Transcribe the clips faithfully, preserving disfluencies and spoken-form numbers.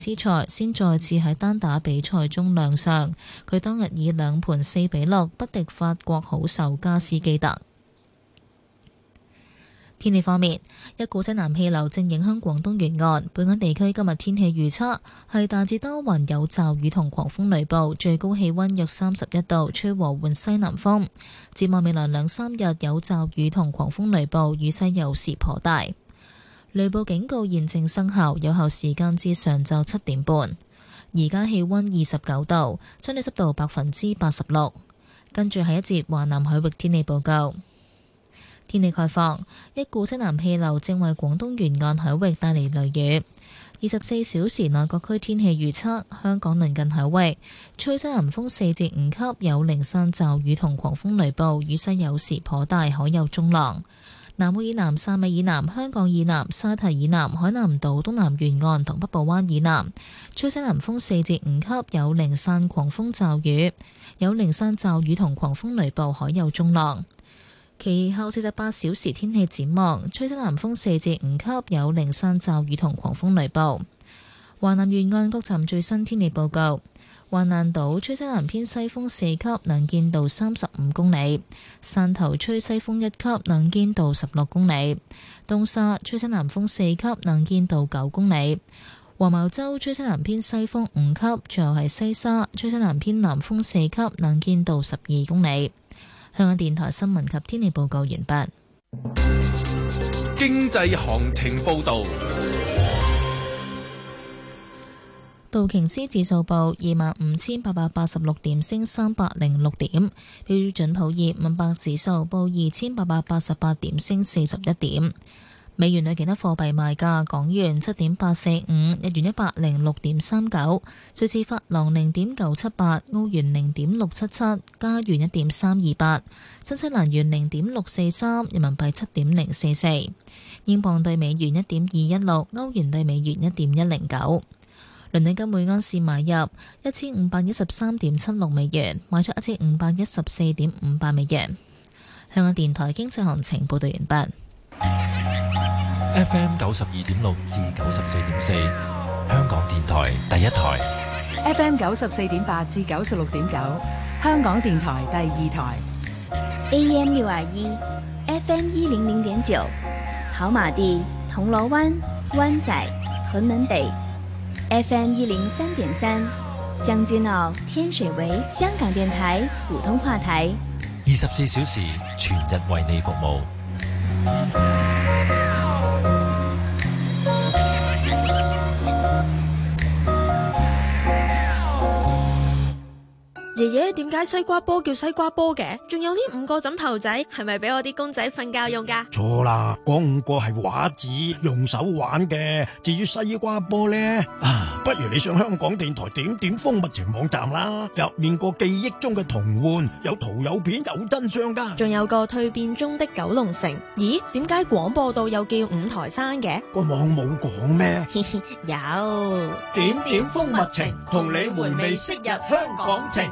之賽先再次喺單打比賽中亮相，佢當日以兩盤四比六不敵法國好手加斯基特。天氣方面，一股西南氣流正影響廣東沿岸，本港地區今日天氣預測係大致多雲有驟雨同狂風雷暴，最高氣溫約三十一度，吹和緩西南風。展望未來兩三日有驟雨同狂風雷暴，雨勢有時頗大。雷暴警告現正生效，有效時間至上晝七點半。而家氣溫二十九度，相對濕度百分之八十六。跟住係一節華南海域天氣報告。天氣概況，一股西南氣流正為廣東沿岸海域帶嚟雷雨。二十四小時內各區天氣預測：香港鄰近海域吹西南風四至五級，有零散驟雨同狂風雷暴，雨勢有時頗大，海有中浪。南澳以南、汕尾以南、香港以南、沙堤以南、海南島東南沿岸同北部灣以南吹西南風四至五級，有零散狂風驟雨，有零散驟雨同狂風雷暴，海有中浪。其後四十八小時天氣展望，吹西南風四至五級，有零散驟雨同狂風雷暴。華南沿岸各站最新天氣報告：橫瀾島吹西南偏西風四級，能見度三十五公里；汕頭吹西風一級，能見度十六公里；東沙吹西南風四級，能見度九公里；黃茅洲吹西南偏西風五級，最後係西沙吹西南偏南風四級，能見度十二公里。香港電台新聞及天氣報告完畢。 經濟行情報道。 道瓊斯指數報二萬五千八百八十六點，升三百零六點。標準普爾五百指數報二千八百八十八點，升四十一點。美元對其他貨幣賣價：港元七點八四五，日元一百零六點三九，瑞士法郎零點九七八，澳元零點六七七，加元一點三二八，新西蘭元零點六四三，人民幣七點零四四，英鎊對美元一點二一六，歐元對美元一點一零九。倫敦金每安士買入一千五百一十三點七六美元，賣出一千五百一十四點五八美元。香港電台經濟行情報道完畢。 F M 九十二點六至九十四點四，香港電台第一台。 F M 九十四點八至九十六點九，香港電台第二台。 A M 六二一，F M 一零零點九，跑馬地、銅鑼灣、灣仔、屯門北。F M 一零三點三，將軍澳、天水圍，香港電台普通話台。 二十四小時全日為你服務。 爺爺，點解西瓜波叫西瓜波嘅？仲有呢五個枕頭仔，係咪俾我啲公仔瞓覺用噶？ 錯啦，嗰五個係畫紙，用手玩嘅。至於西瓜波呢，啊，不如你上香港電台點點風物情網站啦，入面個記憶中嘅童玩有圖有片有真相噶。 仲有個蛻變中的九龍城，咦？點解廣播道又叫五台山嘅？ 個網冇講咩？ 有點點風物情，同你回味昔日香港情。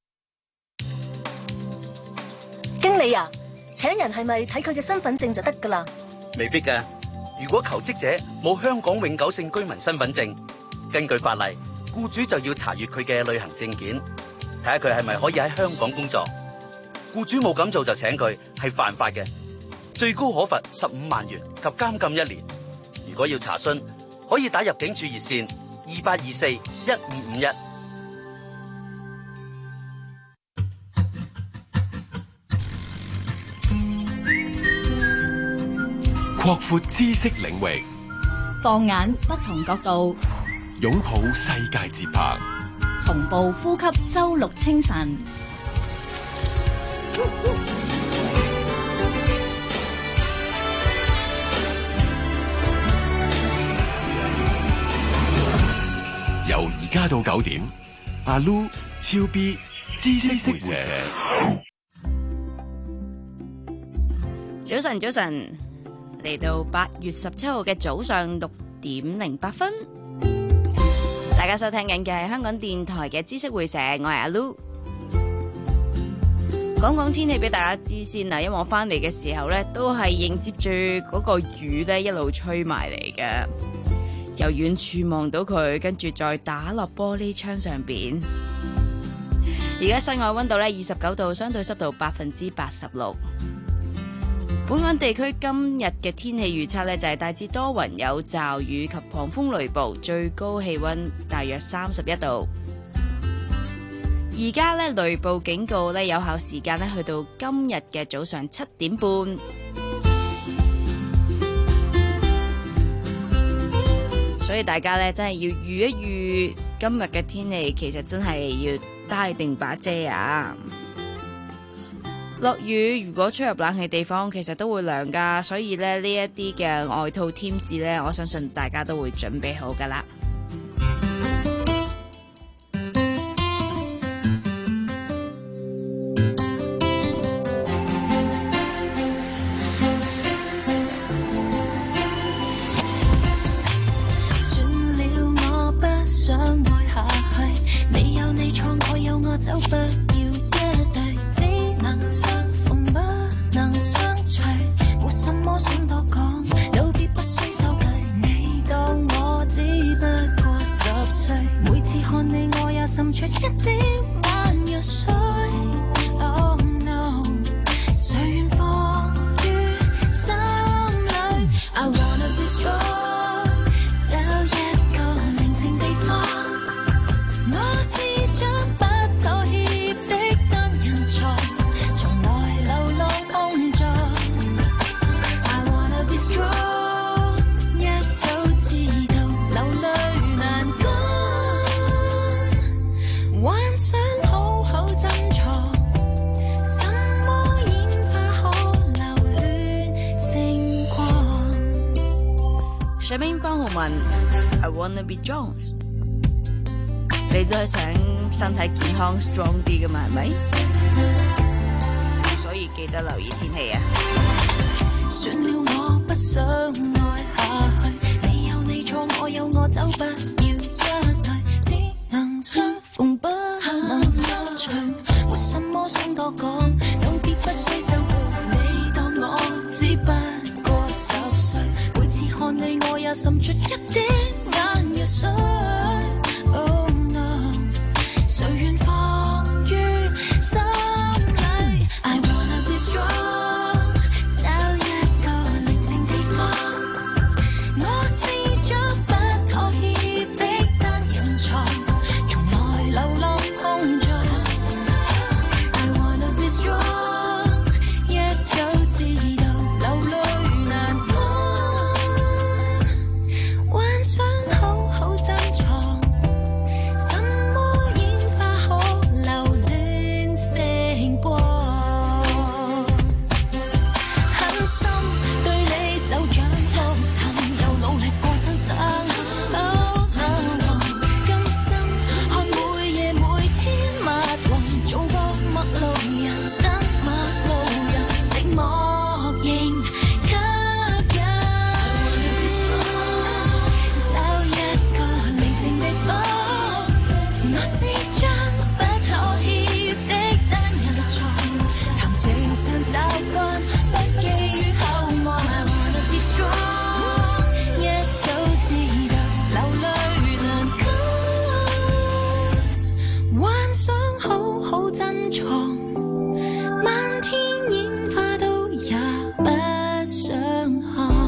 經理啊，請人係咪睇佢嘅身份證就得噶啦？ 未必噶，如果求職者冇香港永久性居民身份證，根據法例，僱主就要查閱佢嘅旅行證件，睇下佢係咪可以喺香港工作。僱主冇咁做就請佢，係犯法嘅，最高可罰十五萬元及監禁一年。如果要查詢，可以打入境處熱線二八二四一五五一。 擴闊知識領域， 放眼不同角度， 擁抱世界節拍， 同步呼吸周六清晨。 由而家到九點，阿 Lu 超 B 知識會社。 早晨，早晨。嚟到八月十七號嘅早上六點零八分，大家收聽緊嘅係香港電台嘅知識會社，我係阿 Lu。講講天氣俾大家知先啦，因為我翻嚟嘅時候呢，都係迎接住嗰個雨呢一路吹埋嚟嘅。 由遠處望到佢，跟住再打落玻璃窗上邊。而家室外溫度呢，二十九度，相對濕度百分之八十六。本港地區今日嘅天氣預測呢，就係大致多雲有驟雨及狂風雷暴，最高氣溫大約三十一度。而家呢，雷暴警告呢，有效時間呢，去到今日嘅早上七點半。所以大家呢，真係要預一預今日嘅天氣，其實真係要帶定把遮啊！落雨如果吹入冷氣地方，其實都會涼噶，所以咧呢一啲嘅外套添置呢，我相信大家都會準備好噶啦。 算了，我不想愛下去，你有你錯，我有我走，不要一對。相逢不能相隨，沒什麼想多講，道別不需收據，你當我只不過十歲，每次看你我也滲出一點眼藥水。Oh no， 誰願放於心裏 I wanna be strong， 找一個寧靜地方，我是將不妥協的單人床， 上面幫我問 I wanna be strong， 你都係想身體健康 strong 啲㗎嘛，係咪？所以記得留意天氣啊！ 算了，我不想愛下去，你有你錯，我有我走，不要一對，只能相逢不能相隨，沒什麼想多講，道別不需收據，你當我只不過十歲，每次看你我也滲出一點眼藥水。Oh no， 誰願放於心裏 I wanna be strong， 找一個寧靜地方，我是張不妥協的單人床，從來流浪碰撞 I wanna be strong， 一早知道流淚難乾，幻想好好珍藏，什麼煙花可留戀星光，狠心對你走上路尋，又努力過身上 Oh no， 甘心看每夜每天密雲，做個陌路人，等陌路人寂寞仍吸引。找一個寧靜地方，我是張不妥協的單人床，談情上習慣，不寄予厚望 I wanna be strong， 一早知道流淚難乾，幻想好好珍藏，漫天煙花都也不想看。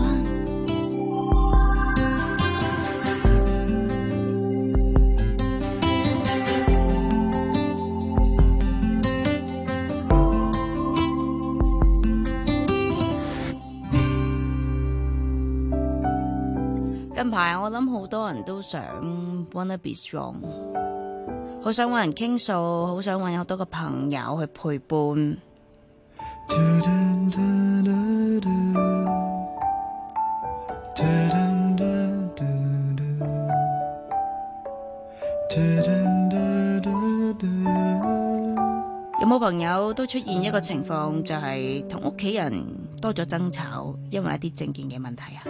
近排我諗好多人都想 wanna be strong， 好想揾人傾訴，好想揾有好多個朋友去陪伴。有冇朋友都出現一個情況，就係同屋企人多咗爭吵，因為一啲政見嘅問題啊？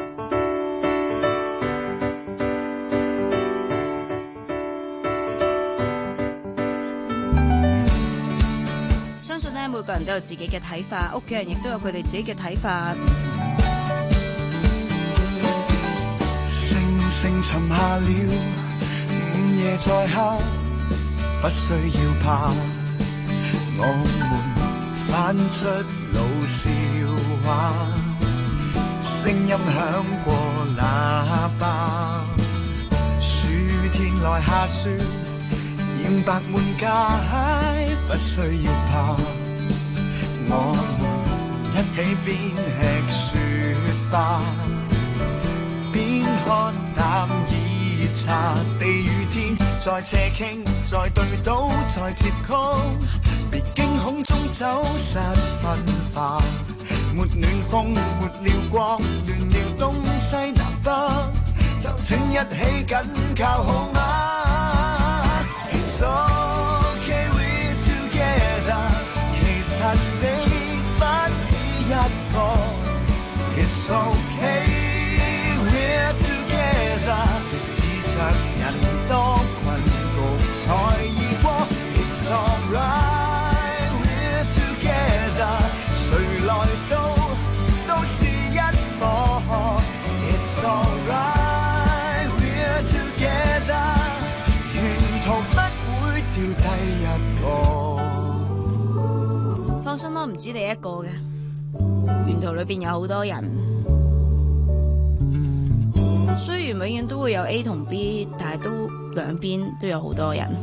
相信咧，每個人都有自己嘅睇法，屋企人亦都有佢哋自己嘅睇法。 城星沉下了，午夜再黑，不需要怕，我們翻出老笑話，聲音響過喇叭，暑天來下雪，染白滿街，不需要怕，我們一起邊吃雪吧，邊喝淡熱茶，地與天在斜傾，在對倒，在接曲，別驚恐中走失分化，沒暖風，沒了光，亂了東西南北，就請一起緊靠好嗎 ？It's okay we're together， 其實你不止一個 ，It's okay。We're together， 自着人多困局才易過 ，It's alright。We're together， 誰來到都是一夥 ，It's alright。We're together， 沿途不會掉低一個。 放心啦，唔止你一個嘅，沿途裏邊有好多人。雖然永遠都會有 A 同 B， 但係都兩邊都有好多人。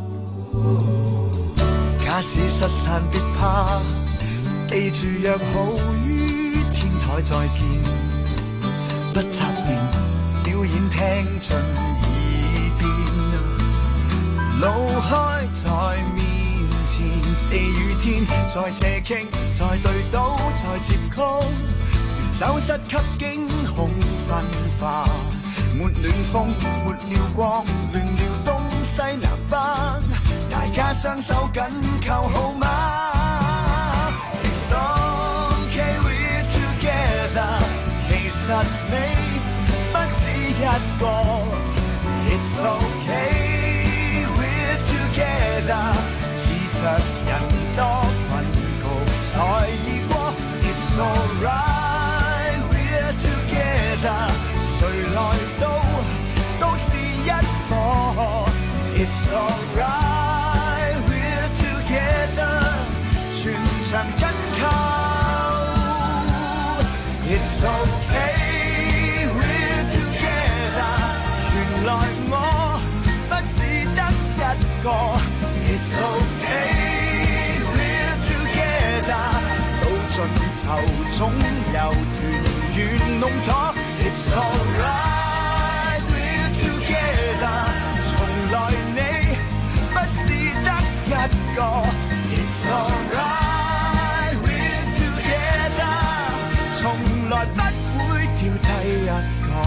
假使失散別怕，記住約好於天台再見，不插電表演聽進耳邊，路開在面前，地與天在斜傾，在對倒，在接曲，走失給驚恐分化。沒暖風，沒了光，亂了東西南北，大家雙手緊扣好嗎 ？It's okay we're together， 其實你不止一個 ，It's okay we're together， 自着人多困局才易過 ，It's alright we're together。誰來到都是一夥 ，It's alright we're together， 全場緊扣 ，It's okay we're together， 原來我不只得一個 ，It's okay we're together， 到盡頭總有團圓弄妥。It's alright we're together， 從來你不是得一個 ，It's alright we're together， 從來不會掉低一個。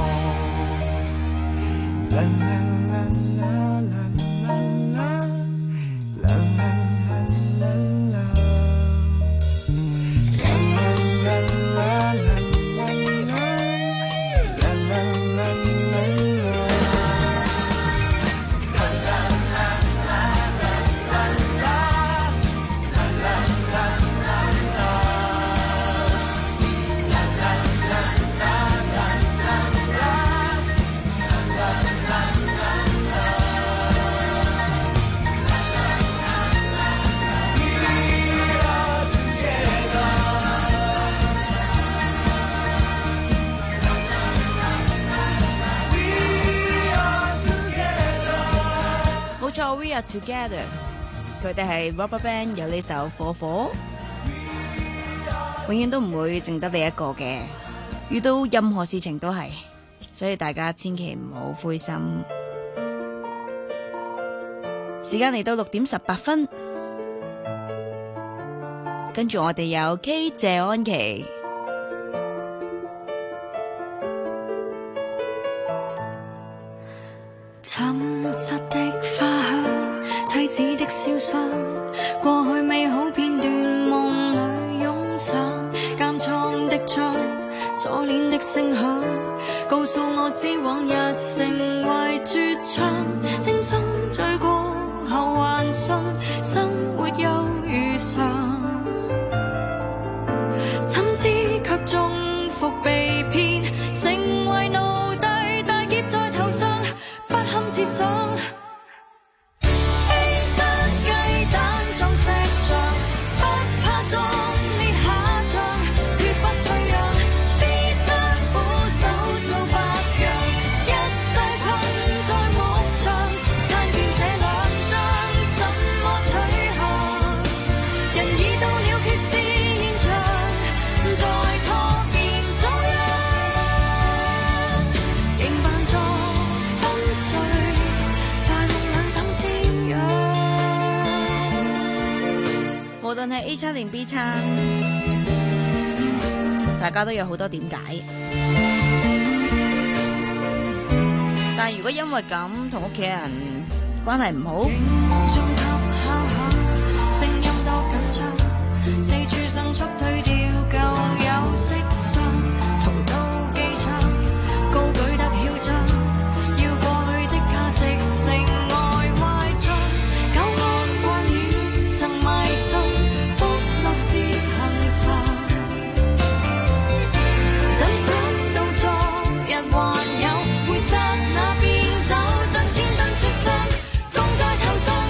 啦啦啦啦啦啦啦啦啦啦。 We are together， 佢哋係 RubberBand， 有呢首《火火》，永遠都唔會淨得你一個嘅，遇到任何事情都係，所以大家千祈唔好灰心。時間嚟到六點十八分，跟住我哋有 K 謝安琪。 沉實的花香，妻子的燒傷，過去美好片段夢裏湧上，監倉的窗，鎖鏈的聲響，告訴我知往日成為絕唱，聲聲醉過後還信生活又如常，怎知卻中伏被騙，成為奴隸，大劫在頭上。 A 餐定 B 餐，大家都有好多點解。但係如果因為咁同屋企人關係唔好，聲音多緊張，四處迅速退掉舊有色相，逃到機場，高舉得囂張，要過去的價值成外壞賬，舊案慣了曾迷信，福樂是恆常，怎想到昨日還有會剎那變走，將千噸雪霜降在頭上。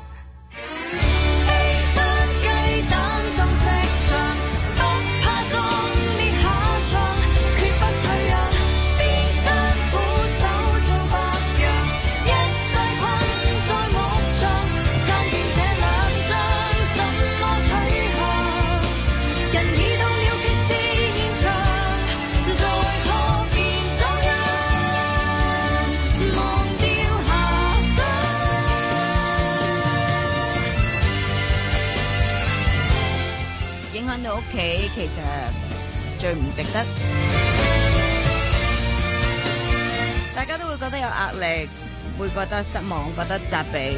到屋企其實最唔值得，大家都會覺得有壓力，會覺得失望，覺得責備。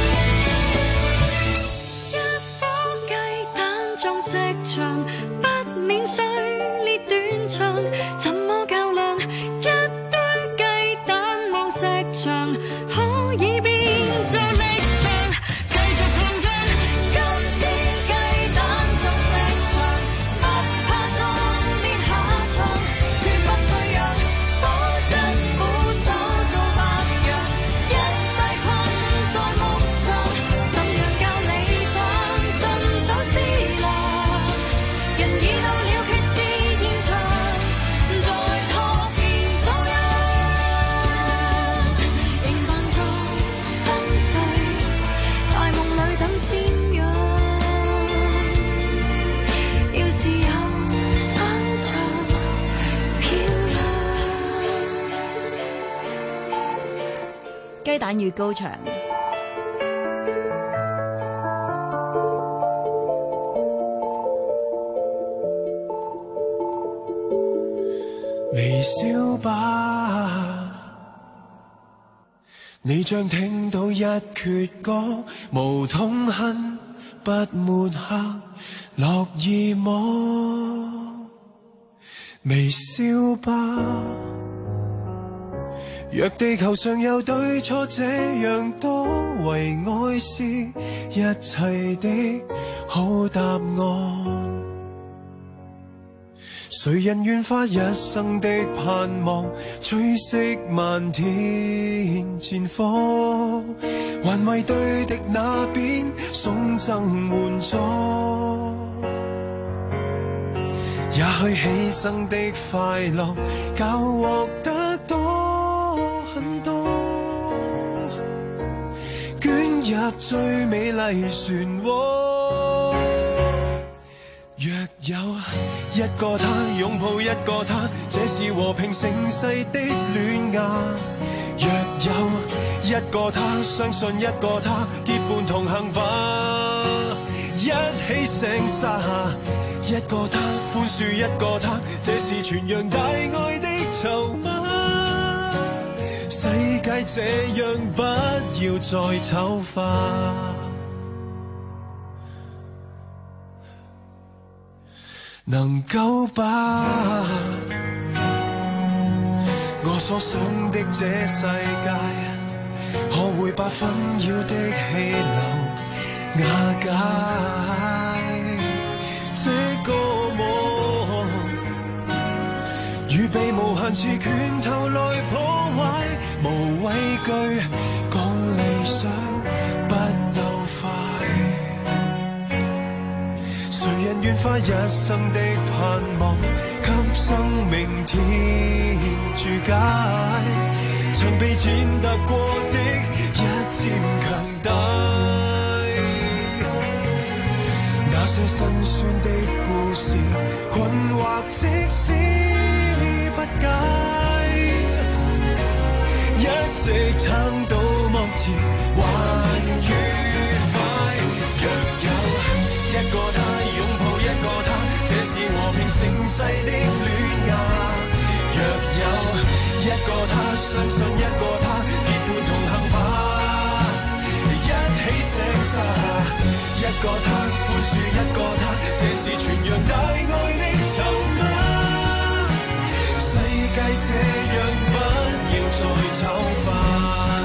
一顆雞蛋撞石牆，不免碎裂斷腸，怎麼較量？一堆雞蛋望石牆，可以變做力場，繼續膨脹。今次雞蛋撞石牆，不怕撞跌下場，決不退讓，保質保守做白羊，一世困在牧場，怎樣教理想盡早思量，人已到了決志現場，在托變遭殃，仍扮作昏睡，大夢裏等瞻仰，要是有想像漂亮。雞蛋與高牆。 微笑吧，你將聽到一闕歌，無痛恨不抹黑樂意麼？微笑吧，若地球上有對錯這樣多，為愛是一切的好答案。誰人願花一生的盼望，吹熄漫天戰火，還為對敵那邊送贈援助？也許犧牲的快樂，較獲得多很多，捲入最美麗漩渦。若有一個他，擁抱一個他，這是和平盛世的戀愛。若有一個他，相信一個他，結伴同行吧，一起醒沙。一個他，寬恕一個他，這是傳揚大愛的籌碼。世界這樣不要再醜化，能夠吧？我所想的這世界，可會把紛擾的氣流瓦解？這個夢預備無限次拳頭來破壞，無畏懼講理想不鬥快。誰人願花一生的盼望，給生命添注解？曾被踐踏過的一漸強大，那些辛酸的故事，困惑即使不解，一直撐到目前還愉快。若有一個他， 平盛世的戀愛。若有一個他，相信一個他，結伴同行吧，一起寫下一個他，寬恕一個他，這是傳揚大愛的籌碼。世界這樣，不要再醜化。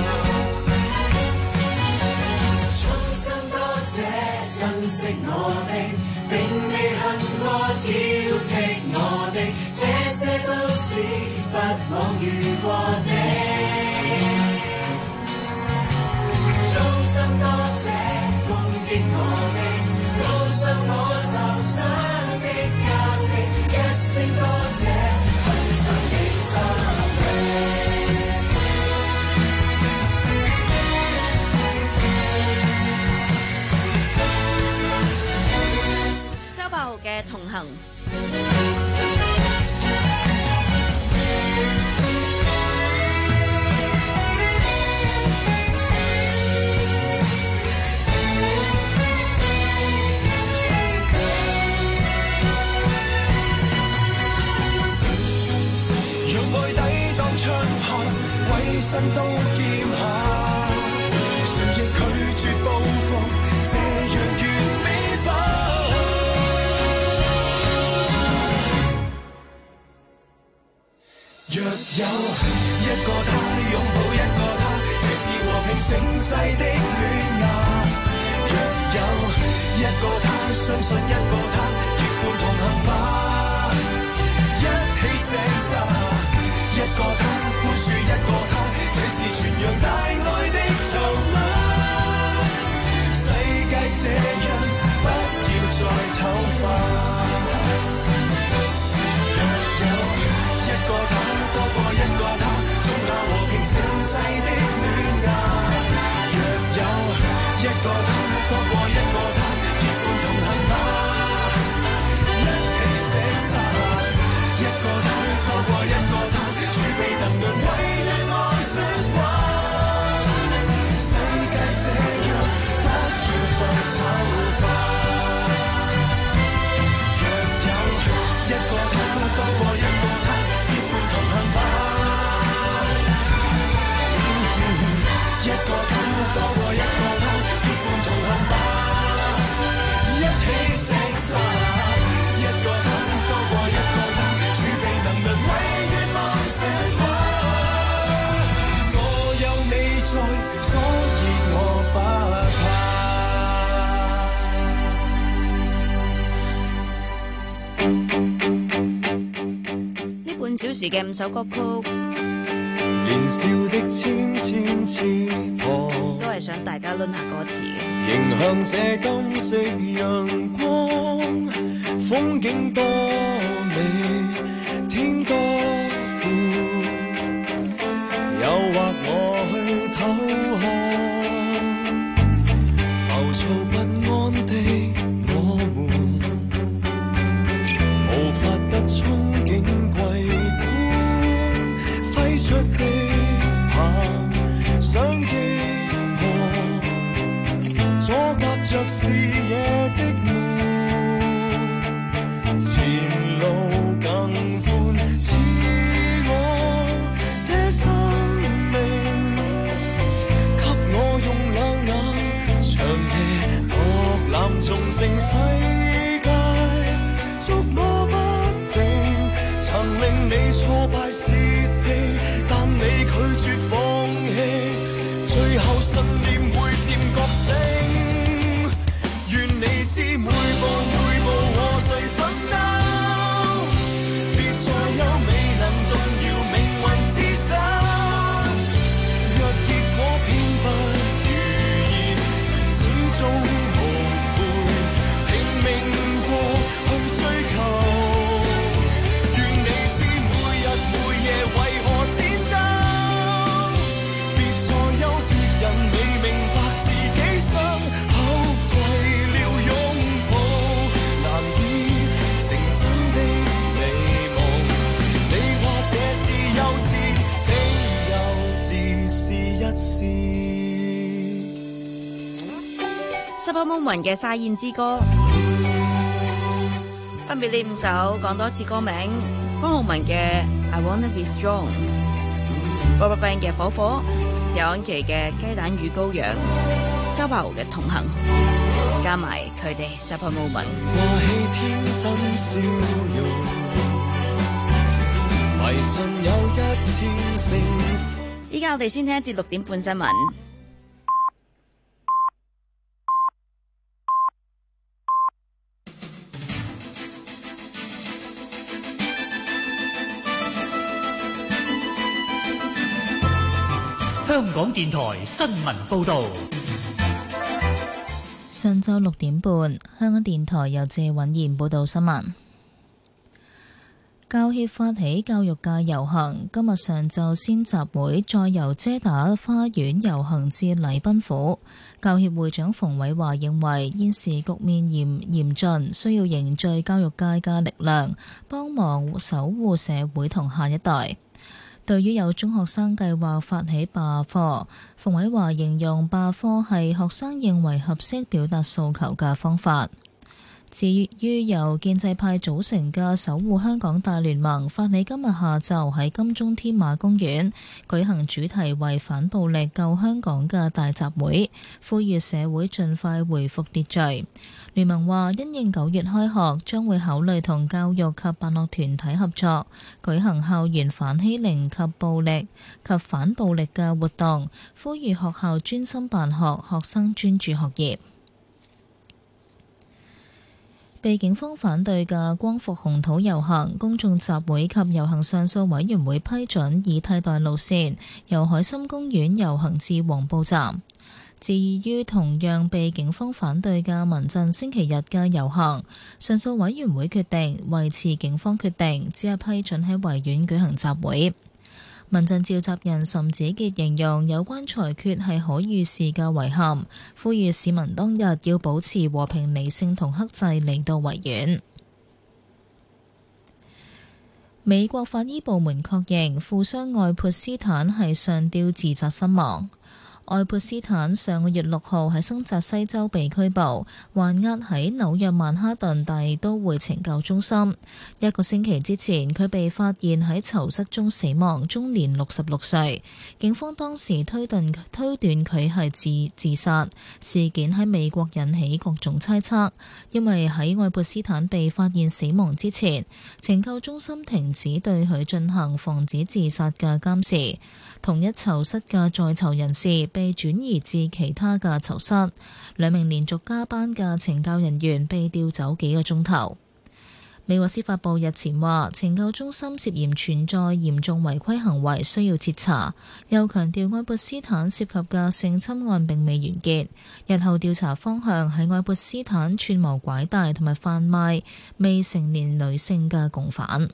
衷心多謝珍惜我的，並未恨過挑剔我的，這些都是不枉遇過的。衷心多謝攻擊我的，告訴我受傷的價值，一聲多謝，分享你生命。 周柏豪嘅同行。委身都劍下，誰亦拒絕報復，這樣完美吧。若有一個他，擁抱一個他，這是和平盛世的戀愛。若有一個他，相信一個他，結伴同行吧，一起寫下一個他，寬恕一個他，這是傳揚大愛的籌碼。世界這樣，不要再醜化。若有一個他，多過一個他，種下和平盛世的戀愛。若有一個他，多過一個他，結伴同行吧，一起寫下一個他，多過一個他，儲備能量為戀愛說話。世界這樣，不要再醜化。若有一個他，多過一個他，結伴同行吧。一個他，多過一個他，結伴同行吧。一起寫下一個他，多過一個他，儲備能量為願望說話。我有你在，所以我不怕。呢半小時嘅五首歌曲， 年少的千千次過， 都係想大家掄下歌詞嘅。 迎向這金色陽光，風景多美，天多闊，誘惑我去偷看，浮躁不安的我們，無法不憧憬歸本，揮出的棒想擊破，阻隔着視野的門，前路更寬，似我這生命，給我用兩眼長夜博覽縱盛世界，捉摸不定，曾令你挫敗泄氣，但你拒絕放棄，最後信念會漸覺醒，願你知每步每步和誰奮鬥，別再有未能動搖命運之手，若結果偏不如意，始終無悔，拼命過去追求，願你知每日每夜為何戰鬥，別再有別人未明白自己傷口，為了擁抱，難以成真的美夢。你話這是幼稚，請幼稚試一試。 Super Moment 嘅《沙燕之歌》， 分別呢五首，講多次歌名：方浩文嘅《I Wanna Be Strong》，RubberBand 嘅《火火》，謝安琪嘅《雞蛋與羔羊》，周柏豪嘅《同行》，加埋佢哋 Super Moment。 掛起天真笑容，迷信有一天幸福。 依家我哋先聽一節六點半新聞。 香港電台新聞報道。 上晝六點半，香港電台由謝允賢報道新聞。教協發起教育界遊行，今日上晝先集會，再由遮打花園遊行至禮賓府。教協會長馮偉華認為現時局面嚴嚴峻，需要凝聚教育界嘅力量，幫忙守護社會同下一代。對於有中學生計劃發起罷課，馮偉華形容罷課係學生認為合適表達訴求嘅方法。至於由建制派組成嘅守護香港大聯盟發起今日下晝喺金鐘添馬公園舉行主題為反暴力救香港嘅大集會，呼籲社會盡快回復秩序。聯盟話因應九月開學，將會考慮同教育及辦學團體合作，舉行校園反欺凌及暴力及反暴力嘅活動，呼籲學校專心辦學，學生專注學業。被警方反對嘅光復紅土遊行、公眾集會及遊行上訴委員會批准以替代路線，由海心公園遊行至黃埔站。至於同樣被警方反對嘅民陣星期日嘅遊行，上訴委員會決定維持警方決定，只係批准喺維園舉行集會。民陣召集人岑子傑形容有關裁決係可預示嘅遺憾，呼籲市民當日要保持和平理性同克制嚟到維園。美國法醫部門確認富商愛潑斯坦係上吊自殺身亡。愛潑斯坦上個月六號喺新澤西州被拘捕，還押喺紐約曼哈頓大都會懲教中心。一個星期之前，佢被發現喺囚室中死亡，終年六十六歲。警方當時推斷推斷佢係自自殺。事件喺美國引起各種猜測，因為喺愛潑斯坦被發現死亡之前，懲教中心停止對佢進行防止自殺嘅監視。同一囚室嘅在囚人士被轉移至其他嘅囚室，兩名連續加班嘅懲教人員被調走幾個鐘頭。美國司法部日前話，懲教中心涉嫌存在嚴重違規行為，需要徹查。又強調愛潑斯坦涉及嘅性侵案並未完結，日後調查方向係愛潑斯坦串謀拐帶同埋販賣未成年女性嘅共犯。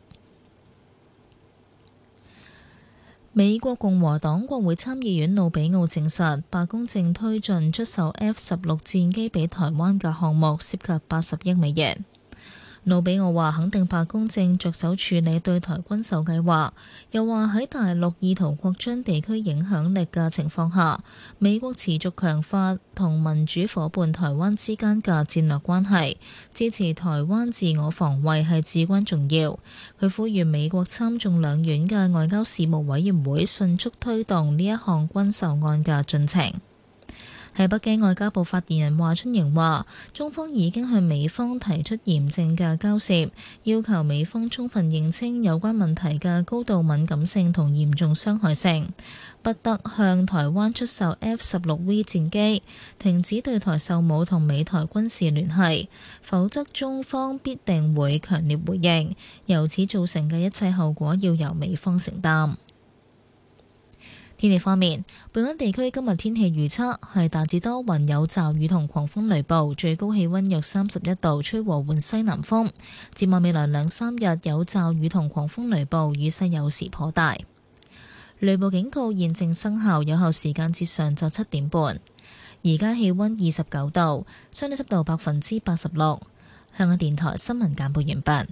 美國共和黨國會參議院魯比奧證實，白宮正推進出售 F 十六戰機俾台灣嘅項目，涉及八十億美元。魯比奧話肯定白宮正着手處理對台軍售計劃，又話喺大陸意圖擴張地區影響力嘅情況下，美國持續強化同民主夥伴台灣之間嘅戰略關係，支持台灣自我防衛係至關重要。佢呼籲美國參眾兩院嘅外交事務委員會迅速推動呢一項軍售案嘅進程。喺北京，外交部發言人華春瑩話，中方已經向美方提出嚴正嘅交涉，要求美方充分認清有關問題嘅高度敏感性同嚴重傷害性，不得向台灣出售 F 十六 V 戰機，停止對台售武同美台軍事聯繫，否則中方必定會強烈回應，由此造成嘅一切後果要由美方承擔。天氣方面，本港地區今日天氣預測係大致多雲有驟雨同狂風雷暴，最高氣溫約三十一度，吹和緩西南風。展望未來兩三日有驟雨同狂風雷暴，雨勢有時頗大。雷暴警告現正生效，有效時間至上晝七點半。而家氣溫二十九度，相對濕度百分之八十六。香港電台新聞簡報完畢。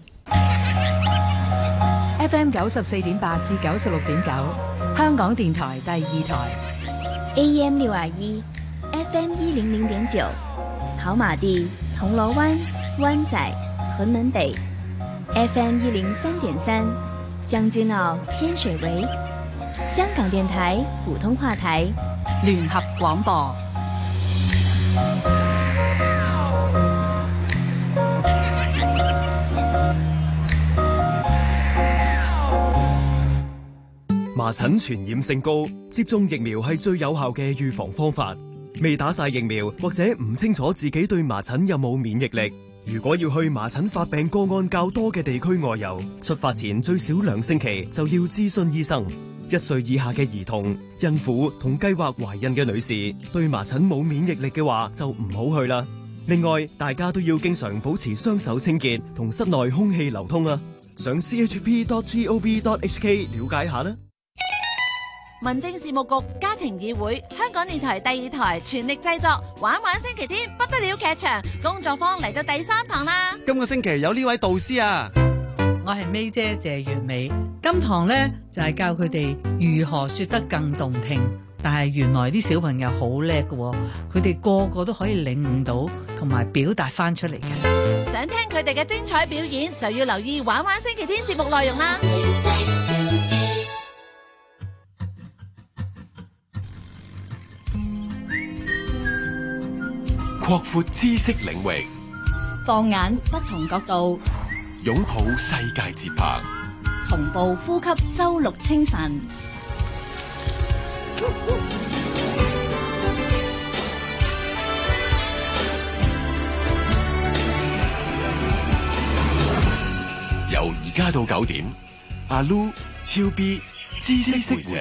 F M 九十四點八至九十六點九，香港電台第二台 A M 六二一 F M 一零零點九，跑馬地、銅鑼灣、灣仔、屯門北 F M 一零三點三，將軍澳天水圍，香港電台普通話台聯合廣播。 麻疹傳染性高，接種疫苗係最有效嘅預防方法。未打晒疫苗或者唔清楚自己對麻疹有冇免疫力，如果要去麻疹發病個案較多嘅地區外遊，出發前最少兩星期就要諮詢醫生。一歲以下嘅兒童、孕婦同計劃懷孕嘅女士，對麻疹冇免疫力嘅話就唔好去啦。另外，大家都要經常保持雙手清潔同室內空氣流通啊。上 c h p dot gov dot h k 了解下啦。 民政事務局家庭議會，香港電台第二台全力製作玩玩星期天不得了劇場工作坊嚟到第三堂啦。 今個星期有呢位導師啊， 我係 May 姐謝月美。今堂呢就係、是、教佢哋如何說得更動聽，但係原來啲小朋友好叻嘅，佢哋個個都可以領悟到同埋表達翻出嚟嘅。 想聽佢哋嘅精彩表演，就要留意玩玩星期天節目內容啦。 擴闊知識領域， 放眼不同角度， 擁抱世界節拍， 同步呼吸周六清晨。 由而家到九點，阿 Lu 超 B 知識會社。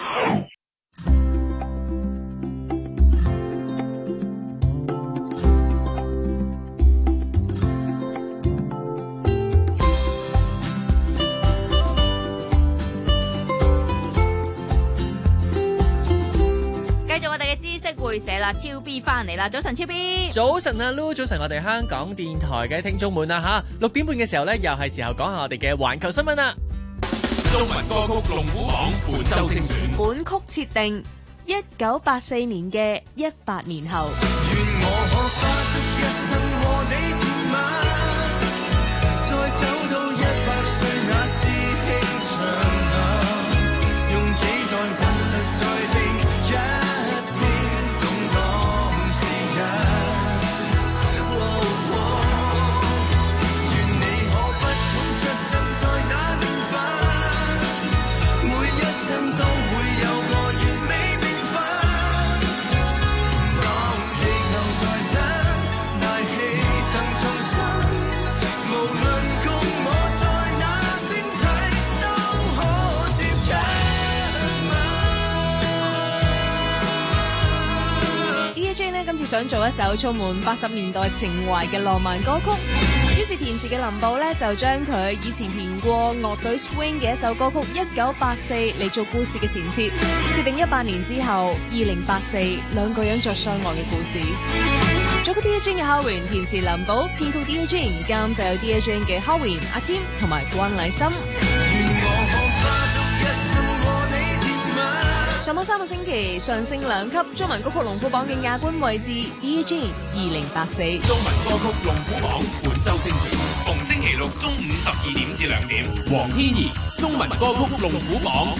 會社啦，超 B 翻嚟啦！早晨，超 B。 早晨啊 ，Lu， 早晨，我哋香港電台嘅聽眾們啊，吓六點半嘅時候咧，又係時候講下我哋嘅環球新聞啦。 中文歌曲龍虎榜本周精選。 本曲設定一九八四年嘅一百年後。 願我可花足一生和你甜蜜，再走到一百歲那志氣長流，用幾代韻律再聽一。 今次想做一首充滿八十年代情懷嘅浪漫歌曲，於是填詞嘅林寶呢，就將佢以前填過樂隊 Swing 嘅一首歌曲《一九八四》嚟做故事嘅前設，設定一百年之後二零八四兩個人再相愛嘅故事。作曲 D J 嘅 Howin， 填詞林寶，編曲 D J， 監製有 D J 嘅 Howin、阿 Tim 同埋關禮深。上榜三個星期上升兩級，中文歌曲龍虎榜嘅亞軍位置 D J 二零八四。 中文歌曲龍虎榜本周精選，逢星期六中午十二點至兩點。黃天怡，中文歌曲龍虎榜。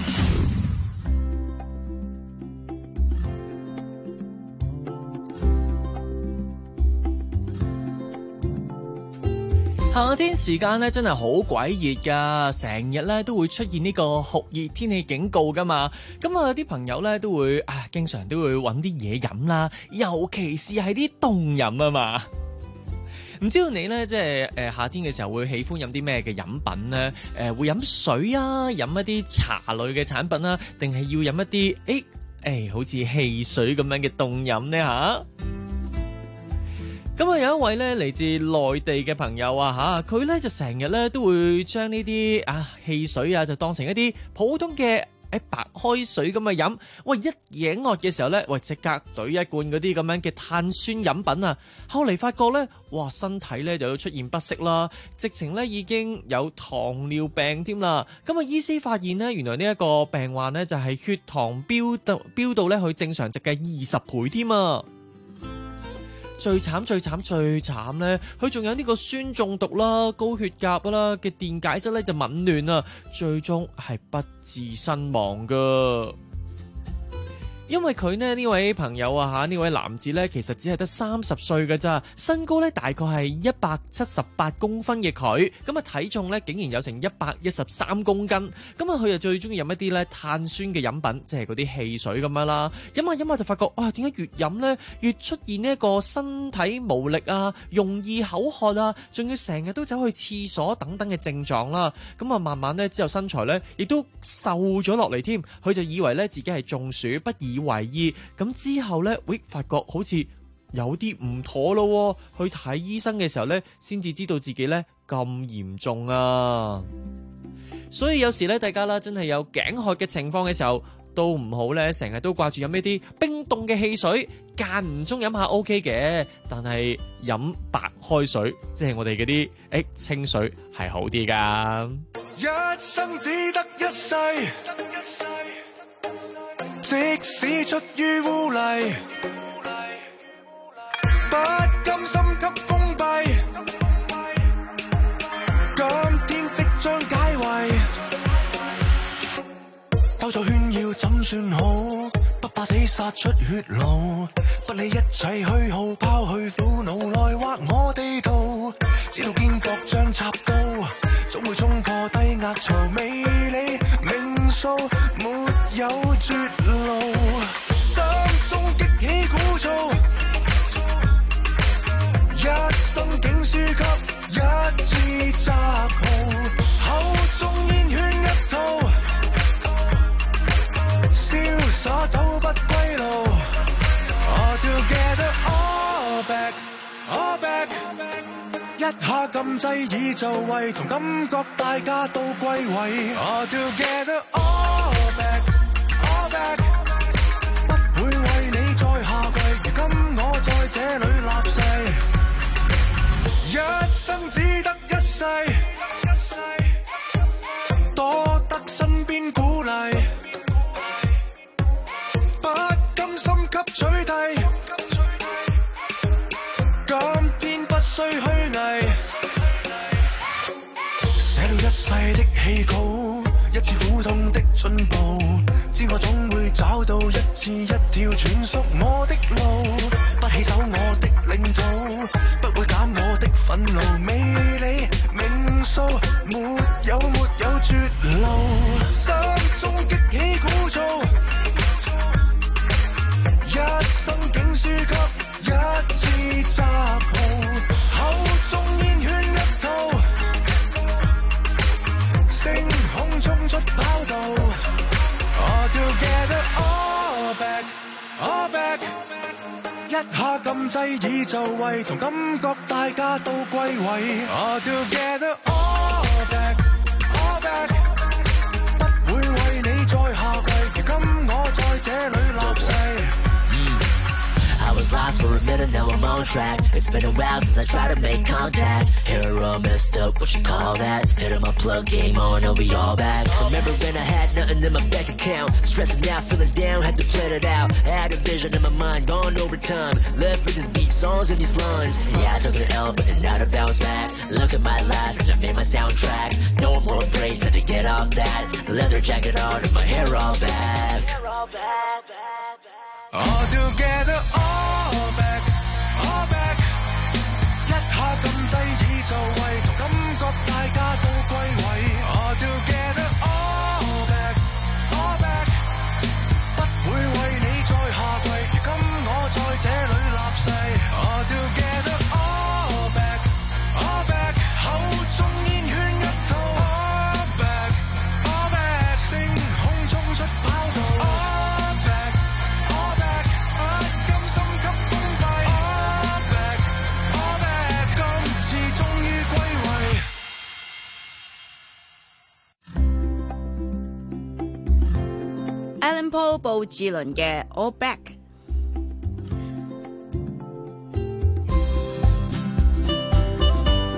夏天時間咧真係好鬼熱噶，成日咧都會出現呢個酷熱天氣警告噶嘛。咁啊，有啲朋友咧都會啊，經常都會揾啲嘢飲啦，尤其是係啲凍飲啊嘛。唔知道你咧即係誒夏天嘅時候會喜歡飲啲咩嘅飲品咧？誒、呃、會飲水啊，飲一啲茶類嘅產品啊，定係要飲一啲誒誒好似汽水咁樣嘅凍飲咧吓？咁啊，有一位咧嚟自內地嘅朋友啊，吓佢咧就成日咧都會將呢啲啊汽水啊就當成一啲普通嘅誒白開水咁嘅飲。喂，一野惡嘅時候咧，喂即刻懟一罐嗰啲咁樣嘅碳酸飲品啊。後嚟發覺咧，哇身體咧就要出現不適啦，直情咧已經有糖尿病添啦。咁啊，醫師發現咧，原來呢一個病患咧就係血糖飆到飆到咧去正常值嘅二十倍添啊。 最慘最慘最慘咧，佢仲有呢個酸中毒啦、高血壓啦嘅電解質咧就紊亂啊，最終係不治身亡噶。因為佢呢呢位朋友啊嚇，呢位男子呢，其實只係得三十歲嘅咋，身高呢大概係一百七十八公分嘅佢，咁啊體重呢竟然有成一百一十三公斤，咁啊佢就最中意飲一啲呢碳酸嘅飲品，即係嗰啲汽水咁樣啦，飲下飲下就發覺啊，點解越飲呢越出現呢一個身體無力啊、容易口渴啊，仲要成日都走去廁所等等嘅症狀啦，咁啊慢慢呢之後身材呢亦都瘦咗落嚟添，佢就以為呢自己係中暑，不以為意，咁之後呢，喂，發覺好似有啲唔妥咯，去睇醫生嘅時候呢，先至知道自己呢咁嚴重啊！所以有時呢，大家啦，真係有頸渴嘅情況嘅時候，都唔好呢，成日都掛住飲呢啲冰凍嘅汽水，間唔中飲下 OK 嘅，但係飲白開水，即係我哋嗰啲誒清水係好啲噶。 一生只得一世，即使出於污泥，不甘心給封閉。今天即將解圍，兜咗圈要怎算好？不怕死殺出血路，不理一切虛耗，拋去苦惱來畫我地圖。知道肩膊將插刀，總會衝破低壓槽，美理命數沒有絕路，心中激起鼓噪，一生竟輸給一支雜號，口中煙圈一套，瀟灑走不歸路。All together, all back, all back， 一下撳掣已就位，同感覺大家都歸位。All together, all back, all back， 不會為你再下跪，如今我在這裏立誓，一生只得一世，多得身邊鼓勵，不甘心給取締，今天不需虛偽，寫了一世的戲稿，一次苦痛的進步，知我總會找到一次一條全屬我的路，不起手我的領土，不會減我的憤怒，美理命數沒有沒有絕路，心中激起鼓噪，一生竟輸給一支雜號，口中煙圈一套，星空衝出跑道。All together, all back, all back， 一下撳掣已就位，同感覺大家都歸位。All together, all back, all back， 不會為你再下跪，如今我在這裏立誓。 I was lost for a minute, now I'm on track. It's been a while since I tried to make contact. Hair all messed up, what you call that? Hit on my plug, game on, I'll be all back. Remember when I had nothing in my bank account? Stressing out, feeling down, had to plan it out. I had a vision in my mind, gone over time. Left for these beat songs and these lines. Yeah, it doesn't help, but now to bounce back. Look at my life, and I made my soundtrack. No more braids, had to get off that. Leather jacket on, and my hair all back. Hair all back, back, back. All together, all back, all back， 一下撳掣已就位，同感覺大家都歸位。All together, all back, all back， 不會為你再下跪，如今我在這裏立誓。All together, all back, all back， 口中煙圈一套。All back, all back， 星空衝出跑道。 Alan Paul 布志綸嘅 All Back。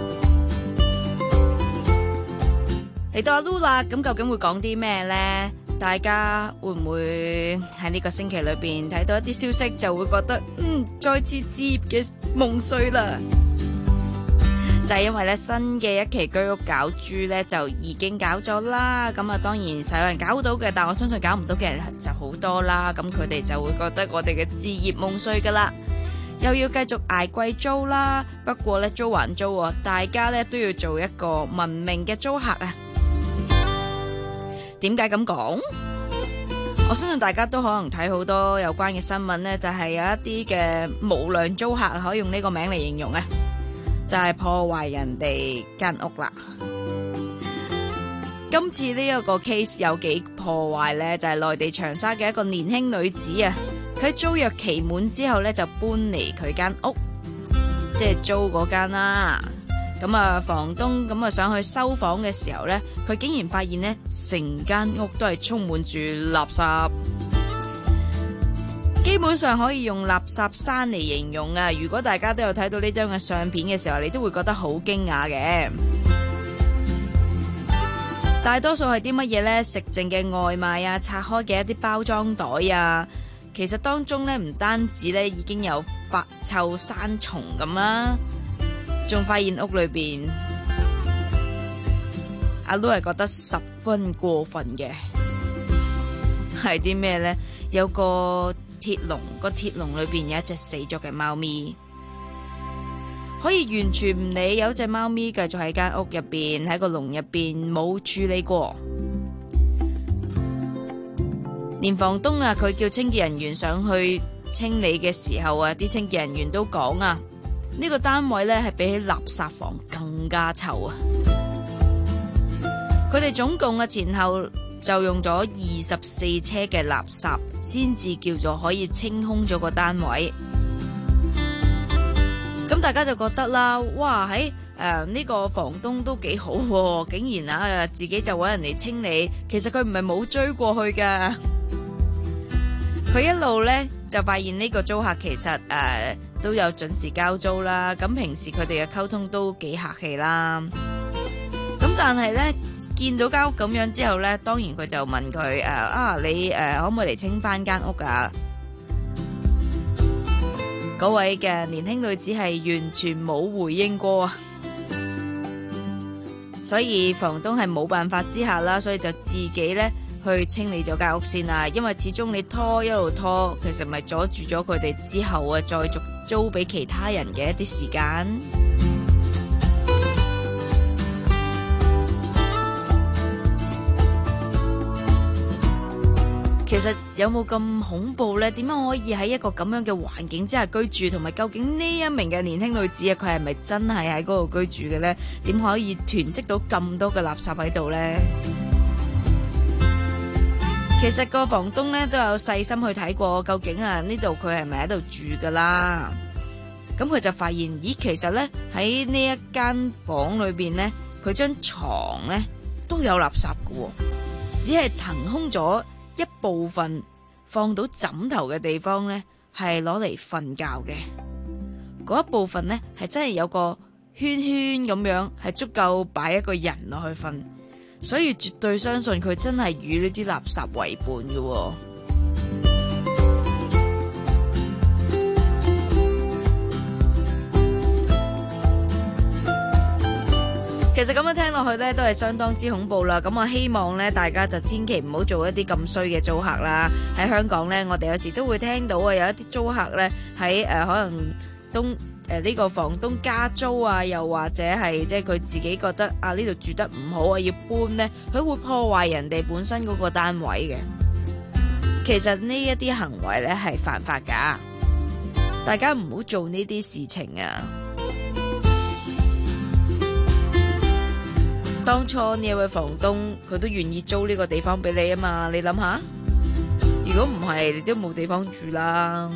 嚟到阿 Lula， 咁究竟會講啲咩呢？ 大家會唔會喺呢個星期裏邊睇到一啲消息，就會覺得嗯，再次置業嘅夢碎啦？就係因為咧新嘅一期居屋攪珠咧就已經搞咗啦，咁啊當然實有人搞到嘅，但我相信搞唔到嘅人就好多啦，咁佢哋就會覺得我哋嘅置業夢碎噶啦，又要繼續捱貴租啦。不過咧租還租啊，大家咧都要做一個文明嘅租客啊。點解咁講？我相信大家都可能睇好多有關嘅新聞咧，就係有一啲嘅無良租客可以用呢個名嚟形容啊。就係破壞人哋間屋啦。今次呢一個 case 有幾破壞呢？就係內地長沙嘅一個年輕女子啊，佢租約期滿之後呢，就搬離佢間屋，即係租嗰間啦。咁啊，房東咁啊上去收房嘅時候呢，佢竟然發現呢，成間屋都係充滿住垃圾。基本上可以用垃圾山嚟形容啊！如果大家都有睇到呢張嘅相片嘅時候，你都會覺得好驚訝嘅。大多數係啲乜嘢呢？食剩嘅外賣啊，拆開嘅一啲包裝袋啊，其實當中呢，唔單止呢已經有發臭山蟲咁啦，仲發現屋裏邊阿 Lu 係覺得十分過分嘅，係啲咩呢？有個鐵籠，個鐵籠裏邊有一隻死咗嘅貓咪，可以完全唔理，有隻貓咪繼續喺間屋入邊，喺個籠入邊冇處理過。連房東啊，佢叫清潔人員上去清理嘅時候啊，啲清潔人員都講啊，呢個單位呢係比起垃圾房更加臭啊！佢哋總共啊前後就用咗二十四車嘅垃圾，先至叫做可以清空咗個單位。咁大家就覺得啦，哇喺誒呢個房東都幾好喎，竟然啊自己就搵人嚟清理。其實佢唔係冇追過去噶，佢一路呢就發現呢個租客其實誒、呃、都有準時交租啦。咁平時佢哋嘅溝通都幾客氣啦。咁但係呢，見到間屋咁樣之後呢，當然佢就問佢誒啊，你誒、呃、可唔可以嚟清翻間屋啊？嗰位嘅年輕女子係完全冇回應過啊，所以房東係冇辦法之下啦，所以就自己呢去清理咗間屋先啦。因為始終你拖一路拖，其實咪阻住咗佢哋之後啊再續租俾其他人嘅一啲時間。其實有冇咁恐怖呢？點樣可以喺一個咁樣嘅環境之下居住？同埋究竟呢一名嘅年輕女子啊，佢係咪真係喺嗰度居住嘅呢？點可以囤積到咁多嘅垃圾喺度呢？其實個房東呢都有細心去睇過，究竟啊呢度佢係咪喺度住噶啦？咁佢就發現，咦，其實呢喺呢一間房裏邊呢，佢張床呢都有垃圾噶，只係騰空咗一部分放到枕頭嘅地方呢，係攞嚟瞓覺嘅。嗰一部分呢，係真係有個圈圈咁樣，係足夠擺一個人落去瞓，所以絕對相信佢真係與呢啲垃圾為伴嘅。其實咁樣聽落去咧，都係相當之恐怖啦。咁我希望咧，大家就千祈唔好做一啲咁衰嘅租客啦。喺香港咧，我哋有時都會聽到啊，有一啲租客咧喺誒可能東誒呢、呃這個房東加租啊，又或者係即係佢自己覺得啊呢度住得唔好啊，要搬咧，佢會破壞人哋本身嗰個單位嘅。其實呢一啲行為咧係犯法噶，大家唔好做呢啲事情啊。當初呢一位房東佢都願意租呢個地方俾你啊嘛，你諗下，如果唔係你都冇地方住啦。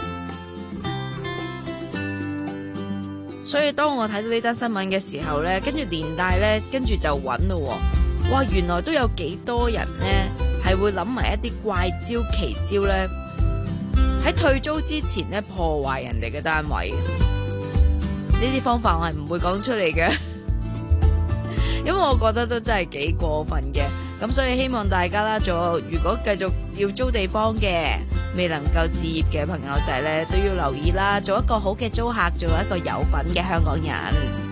所以當我睇到呢單新聞嘅時候呢，跟住連帶呢，跟住就揾咯，哇，原來都有幾多人呢係會諗埋一啲怪招奇招呢，喺退租之前呢破壞人哋嘅單位。呢啲方法我係唔會講出嚟嘅。因為我覺得都真係幾過分嘅， 咁所以希望大家啦，做如果繼續要租地方嘅，未能夠置業嘅朋友仔咧，都要留意啦，做一個好嘅租客，做一個有品嘅香港人。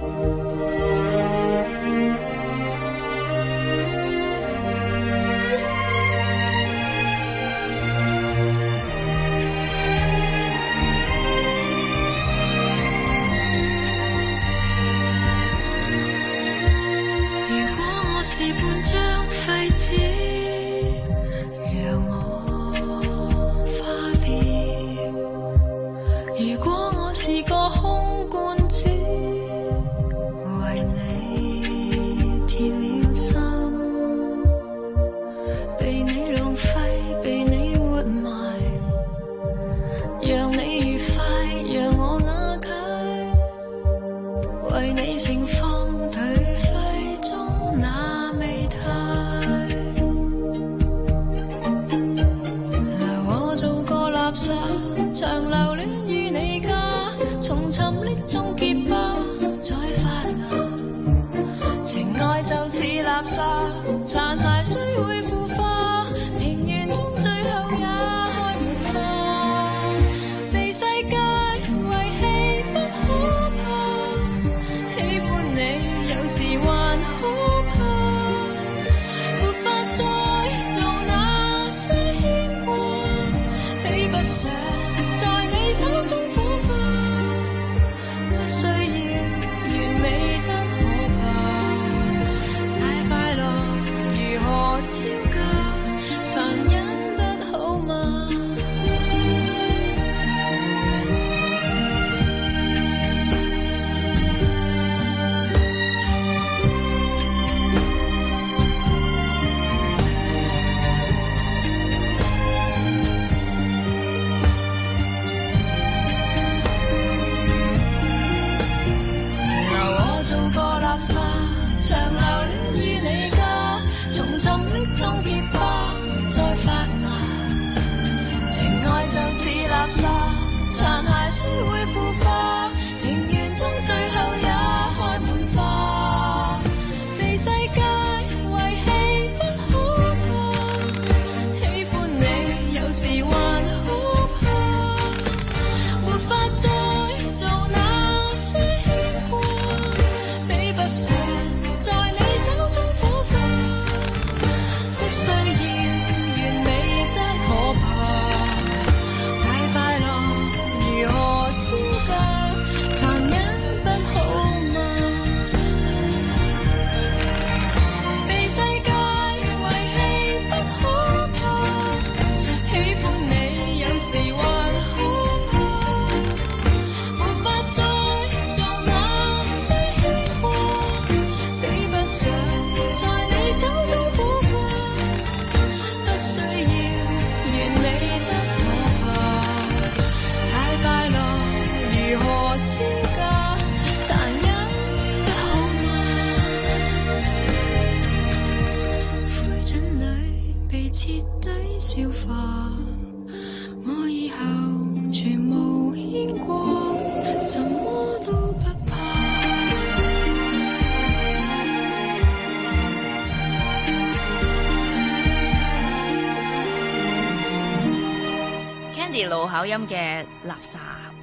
路口音嘅垃圾。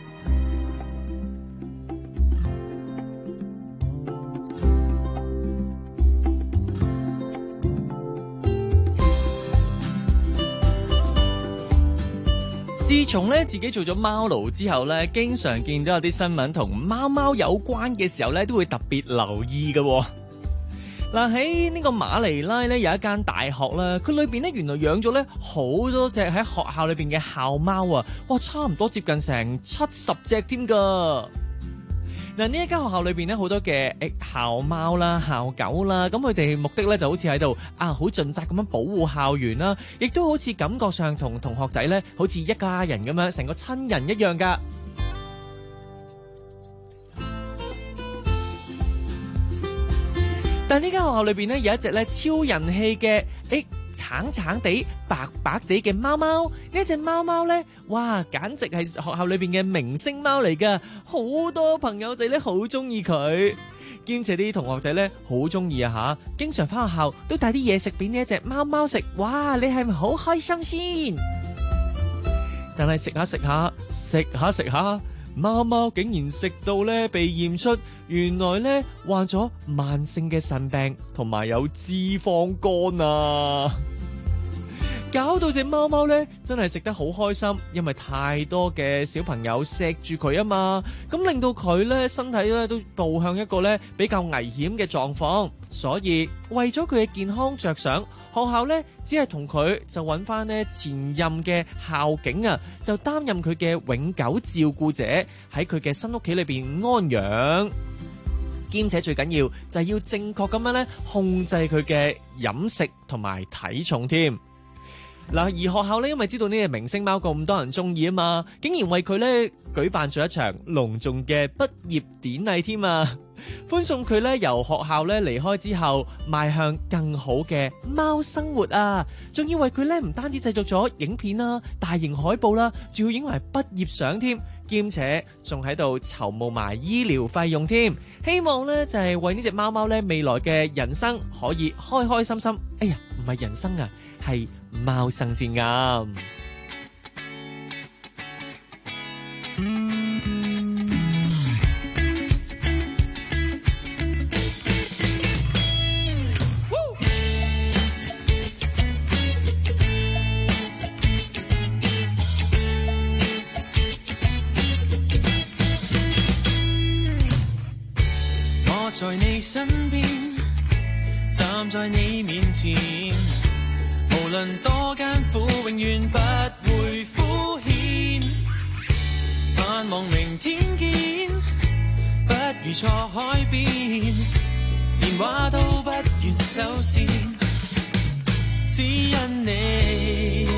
自從咧自己做咗貓奴之後咧，經常見到有啲新聞同貓貓有關嘅時候咧，都會特別留意嘅、哦。嗱，喺呢個馬尼拉咧有一間大學啦，佢裏邊咧原來養咗咧好多隻喺學校裏邊嘅校貓啊，哇，差唔多接近成七十隻添噶。嗱，呢一間學校裏邊咧好多嘅誒校貓啦、校狗啦，咁佢哋目的咧就好似喺度啊，好盡責咁樣保護校園啦，亦都好似感覺上同同學仔咧好似一家人咁樣，成個親人一樣噶。但呢間學校裏邊咧有一隻咧超人氣嘅誒橙橙地白白地嘅貓貓，呢一隻貓貓咧，哇，簡直係學校裏邊嘅明星貓嚟噶，好多朋友仔咧好中意佢。 兼且啲同學仔咧好中意啊吓，經常翻學校都帶啲嘢食俾呢一隻貓貓食。哇，你係咪好開心先？但係食下食下食下食下，貓貓竟然食到咧被驗出，原來咧患咗慢性嘅腎病同埋有脂肪肝啊！搞到隻貓貓咧真係食得好開心，因為太多嘅小朋友錫住佢啊嘛，咁令到佢咧身體咧都步向一個咧比較危險嘅狀況，所以為咗佢嘅健康着想，學校咧只係同佢就揾翻咧前任嘅校警啊，就擔任佢嘅永久照顧者，喺佢嘅新屋企裏邊安養，兼且最緊要就係要正確咁樣咧控制佢嘅飲食同埋體重添。嗱，而學校咧，因為知道呢隻明星貓咁多人中意啊嘛，竟然為佢咧舉辦咗一場隆重嘅畢業典禮添啊！歡送佢咧由學校咧離開之後，邁向更好嘅貓生活啊！仲要為佢咧唔單止製作咗影片啦、大型海報啦，仲要影埋畢業相添，兼且仲喺度籌募埋醫療費用添。希望咧就係為呢隻貓貓咧未來嘅人生可以開開心心。哎呀，唔係人生啊，係貓生先啱。 我在你身邊，站在你面前，無論多艱苦，永遠不會敷衍。盼望明天見，不如錯海邊，電話都不願收線，只因你，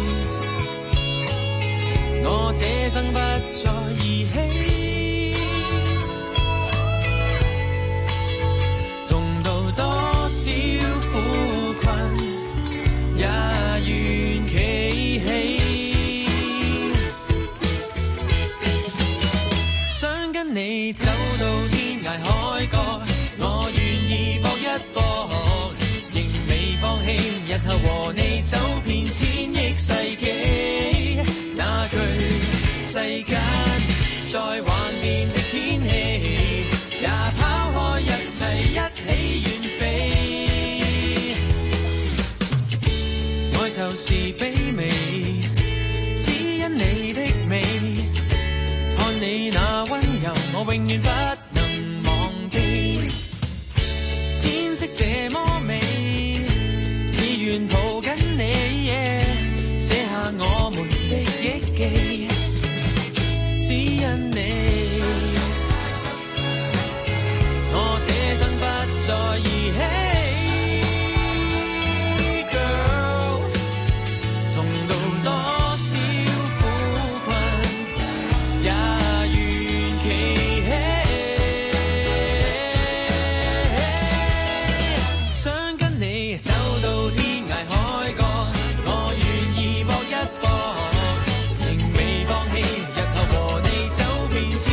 我這生不再兒戲。動到多少苦困，也願企起，想跟你走到天涯海角，我願意搏一搏，仍未放棄，日後和你走遍千億世紀，那句世間再幻變的天氣，也拋開一切一起遠飛，愛就是卑微，只因你的美，看你那溫柔，我永遠不能忘記，天色這麼美，只願抱緊你，寫下我們的憶記，只因你，我這生不再兒戲。Girl， 痛到多少苦困，也願企起，想跟你走到天涯海角，我願意搏一搏，仍未放棄，日後和你走遍千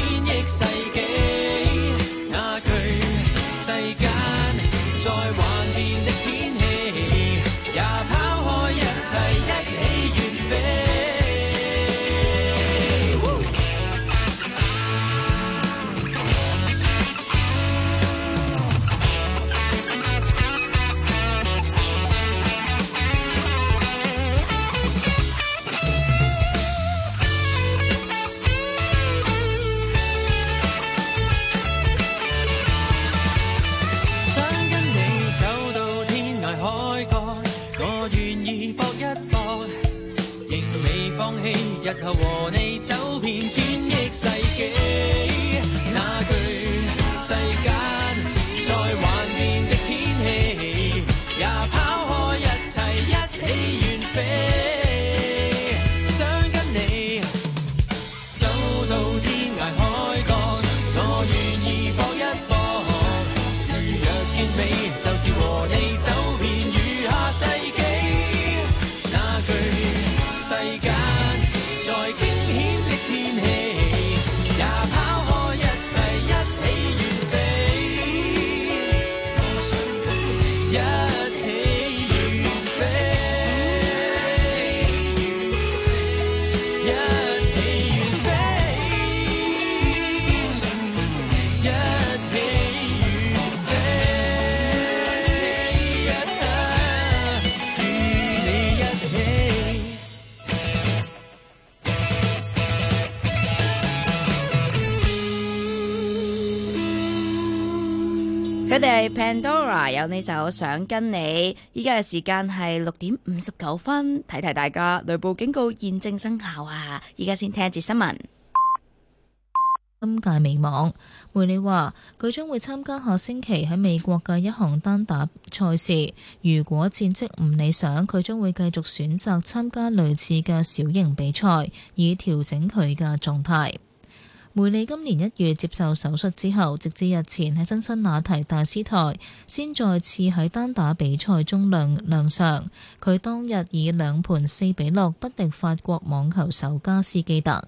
佢哋係 Pandora 有呢首想跟你。依家嘅時間係六點五十九分，提提大家雷暴警告現正生效啊！依家先聽一節新聞。 今屆美網，梅里話佢將會參加下星期喺美國嘅一項單打賽事。如果戰績唔理想，佢將會繼續選擇參加類似嘅小型比賽，以調整佢嘅狀態。梅里今年一月接受手術之後，直至日前喺辛辛那提大師台先再次喺單打比賽中亮亮相。佢當日以兩盤四比六不敵法國網球手加斯基特。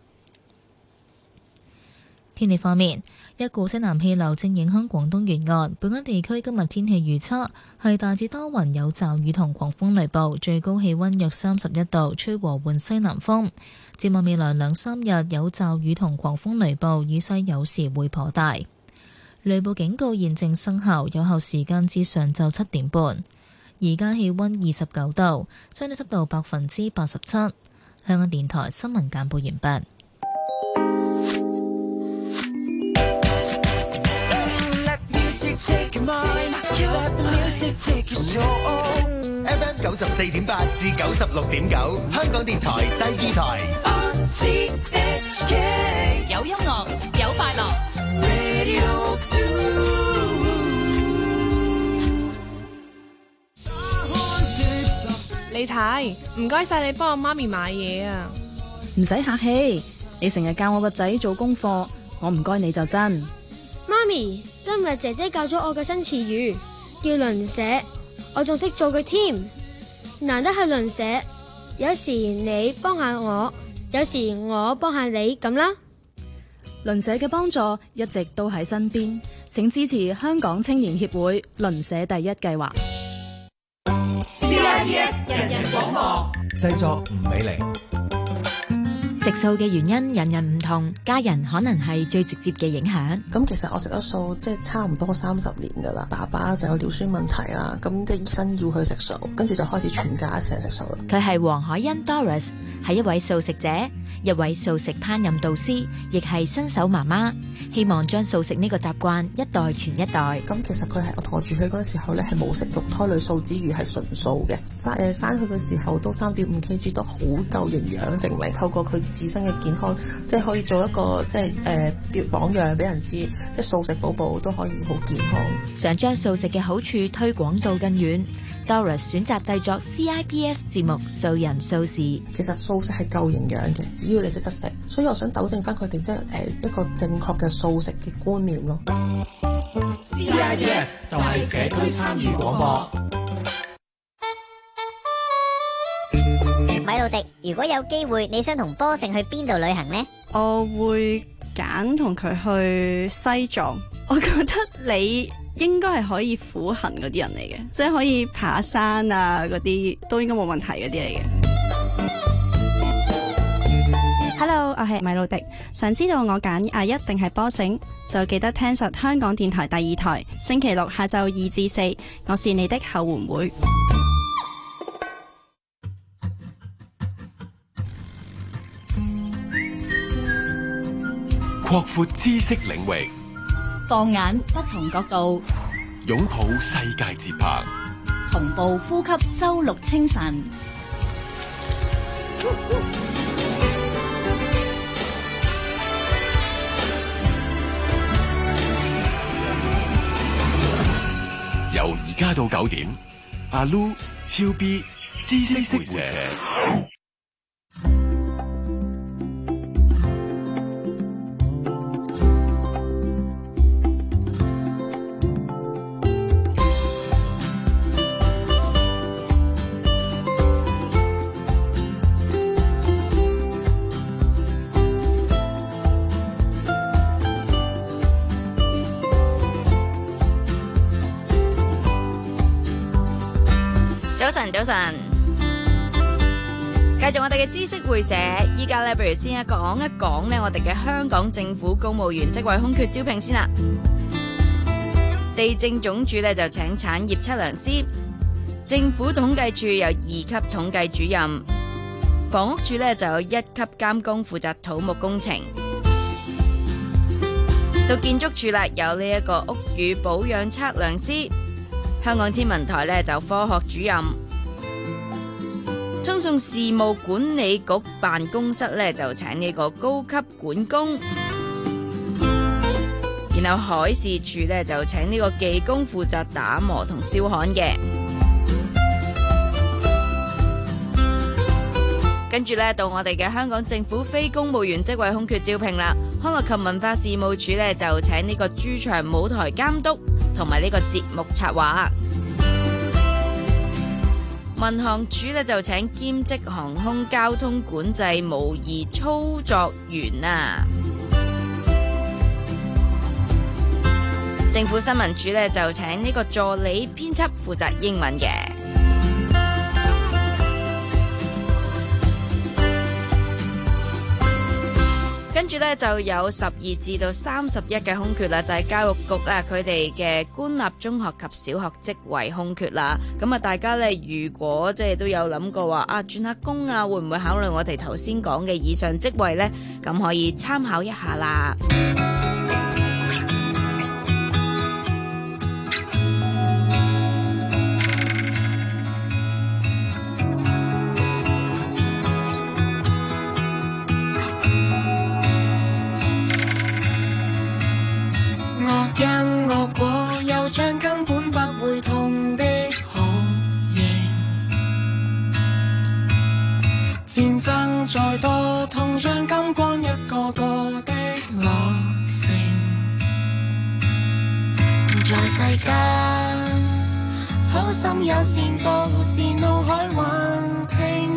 天氣方面，一股西南氣流正影響廣東沿岸，本港地區今日天氣預測係大致多雲有驟雨同狂風雷暴，最高氣溫約三十一度，吹和緩西南風。展望未來兩三日有驟雨同狂風雷暴，雨勢有時會頗大。雷暴警告現正生效，有效時間至上晝七點半。而家氣溫二十九度，相對濕度百分之八十七。香港電台新聞簡報完畢。 Take your mind, let the music take your soul. F M 九十四點八至九十六點九，香港電台第二台。R T H K 有音樂，有快樂。 Radio two。 李太，唔該晒你幫我媽咪買嘢啊！ 唔使客氣，你成日教我個仔做功課，我唔該你就真。 媽咪，今日姐姐教咗我個新詞語，叫鄰舍，我仲識做佢添。難得係鄰舍，有時你幫下我，有時我幫下你咁啦。 鄰舍嘅幫助一直都喺身邊，請支持香港青年協會鄰舍第一計劃。 C I B S 人人廣播製作吳美玲。 食素嘅原因人人唔同，家人可能係最直接嘅影響。 咁其實我食咗素即係差唔多三十年噶啦，爸爸就有尿酸問題啦，咁即係醫生要佢食素，跟住就開始全家一齊食素啦。 佢係黃海欣 Doris， 係一位素食者，一位素食烹飪導師，亦係新手媽媽，希望將素食呢個習慣一代傳一代。 咁其實佢係我同我住佢嗰陣時候咧，係冇食肉胎類素之餘係純素嘅。生誒生佢嘅時候都三點五 Kg 都好夠營養，證明透過佢自身嘅健康，即係可以做一個即係誒標榜樣俾人知，即係素食寶寶都可以好健康。 想將素食嘅好處推廣到更遠， Doris 選擇製作 C I B S 節目《素人素事》。 其實素食係夠營養嘅，只要你識得食，所以我想糾正翻佢哋即係誒一個正確嘅素食嘅觀念咯。 C I B S 就係社區參與廣播。 米路迪，如果有機會，你想同波勝去邊度旅行呢？ 我會揀同佢去西藏。我覺得你應該係可以苦行嗰啲人嚟嘅，即係可以爬山啊嗰啲都應該冇問題嗰啲嚟嘅。Hello， 我係米路迪，想知道我揀阿一定係波勝，就記得聽實香港電台第二台，星期六下晝二至四，我是你的後援會。 擴闊知識領域， 放眼不同角度， 擁抱世界節拍， 同步呼吸周六清晨。 由而家到九點，阿 Lu、超 B、知識會社。 早晨，早晨，繼續我哋嘅知識會社，依家咧，不如先一講一講咧，我哋嘅香港政府公務員職位空缺招聘先啦。地政總署咧就請產業測量師，政府統計處有二級統計主任，房屋署咧就有一級監工負責土木工程。 到建築署啦，有呢一個屋宇保養測量師。香港天文台呢就科學主任。通訊事務管理局辦公室呢就請呢個高級管工。然後海事處呢就請呢個技工負責打磨同燒焊嘅。跟住呢，到我哋嘅香港政府非公務員職位空缺招聘啦。康樂及文化事務處呢就請呢個駐場舞台監督同埋呢個節目策劃。民航處呢就請兼職航空交通管制模擬操作員啊。政府新聞處呢就請呢個助理編輯負責英文嘅。跟住咧就有十二至到三十一嘅空缺啦，就係、是、教育局啊佢哋嘅官立中學及小學職位空缺啦。咁啊，大家咧如果即係都有諗過話啊轉下工啊，會唔會考慮我哋頭先講嘅以上職位呢？咁可以參考一下啦。 將根本不會痛的酷刑，戰爭再多，痛將金光一個個的落成。在世間，好心有善報，是怒海橫聽。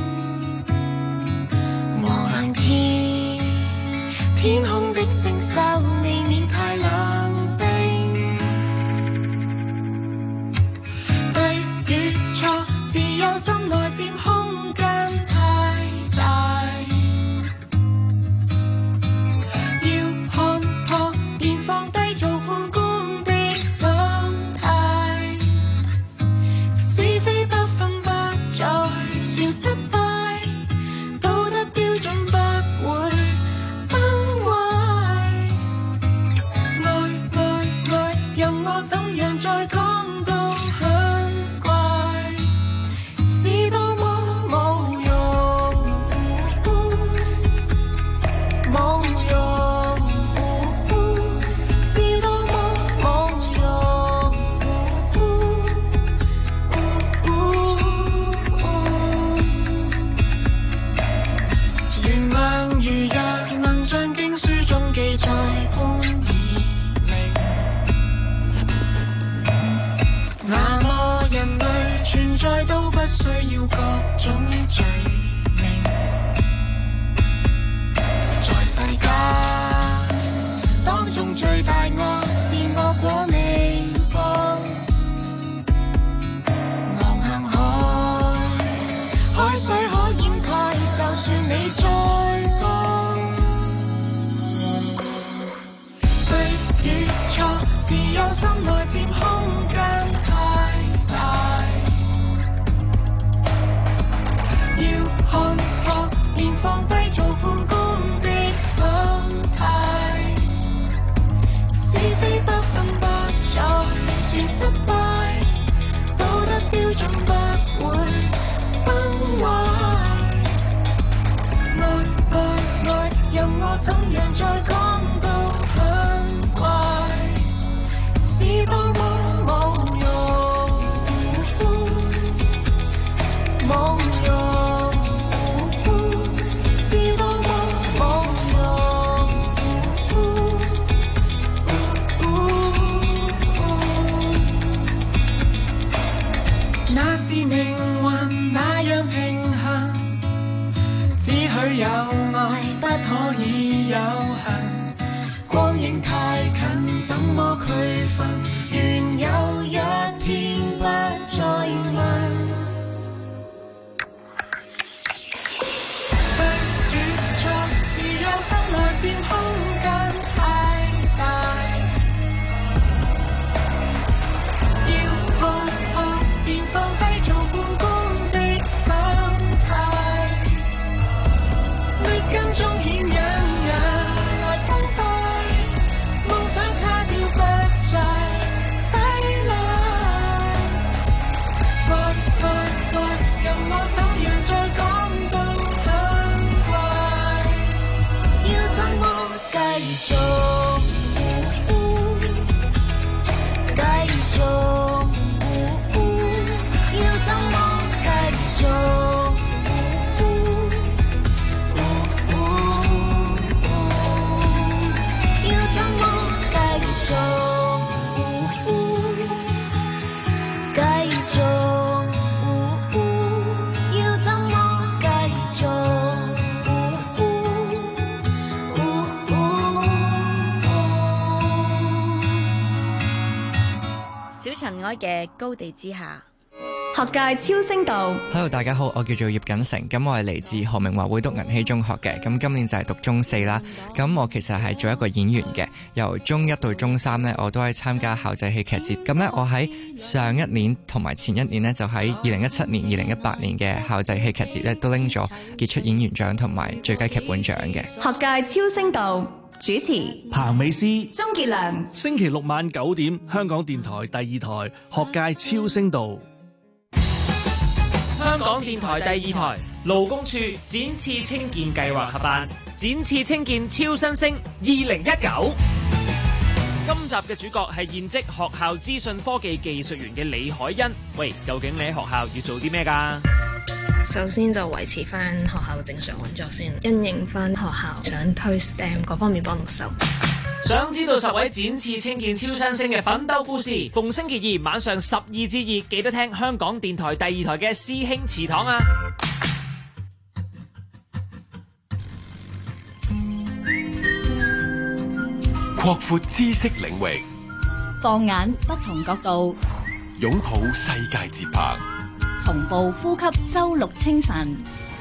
無限天，天空的星宿未免太冷。有心內佔空間太大，要看破便放低做判官的心態，是非不分不再算失敗，道德標準不會崩壞，愛愛愛任我怎樣再講到很怪。需要各種罪名，在世間當中最大惡是惡果未報，昂向海，海水可掩蓋，就算你再高，對與錯，自有心內佔空間太大。看破便放低做判官的心態，是非不分不再算失敗，道德標準不會崩壞，愛愛愛任我怎樣再講到很怪，是多麼冇用，冇用。有愛不可以有恨，光影太近，怎麼區分？願有一天不再問。對與錯，自有心內佔空間太大，要看破便放低做判官的心態。跟蹤顯忍也來分開， 塵埃嘅高地之下。 學界超聲道 Hello， 大家好，我叫做葉錦成，咁我係嚟自何明華會讀銀禧中學嘅，咁今年就係讀中四啦。咁我其實係做一個演員嘅，由中一到中三呢，我都係參加校際戲劇節。咁呢，我喺上一年同埋前一年呢，就喺二零一七年、二零一八年嘅校際戲劇節呢，都拎咗傑出演員獎同埋最佳劇本獎嘅。 學界超聲道主持彭美詩、 鍾傑良， 星期六晚九點，香港電台第二台學界超聲道。 香港電台第二台勞工處展翅青見計劃合辦展翅青見超新星二零一九。今集嘅主角係現職學校資訊科技技術員嘅李海欣。喂，究竟你喺學校要做啲咩㗎？ 首先就維持翻學校嘅正常運作先，因應翻學校想推 S T E M 各方面幫到手。 想知道十位展翅青見超新星嘅奮鬥故事，逢星期二晚上十二至二，記得聽香港電台第二台嘅師兄祠堂啊！ 擴闊知識領域， 放眼不同角度， 擁抱世界節拍， 同步呼吸周六清晨。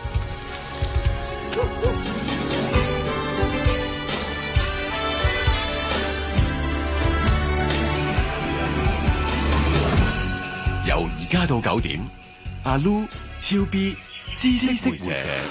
由而家到九點，阿 Lu 超 B 知識會社。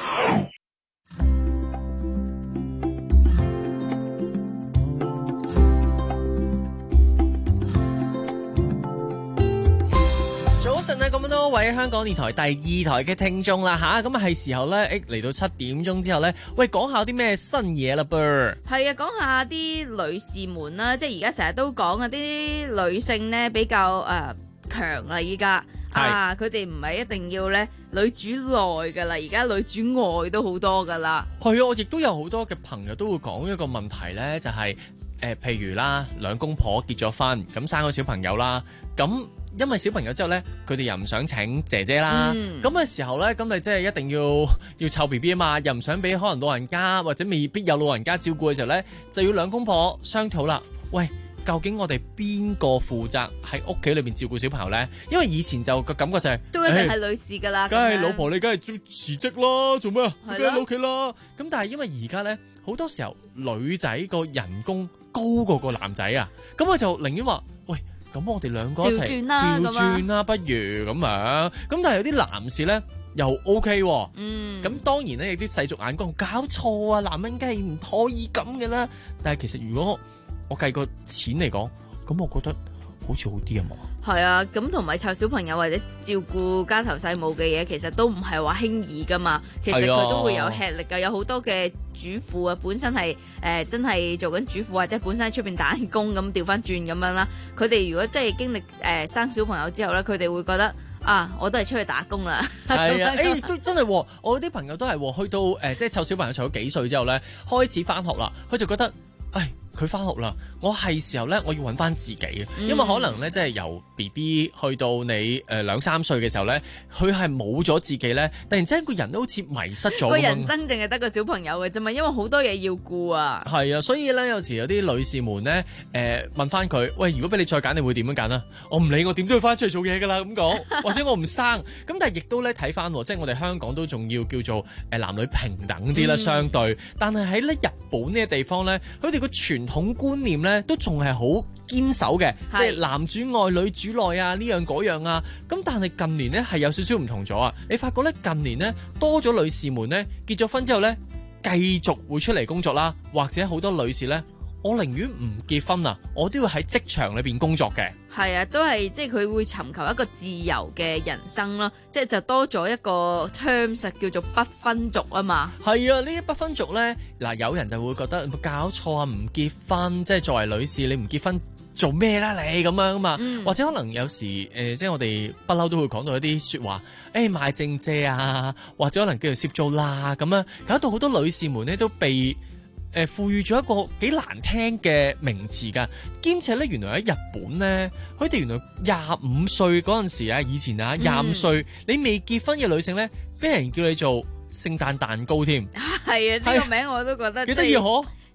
早晨啊，咁多位香港電台第二台嘅聽眾啦吓，咁啊係時候咧，誒嚟到七點鐘之後咧，喂講下啲咩新嘢啦噃。 係啊，講下啲女士們啦，即係而家成日都講啊，啲女性咧比較誒。呃強啦依家啊，佢哋唔係一定要咧女主內噶啦，而家女主外都好多噶啦。 係啊，我亦都有好多嘅朋友都會講一個問題咧，就係、是、誒、呃，譬如啦，兩公婆結咗婚，咁生咗小朋友啦，咁因為小朋友之後咧，佢哋又唔想請姐姐啦，咁嘅、嗯、時候咧，咁你即係一定要要湊 B B 啊嘛，又唔想俾可能老人家或者未必有老人家照顧嘅時候咧，就要兩公婆商討啦。喂，究竟我哋邊個負責喺屋企裏邊照顧小朋友咧？因為以前就個感覺就係、是、 都一定係女士噶啦， 梗係老婆你梗係辭職啦，做咩啊？你梗係喺屋企啦。咁但係因為而家咧好多時候女仔個人工高過個男仔啊，咁我就寧願話喂，咁我哋兩個一齊調轉啦，調轉啦，不如咁樣。咁但係有啲男士咧又 OK 喎，嗯，咁當然咧有啲世俗眼光搞錯啊，男人梗係唔可以咁嘅啦。但係其實如果我計個錢嚟講，咁我覺得好似好啲啊嘛。 係啊，咁同埋湊小朋友或者照顧家頭細務嘅嘢，其實都唔係話輕易噶嘛。其實佢都會有吃力噶，有好多嘅主婦啊，本身係誒、呃、真係做緊主婦，或者本身喺出邊打緊工咁調翻轉咁樣啦。佢哋如果真係經歷誒、呃、生小朋友之後咧，佢哋會覺得啊，我都係出去打工啦。 係啊，誒、欸、都真係、哦，我啲朋友都係、哦、去到誒、呃、即係湊小朋友湊咗幾歲之後咧，開始翻學啦，佢就覺得，唉。佢翻學啦，我係時候咧，我要揾翻自己嘅，因為可能咧，即係由 B B 去到你誒兩三歲嘅時候咧，佢係冇咗自己咧，突然之間個人都好似迷失咗。個人生淨係得個小朋友嘅啫嘛，因為好多嘢要顧啊。 係啊，所以咧有時有啲女士們咧，誒、呃、問翻佢，喂，如果俾你再揀，你會點樣揀啊？我唔理，我點都要翻出去做嘢噶啦，咁講，或者我唔生，咁但係亦都咧睇翻，即係我哋香港都仲要叫做誒男女平等啲啦，嗯、相對，但係喺咧日本呢個地方咧，佢哋個傳統觀念咧都仲係好堅守嘅，即係男主外女主內啊，呢樣嗰樣啊。咁但係近年咧係有少少唔同咗啊！你發覺咧近年咧多咗女士們咧結咗婚之後咧繼續會出嚟工作啦，或者好多女士咧，我寧願唔結婚啊，我都要喺職場裏邊工作嘅。 係啊，都係即係佢會尋求一個自由嘅人生咯，即係就多咗一個 terms 叫做不婚族啊嘛。 係啊，呢啲不婚族咧，嗱有人就會覺得冇搞錯啊，唔結婚即係作為女士，你唔結婚做咩啦你咁樣啊嘛，嗯、或者可能有時誒、呃，即係我哋不嬲都會講到一啲説話，誒、欸、賣正姐啊，或者可能叫做攝做啦咁樣，搞到好多女士們咧都被誒賦予咗一個幾難聽嘅名詞㗎，兼且咧原來喺日本咧，佢哋原來廿五歲嗰陣時啊，以前啊廿五歲你未結婚嘅女性咧，俾人叫你做聖誕蛋糕添。 係啊，呢、呢個名我都覺得幾得意嗬。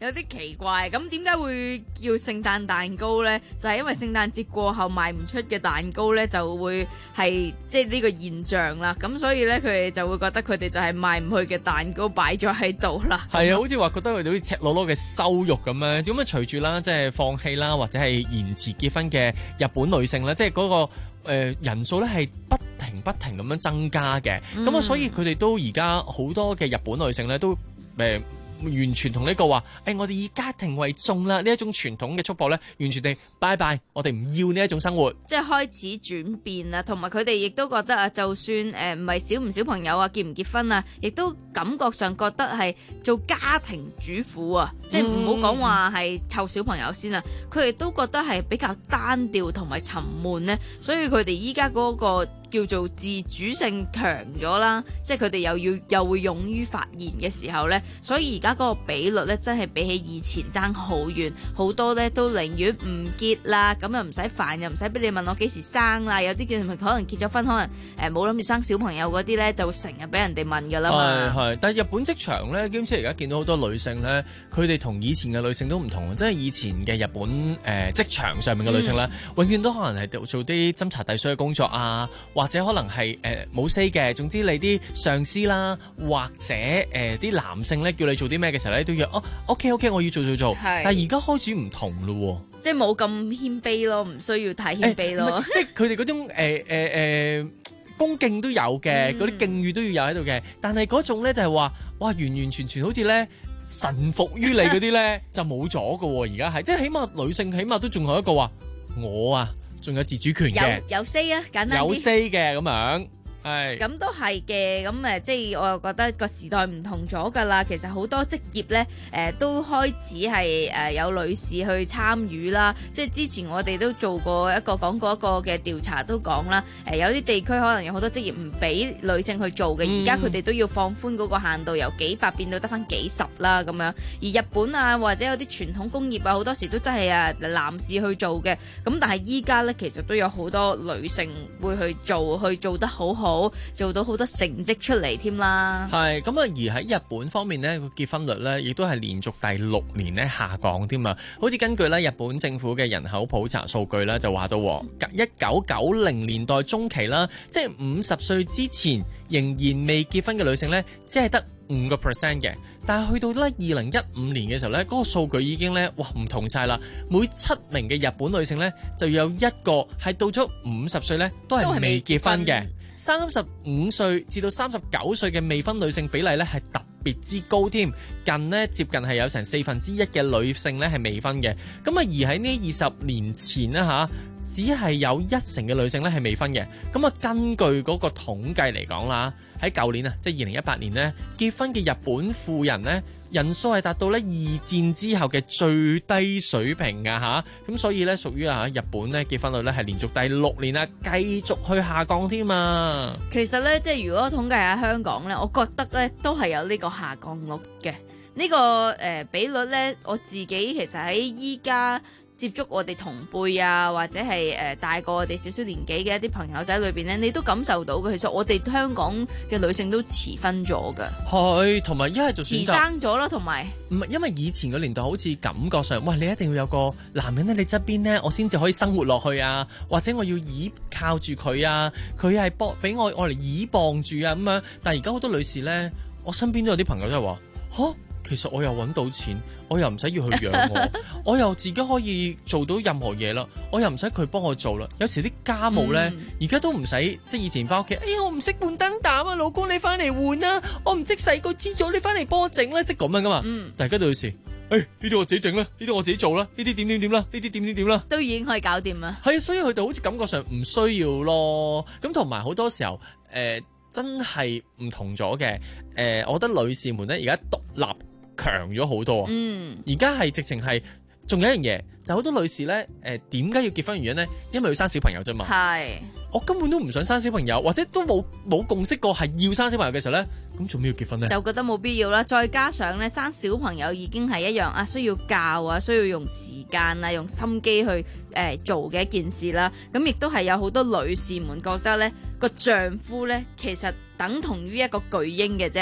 有啲奇怪。咁點解會叫聖誕蛋糕呢？就係、是、因為聖誕節過後賣唔出嘅蛋糕呢，就會係即係呢個現象啦。咁所以呢，佢哋就會覺得佢哋就係賣唔去嘅蛋糕擺咗喺度啦。 係啊，好似話覺得佢哋好似赤裸裸嘅羞辱咁樣。咁啊，隨住啦，即係放棄啦，或者係延遲結婚嘅日本女性咧，即係嗰個。誒、呃、人數咧係不停不停咁樣增加嘅，咁啊、嗯，所以佢哋都而家好多嘅日本女性咧都誒、呃、完全同呢個話，誒、欸、我哋以家庭為重啦，呢一種傳統嘅束縛咧，完全地拜拜，我哋唔要呢一種生活， 即係開始轉變啦。同埋佢哋亦都覺得啊，就算誒唔係小唔小朋友啊，結唔結婚啊，亦都感覺上覺得係做家庭主婦啊，嗯、即係唔好講話係湊小朋友先啊，佢哋都覺得係比較單調同埋沉悶呢。所以佢哋依家嗰個叫做自主性強咗啦，即係佢哋又要又會勇於發言嘅時候呢。所以而家嗰個比率呢，真係比起以前爭好遠，好多呢都寧願唔結啦，咁又唔使煩，又唔使俾你問我幾時生啦。有啲叫可能結咗婚，可能誒冇諗住生小朋友嗰啲呢，就會成日俾人哋問㗎啦嘛。 係係，但係日本職場呢，兼且而家見到好多女性呢，佢哋同以前嘅女性都唔同，即係以前嘅日本誒、呃、職場上面嘅女性呢，嗯、永遠都可能係做啲斟茶遞水嘅工作啊。或者可能係誒冇 say 嘅，總之你啲上司啦，或者誒啲、呃、男性咧叫你做啲咩嘅時候咧，都要哦 OK OK， 我要做做做。是但係而家開始唔同咯， 即係冇咁謙卑咯，唔需要太謙卑咯。 欸、即係佢哋嗰種誒誒誒恭敬都有嘅，嗰啲、嗯、敬語都要有喺度嘅。但係嗰種咧就係話，哇，完完全全好似咧臣服於你嗰啲咧就冇咗㗎。而家係即係起碼女性起碼都仲有一個話我啊。仲有自主權嘅， 有有 say 啊，簡單啲有 say 嘅咁樣。係， 咁都係嘅，咁誒，即係我又覺得個時代唔同咗㗎啦。其實好多職業咧，誒、呃、都開始係誒、呃、有女士去參與啦。即係之前我哋都做過一個講過一個嘅調查都講啦。誒、呃、有啲地區可能有好多職業唔俾女性去做嘅，而家佢哋都要放寬嗰個限度，由幾百變到得返幾十啦咁樣。而日本啊，或者有啲傳統工業啊，好多時都真係啊男士去做嘅。咁但係依家咧，其實都有好多女性會去做，去做得好好。做到好多成績出嚟添啦， 係咁啊！而喺日本方面呢，個結婚率呢亦都係連續第六年呢下降添啊！好似根據咧日本政府嘅人口普查數據呢，就話到一九九零年代中期啦，即係五十歲之前仍然未結婚嘅女性呢，只係得五個 percent 嘅。但係去到咧二零一五年嘅時候呢，嗰、嗰個數據已經呢，哇唔同晒啦！每七名嘅日本女性呢，就有一個係到咗五十歲呢，都係未結婚嘅。三十五歲至到三十九歲嘅未婚女性比例咧係特別之高添，近呢接近係有成四分之一嘅女性咧係未婚嘅。咁啊而喺呢二十年前呢，吓，只係有一成嘅女性咧係未婚嘅。咁啊根據嗰個統計嚟講啦，喺舊年啊即係二零一八年呢，結婚嘅日本婦人呢，人數係達到咧二戰之後嘅最低水平㗎吓，咁所以咧屬於啊日本咧結婚率咧係連續第六年啊繼續去下降添啊。 其實咧即係如果統計下香港咧，我覺得咧都係有呢個下降率嘅。呢、這個誒、呃、比率咧，我自己其實喺依家接觸我哋同輩啊，或者係誒、呃、大過我哋少少年紀嘅一啲朋友仔裏邊咧，你都感受到嘅。其實我哋香港嘅女性都遲婚咗㗎， 係同埋一係就選擇遲生咗啦，同埋唔係因為以前嘅年代好似感覺上，喂你一定要有個男人喺你側邊咧，我先至可以生活落去啊，或者我要倚靠住佢啊，佢係幫俾我我嚟倚傍住啊咁樣。但係而家好多女士咧，我身邊都有啲朋友都係話嚇。其實我又揾到錢，我又唔使要去養我，我又自己可以做到任何嘢啦，我又唔使佢幫我做啦。有時啲家務咧，而家、嗯、都唔使，即係以前翻屋企，哎呀我唔識換燈膽啊，老公你翻嚟換啦，我唔識洗個支咗，你翻嚟幫我整啦，即係咁樣噶嘛。嗯、大家都有時，誒呢啲我自己整啦，呢啲我自己做啦，呢啲點點點啦，呢啲點點點啦， 都已經可以搞掂啦。 係啊，所以佢哋好似感覺上唔需要咯。咁同埋好多時候，誒、呃、真係唔同咗嘅。誒、呃，我覺得女士們咧而家獨立強咗好多啊！而家係直情係，仲有一樣嘢，就好、是、多女士咧，誒點解要結婚原因咧？因為要生小朋友啫嘛。係，我根本都唔想生小朋友，或者都冇冇共識過係要生小朋友嘅時候咧，咁做咩要結婚咧？就覺得冇必要啦。再加上咧，生小朋友已經係一樣啊，需要教啊，需要用時間啊，用心機去誒、呃、做嘅一件事啦。咁亦都係有好多女士們覺得咧，個丈夫咧其實等同於一個巨嬰嘅啫。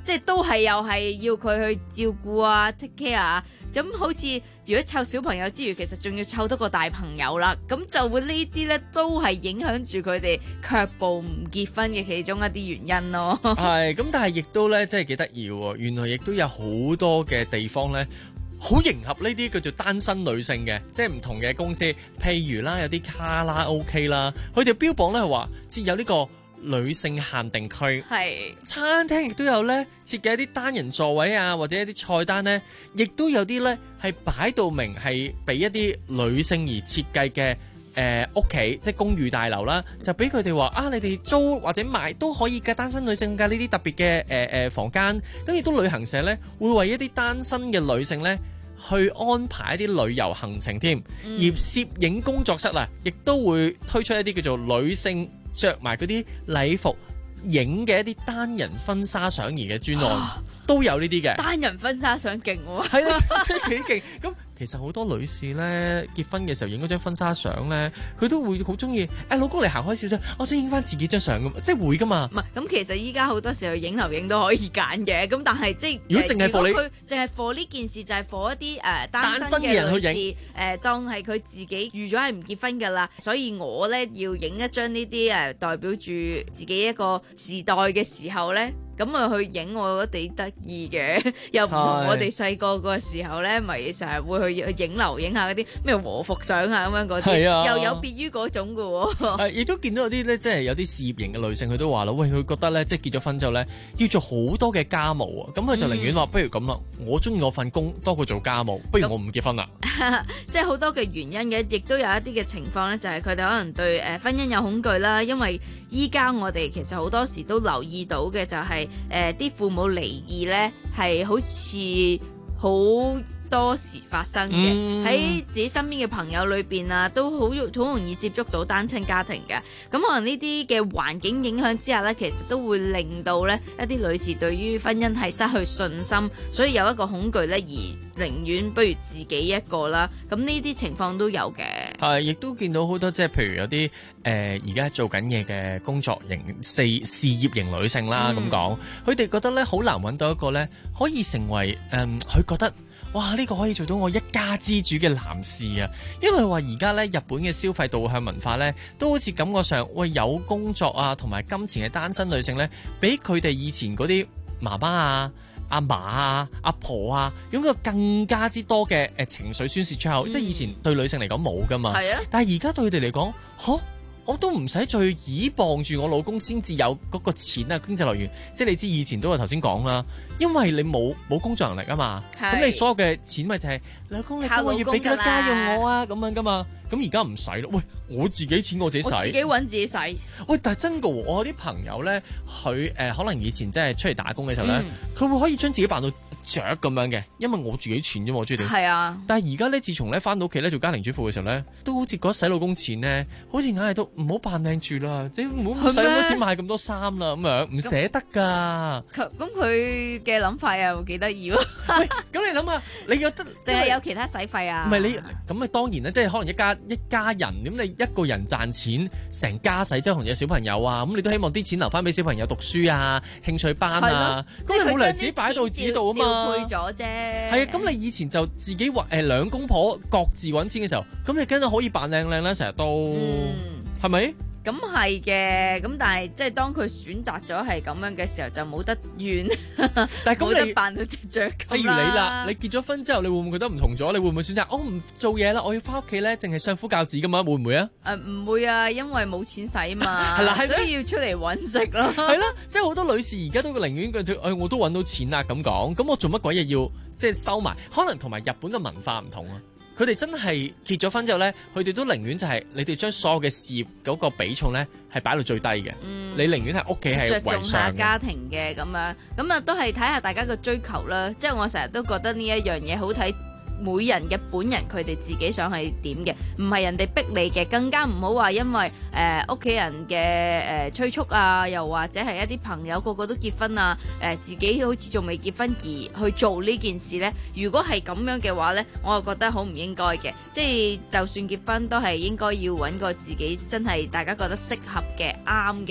即係都係又係要佢去照顧啊 take care 啊。咁好似如果湊小朋友之餘，其實仲要湊多個大朋友啦，咁就會呢啲咧都係影響住佢哋卻步唔結婚嘅其中一啲原因咯。 係咁，但係亦都咧，真係幾得意喎！原來亦都有好多嘅地方咧，好迎合呢啲叫做單身女性嘅，即係唔同嘅公司，譬如啦，有啲卡拉 OK 啦，佢哋標榜咧係話設有呢個女性限定區， 係餐廳亦都有咧設計一啲單人座位啊，或者一啲菜單咧，亦都有啲咧係擺到明係俾一啲女性而設計嘅誒屋企，即係公寓大樓啦，就俾佢哋話啊，你哋租或者買都可以嘅單身女性嘅呢啲特別嘅誒誒房間，咁亦都旅行社咧會為一啲單身嘅女性咧去安排一啲旅遊行程添， 嗯、 而攝影工作室啊，亦都會推出一啲叫做女性着埋嗰啲禮服影嘅一啲單人婚紗相儀嘅專案，都有呢啲嘅。 單人婚紗相勁喎， 係啦，真係幾勁。咁其實好多女士咧結婚嘅時候影嗰張婚紗相咧，佢都會好中意。誒、哎，老公你行開少少，我想影翻自己張相咁，即係會噶嘛。 唔係，咁其實依家好多時候影樓影都可以揀嘅，咁但係即係如果淨係 for 你， 佢淨係 for 呢件事就係 for 一啲誒、呃、單身單身嘅人去影， 誒、呃、當係佢自己預咗係唔結婚㗎啦，所以我咧要影一張呢啲誒代表住自己一個時代嘅時候咧。咁啊去影我覺得幾得意嘅，又唔同我哋細個個時候咧，咪就係會去去影樓影下嗰啲咩和服相啊咁樣嗰啲，又有別於嗰種嘅喎。 係，亦都見到有啲咧，即係有啲事業型嘅女性，佢都話啦，喂，佢覺得咧，即係結咗婚之後咧，要做好多嘅家務啊，咁佢就寧願話，不如咁啦，我中意我份工多過做家務，不如我唔結婚啦。 即係好多嘅原因嘅，亦都有一啲嘅情況咧，就係佢哋可能對誒婚姻有恐懼啦，因為依家我哋其實好多時都留意到嘅就係誒啲父母離異咧，係好似好多時發生嘅，喺、嗯、自己身邊嘅朋友裏邊啊，都好好容易接觸到單親家庭嘅。咁可能呢啲嘅環境影響之下呢，其實都會令到呢一啲女士對於婚姻係失去信心，所以有一個恐懼呢，而寧願不如自己一個啦。咁呢啲情況都有嘅。 係，亦都見到好多即係譬如有啲誒而家做緊嘢嘅工作型事事業型女性啦，咁講，佢哋覺得呢好難揾到一個呢可以成為誒佢、呃、覺得。哇！呢、這個可以做到我一家之主嘅男士啊，因為話而家咧日本嘅消費導向文化咧，都好似感覺上喂有工作啊同埋金錢嘅單身女性咧，比佢哋以前嗰啲媽媽啊、阿嫲啊、阿婆啊，擁有更加之多嘅誒、呃、情緒宣泄出口，嗯、即係以前對女性嚟講冇噶嘛。係啊，但係而家對佢哋嚟講，嚇。我都唔使再倚傍住我老公先至有嗰個錢啊，經濟來源。即係你知以前都係頭先講啦，因為你冇冇工作能力啊嘛，咁你所有嘅錢咪就係、是、老公你幫我要俾幾多家用我啊咁樣噶嘛。咁而家唔使咯，喂，我自己錢我自己使， 我自己揾自己使。 喂，但係真㗎喎，我有啲朋友咧，佢誒、呃、可能以前即係出嚟打工嘅時候咧，佢、嗯、會可以將自己扮到雀咁樣嘅，因為我自己錢啫嘛，我中意點。係啊。但係而家咧，自從咧翻到屋企咧做家庭主婦嘅時候咧，都好似覺得使老公錢咧，好似硬係都唔好扮靚住啦，即係唔好使咁多錢買咁多衫啦，咁樣唔捨得㗎。 咁佢嘅諗法又幾得意喎。 喂，咁你諗下，你覺得定係有其他使費啊？ 唔係你咁啊，當然啦，即係可能一家。一家人咁，你一個人賺錢，成家使，即係同有小朋友啊，咁你都希望啲錢留翻俾小朋友讀書啊、興趣班啊，咁你冇理由自己擺到自己度啊嘛， 調配咗啫。 係啊，咁你以前就自己揾誒兩公婆各自揾錢嘅時候，咁你梗係可以扮靚靚啦，成日都係咪？ 咁係嘅，咁但係即係當佢選擇咗係咁樣嘅時候，就冇得怨， 但係咁你冇得扮到隻雀咁啦。 譬如你啦，你結咗婚之後，你會唔會覺得唔同咗？你會唔會選擇我唔做嘢啦，我要翻屋企咧，淨係相夫教子咁嘛？會唔會啊？ 誒唔會啊，因為冇錢使嘛， 係啦， 所以要出嚟揾食咯。 係咯，即係好多女士而家都寧願佢誒，我都揾到錢啦咁講，咁我做乜鬼嘢要即係收埋？可能同埋日本嘅文化唔同啊。佢哋真係結咗婚之後咧，佢哋都寧願就係你哋將所有嘅事業嗰個比重咧係擺到最低嘅。嗯，你寧願係屋企係着重下家庭嘅咁樣，咁啊都係睇下大家嘅追求啦。即係我成日都覺得呢一樣嘢好睇。每人嘅本人佢哋自己想係點嘅，唔係人哋逼你嘅，更加唔好話因為誒屋企人嘅誒、呃、催促啊，又或者係一啲朋友個個都結婚啊，誒、呃、自己好似仲未結婚而去做呢件事呢。如果係咁樣嘅話呢，我就覺得好唔應該嘅。即係就算結婚都係應該要揾個自己真係大家覺得適合嘅啱嘅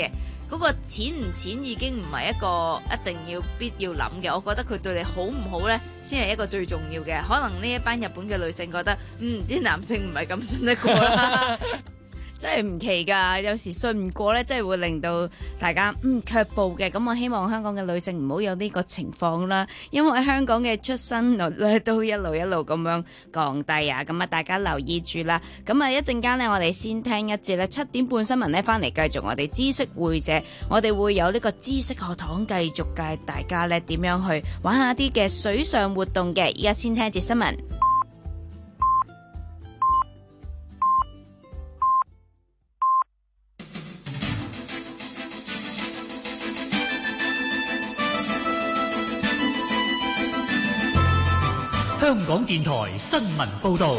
嗰個錢唔錢已經唔係一個一定要必要諗嘅。我覺得佢對你好唔好呢，先係一個最重要嘅。可能呢一班日本嘅女性覺得，嗯，啲男性唔係咁信得過啦。真係唔奇㗎，有時信唔過咧，真係會令到大家嗯卻步嘅。咁我希望香港嘅女性唔好有呢個情況啦，因為香港嘅出生率咧都一路一路咁樣降低啊。咁啊，大家留意住啦。咁啊，一陣間呢，我哋先聽一節咧七點半新聞呢，翻嚟繼續我哋知識會社，我哋會有呢個知識學堂繼續教大家呢點樣去玩下啲嘅水上活動嘅。而家先聽一節新聞。 香港電台新聞報道，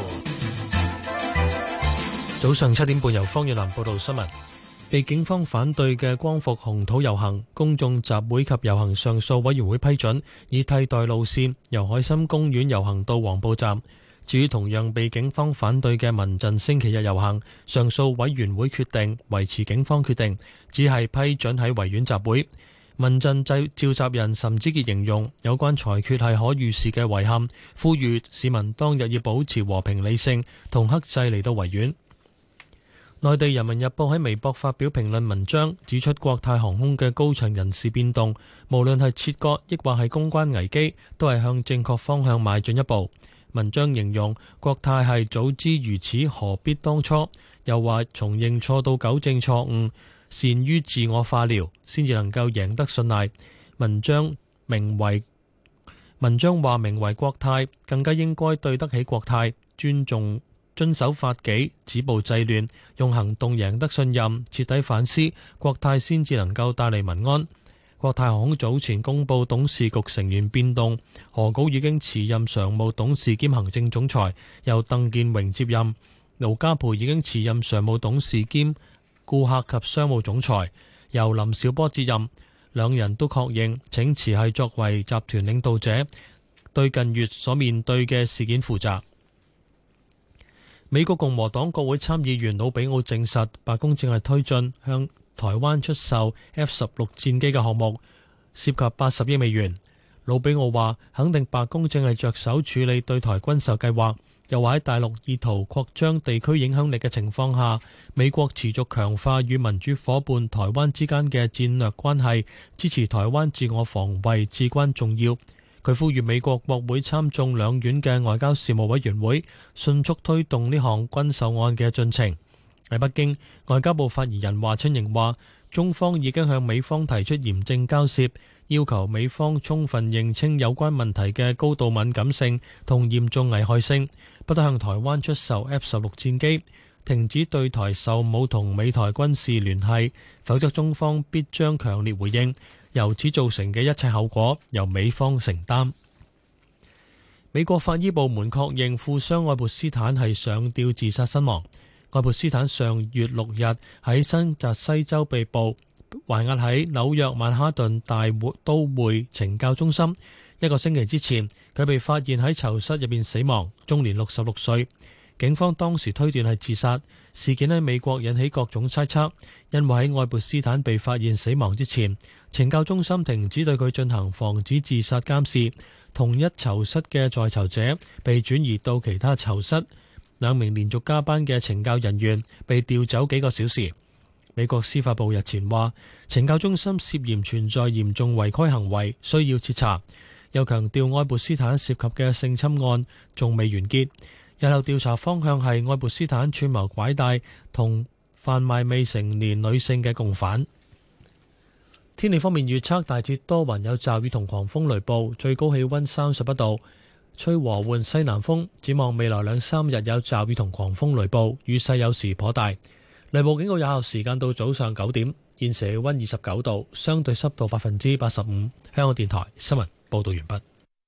早上七點半由方遠南報道新聞。被警方反對嘅光復紅土遊行，公眾集會及遊行上訴委員會批准，以替代路線由海心公園遊行到黃埔站。至於同樣被警方反對嘅民陣星期日遊行，上訴委員會決定維持警方決定，只係批准喺維園集會。民陣召集人岑子傑形容有關裁決係可預示嘅遺憾，呼籲市民當日要保持和平理性同克制嚟到維園。內地人民日報喺微博發表評論文章，指出國泰航空嘅高層人事變動，無論係切割抑或係公關危機，都係向正確方向邁進一步。文章形容國泰係早知如此何必當初，又話從認錯到糾正錯誤，善於自我化療，先至能夠贏得信賴。文章名為文章話名為國泰，更加應該對得起國泰，尊重遵守法紀，止暴制亂，用行動贏得信任，徹底反思，國泰先至能夠帶嚟民安。國泰航空早前公布董事局成員變動，何杲已經辭任常務董事兼行政總裁，由鄧健榮接任；盧家培已經辭任常務董事兼顧客及商務總裁，由林紹波接任。兩人都確認請辭係作為集團領導者，對近月所面對嘅事件負責。美國共和黨國會參議員魯比奧證實，白宮正係推進向台灣出售 F 十六戰機嘅項目，涉及八十億美元。魯比奧話肯定白宮正係着手處理對台軍售計劃，又話喺大陸意圖擴張地區影響力嘅情況下，美國持續強化與民主夥伴台灣之間嘅戰略關係，支持台灣自我防衛至關重要。佢呼籲美國國會參眾兩院嘅外交事務委員會迅速推動呢項軍售案嘅進程。喺北京，外交部發言人華春瑩話，中方已經向美方提出嚴正交涉，要求美方充分認清有關問題嘅高度敏感性同嚴重危害性，不得向台灣出售 F 十六戰機，停止對台售武同美台軍事聯繫，否則中方必將強烈回應，由此造成嘅一切後果由美方承擔。美國法醫部門確認富商愛潑斯坦係上吊自殺身亡。愛潑斯坦上月六日喺新澤西州被捕，還押喺紐約曼哈頓大都會懲教中心。一個星期之前，佢被發現喺囚室入邊死亡，終年六十六歲。警方當時推斷係自殺。事件喺美國引起各種猜測，因為喺愛潑斯坦被發現死亡之前，懲教中心停止對佢進行防止自殺監視，同一囚室嘅在囚者被轉移到其他囚室。兩名連續加班嘅懲教人員被調走幾個小時。美國司法部日前話，懲教中心涉嫌存在嚴重違規行為，需要徹查。又強調愛潑斯坦涉及嘅性侵案仲未完結，日後調查方向係愛潑斯坦串謀拐帶同販賣未成年女性嘅共犯。天氣方面預測大致多雲有驟雨同狂風雷暴，最高氣溫三十一度，吹和緩西南風。展望未來兩三日有驟雨同狂風雷暴，雨勢有時頗大。雷暴警告有效時間到早上九點。現時氣溫二十九度，相對濕度百分之八十五。香港電台新聞報道完畢。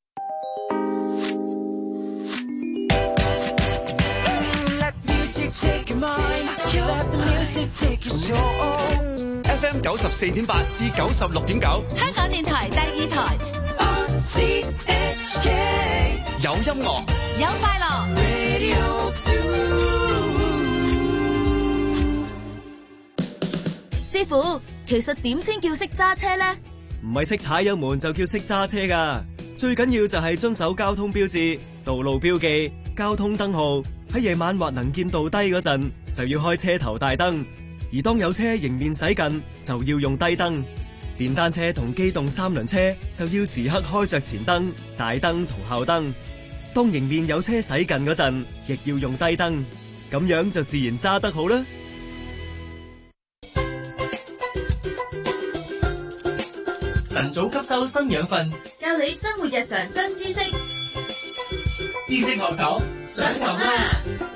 F M 九十四點八至九十六點九， 香港電台第二台。 有音樂， 有快樂。 師傅， 其實點先叫識揸車呢？ 唔係識踩油門就叫識揸車㗎，最緊要就係遵守交通標誌、道路標記、交通燈號。喺夜晚或能見度低嗰陣，就要開車頭大燈；而當有車迎面駛近，就要用低燈。電單車同機動三輪車就要時刻開着前燈、大燈同後燈。當迎面有車駛近嗰陣，亦要用低燈，咁樣就自然揸得好啦。 晨早吸收新養分， 教你生活日常新知識。 知識學堂上堂啦！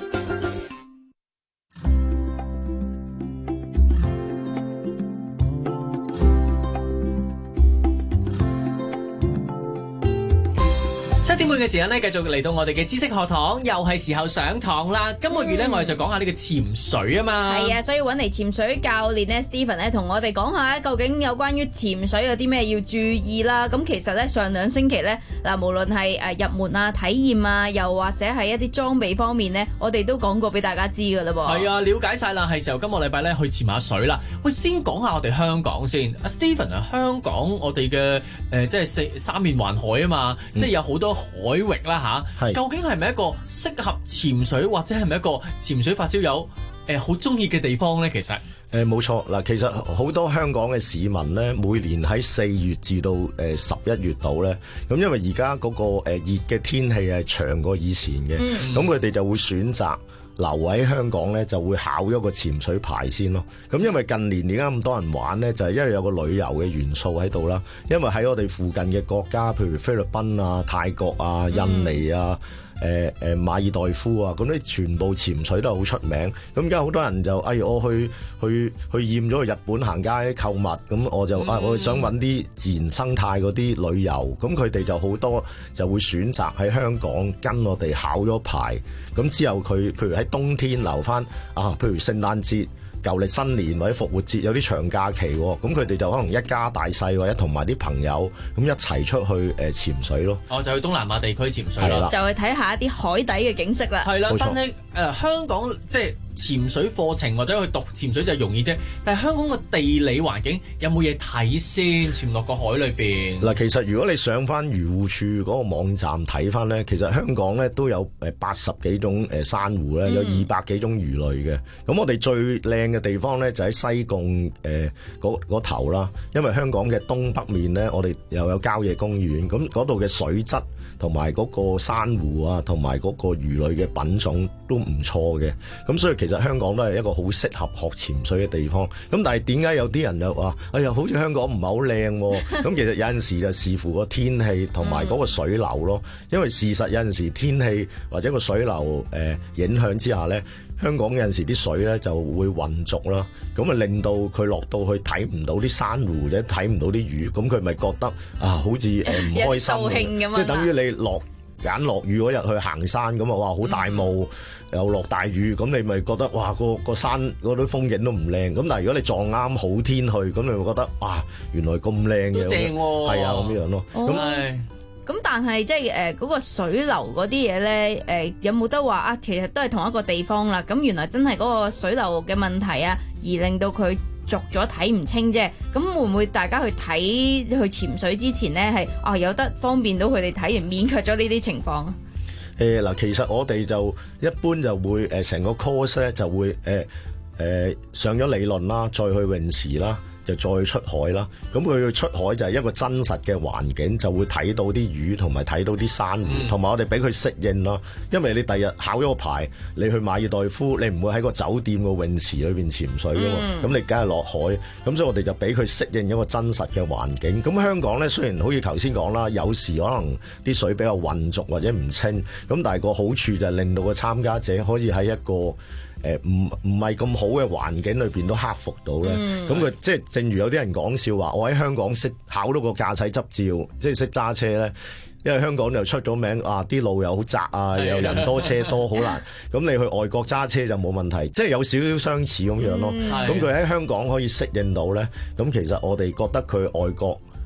七點半嘅時間咧，繼續嚟到我哋嘅知識學堂，又係時候上堂啦。今個月咧，我哋就講下呢個潛水啊嘛。 係啊，所以揾嚟潛水教練咧 Stephen 咧，同我哋講下究竟有關於潛水有啲咩要注意啦。咁其實咧，上兩星期咧，嗱，無論係誒入門啊、體驗啊，又或者係一啲裝備方面咧，我哋都講過俾大家知噶啦噃。 係啊，了解晒啦，係時候今個禮拜咧去潛下水啦。喂，先講下我哋香港先。阿 Stephen 啊，香港我哋嘅誒即係四三面環海啊嘛，嗯、即係有好多海域啦吓，究竟係咪一個適合潛水，或者係咪一個潛水發燒友誒好中意嘅地方咧？其實誒冇錯嗱，其實好多香港嘅市民咧，每年喺四月至到誒十一月度咧，咁因為而家嗰個誒熱嘅天氣係長過以前嘅，咁佢哋就會選擇留喺香港咧，就會考咗個潛水牌先咯。咁因為近年而家咁多人玩咧，就係、是、因為有個旅遊嘅元素喺度啦。因為喺我哋附近嘅國家，譬如菲律賓啊、泰國啊、印尼啊、誒、呃、誒馬爾代夫啊，咁咧全部潛水都係好出名。咁而家好多人就哎我去去去厭咗去日本行街購物，咁我就啊我想揾啲自然生態嗰啲旅遊，咁佢哋就好多就會選擇喺香港跟我哋考咗牌，咁之後佢譬如喺冬天留翻啊，譬如聖誕節、舊歷新年或者復活節有啲長假期，咁佢哋就可能一家大細或者同埋啲朋友咁一齊出去誒潛水咯。 哦，就去東南亞地區潛水啦， 就去睇下一啲海底嘅景色啦。 係啦，但係誒、呃、香港即係潛水課程或者去讀潛水就容易啫，但係香港個地理環境有冇嘢睇先？潛落個海裏邊嗱，其實如果你上翻漁護署嗰個網站睇翻咧，其實香港咧都有誒八十幾種誒珊瑚咧，有二百幾種魚類嘅。咁、嗯、我哋最靚嘅地方咧就喺西貢誒嗰嗰頭啦，因為香港嘅東北面咧，我哋又有郊野公園，咁嗰度嘅水質同埋嗰個珊瑚啊，同埋嗰個魚類嘅品種都唔錯嘅。咁所以其實香港都係一個好適合學潛水嘅地方。咁但係點解有啲人就話哎呀，好似香港唔係好靚喎？咁其實有陣時就視乎個天氣同埋嗰個水流咯。因為事實有陣時天氣或者個水流誒、呃、影響之下咧，香港有陣時啲水咧就會混濁啦，咁啊令到佢落到去睇唔到啲珊瑚或者睇唔到啲魚，咁佢咪覺得啊好似誒唔開心，即係等於你落揀落雨嗰日去行山咁啊，哇好大霧、嗯、又落大雨，咁你咪覺得哇個個山嗰啲風景都唔靚。咁但係如果你撞啱好天去，咁你會覺得啊原來咁靚嘅， 正喎， 係啊咁樣咯。咁、 哦咁但係即係誒嗰個水流嗰啲嘢咧，誒、呃、有冇得話啊？其實都係同一個地方啦。咁原來真係嗰個水流嘅問題啊，而令到佢濁咗睇唔清啫。咁會唔會大家去睇去潛水之前咧，係啊有得方便到佢哋睇完，免卻咗呢啲情況？ 誒嗱，其實我哋就一般就會誒成個 course 咧就會誒誒、呃呃、上咗理論啦，再去泳池啦。就再出海啦，咁佢出海就係一個真實嘅環境，就會睇到啲魚同埋睇到啲珊瑚，同、嗯、埋我哋俾佢適應咯。因為你第日考咗個牌，你去馬爾代夫，你唔會喺個酒店個泳池裏邊潛水噶嘛，咁、嗯、你梗係落海，咁所以我哋就俾佢適應一個真實嘅環境。咁香港咧，雖然好似頭先講啦，有時可能啲水比較渾濁或者唔清，咁但係個好處就係令到個參加者可以喺一個誒唔唔係咁好嘅環境裏邊都克服到咧，咁佢即係正如有啲人講笑話，我喺香港識考到個駕駛執照，即係識揸車咧，因為香港就出咗名啊，啲路又好窄啊，又人多車多，好難。咁你去外國揸車就冇問題，即係有少少相似咁樣咯。咁佢喺香港可以適應到咧，咁其實我哋覺得佢外國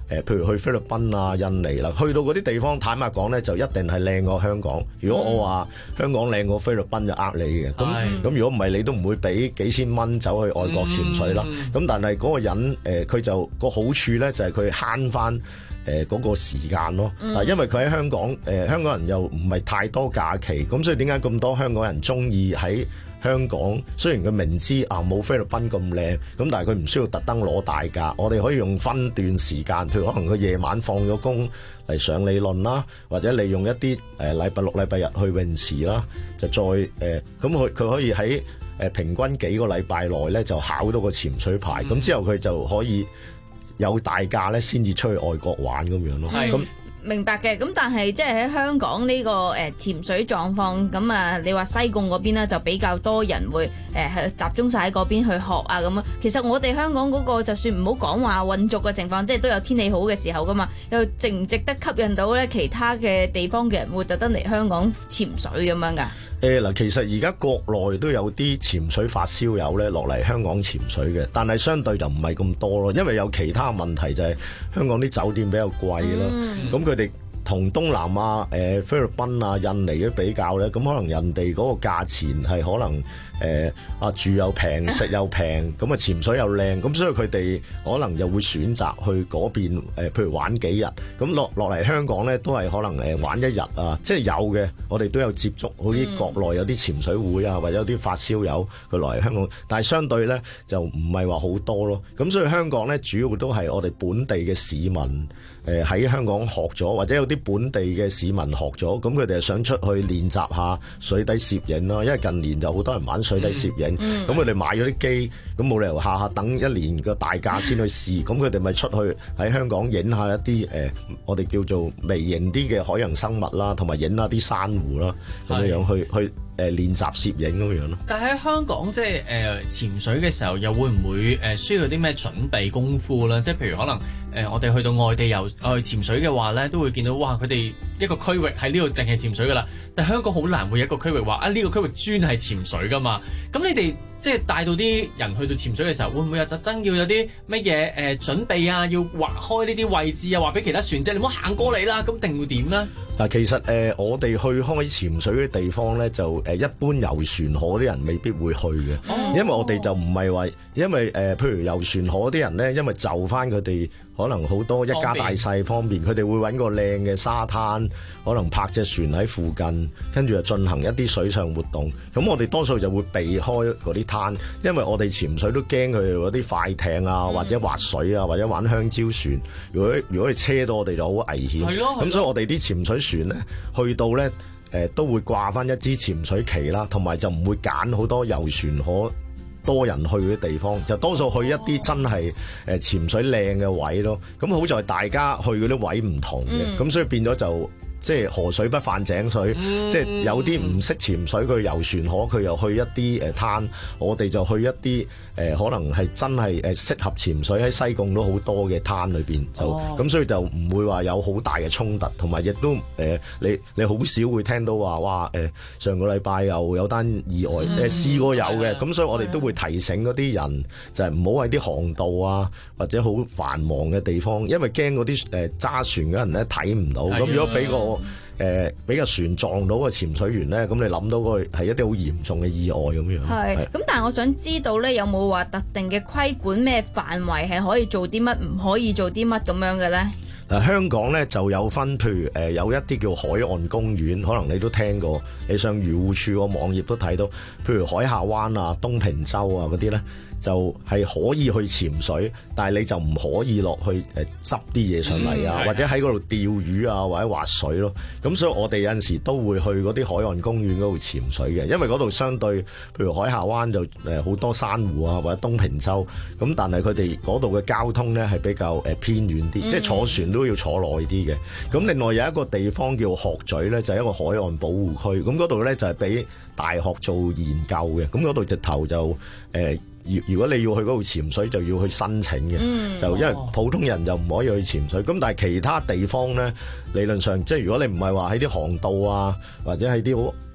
誒，譬如去菲律賓啊、印尼啦，去到嗰啲地方，坦白講咧，就一定係靚過香港。如果我話香港靚過菲律賓就呃你嘅，咁咁如果唔係你都唔會俾幾千蚊走去外國潛水啦。咁、嗯、但係嗰個人誒，佢、呃、就個好處咧就係佢慳翻誒嗰個時間咯。啊、嗯，因為佢喺香港誒、呃，香港人又唔係太多假期，咁所以點解咁多香港人中意喺香港？雖然佢明知啊冇菲律賓咁靚，咁但係佢唔需要特登攞大假，我哋可以用分段時間，譬如可能佢夜晚放咗工嚟上理論啦，或者利用一啲誒禮拜六、禮拜日去泳池啦，就再誒咁佢佢可以喺誒、呃、平均幾個禮拜內咧就考到個潛水牌，咁、嗯、之後佢就可以有大假咧先至出去外國玩咁樣咯。咁明白嘅，咁但係即係喺香港呢、這個誒、呃、潛水狀況，咁啊你話西貢嗰邊咧就比較多人會誒、呃、集中晒喺嗰邊去學啊咁啊。其實我哋香港嗰個就算唔好講話混濁嘅情況，即係都有天氣好嘅時候噶嘛，又值唔值得吸引到咧其他嘅地方嘅人會特登嚟香港潛水咁樣噶？ 誒嗱，其實而家國內都有啲潛水發燒友咧落嚟香港潛水嘅，但係相對就唔係咁多咯，因為有其他問題就係香港啲酒店比較貴啦，咁佢哋同東南亞、誒、呃、菲律賓啊、印尼嘅比較咧，咁可能人哋嗰個價錢係可能誒啊、呃、住又平、食又平，咁啊潛水又靚，咁所以佢哋可能又會選擇去嗰邊、呃、譬如玩幾日，咁落落嚟香港咧都係可能誒玩一日啊，即係有嘅，我哋都有接觸，好似國內有啲潛水會啊，或者有啲發燒友佢落嚟香港，但係相對咧就唔係話好多咯，咁所以香港咧主要都係我哋本地嘅市民誒喺、呃、香港學咗，或者有啲本地嘅市民學咗，咁佢哋係想出去練習下水底攝影啦，因為近年就好多人玩水底攝影，咁佢哋買咗啲機，咁冇理由下下等一年個大假先去試，咁佢哋咪出去喺香港影下一啲誒、呃，我哋叫做微型啲嘅海洋生物啦，同埋影下啲珊瑚啦，咁樣樣去去誒、呃、練習攝影咁樣咯。 但係喺香港即係誒潛水嘅時候，又會唔會誒需要啲咩準備功夫咧？即係譬如可能誒、呃、我哋去到外地遊去潛水嘅話咧，都會見到哇佢哋一個區域喺呢度淨係潛水噶啦，但係香港好難會有一個區域話啊呢、呢個區域專係潛水噶嘛。咁你哋即係帶到啲人去到潛水嘅時候，會唔會有特登要有啲乜嘢誒準備啊？要劃開呢啲位置啊，話俾其他船隻你唔好行過嚟啦，咁定會點咧？ 嗱，其實誒、呃、我哋去開潛水嘅地方咧，就誒一般遊船河啲人未必會去嘅，哦、因為我哋就唔係話，因為誒、呃、譬如遊船河啲人咧，因為就翻佢哋。可能好多一家大細方便，佢哋會揾個靚嘅沙灘，可能泊隻船喺附近，跟住就進行一啲水上活動。咁我哋多數就會避開嗰啲灘，因為我哋潛水都驚佢哋嗰啲快艇啊，或者滑水啊，或者玩香蕉船。如果如果佢車到我哋就好危險。係咯。咁所以我哋啲潛水船咧，去到咧誒、呃、都會掛翻一支潛水旗啦，同埋就唔會揀好多遊船河多人去嘅地方，就多數去一啲真係誒潛水靚嘅位咯。咁好在大家去嗰啲位唔同嘅，咁、嗯、所以變咗就即係河水不犯井水，嗯、即係有啲唔識潛水佢遊船河，佢又去一啲誒灘，我哋就去一啲誒、呃、可能係真係誒適合潛水喺西貢都好多嘅灘裏邊，就咁、哦、所以就唔會話有好大嘅衝突，同埋亦都誒、呃、你你好少會聽到話哇誒、呃、上個禮拜又有單意外誒、嗯呃、試過有嘅，咁、嗯、所以我哋都會提醒嗰啲人就係唔好喺啲航道啊或者好繁忙嘅地方，因為驚嗰啲誒揸船嘅人咧睇唔到，咁如果俾個誒、呃，俾個船撞到個潛水員咧，咁你諗到個係一啲好嚴重嘅意外咁樣。係， 咁但係我想知道咧，有冇話特定嘅規管咩範圍係可以做啲乜，唔可以做啲乜咁樣嘅咧？ 嗱，香港咧就有分，譬如誒、呃、有一啲叫海岸公園，可能你都聽過，你上漁護署個網頁都睇到，譬如海下灣啊、東平洲啊嗰啲咧。就係可以去潛水，但係你就唔可以落去誒執啲嘢上嚟啊，嗯、或者喺嗰度釣魚啊，或者滑水咯。咁所以我哋有陣時都會去嗰啲海岸公園嗰度潛水嘅，因為嗰度相對，譬如海下灣就誒好多珊瑚啊，或者東平洲。咁但係佢哋嗰度嘅交通咧係比較誒偏遠啲，嗯、即係坐船都要坐耐啲嘅。咁另外有一個地方叫鶴咀咧，就係、是、一個海岸保護區。咁嗰度咧就係、是、俾大學做研究嘅。咁嗰度直頭就誒。呃如如果你要去嗰度潛水，就要去申請嘅，嗯、就因為普通人就唔可以去潛水。咁但係其他地方咧，理論上即係如果你唔係話喺啲航道啊，或者喺啲好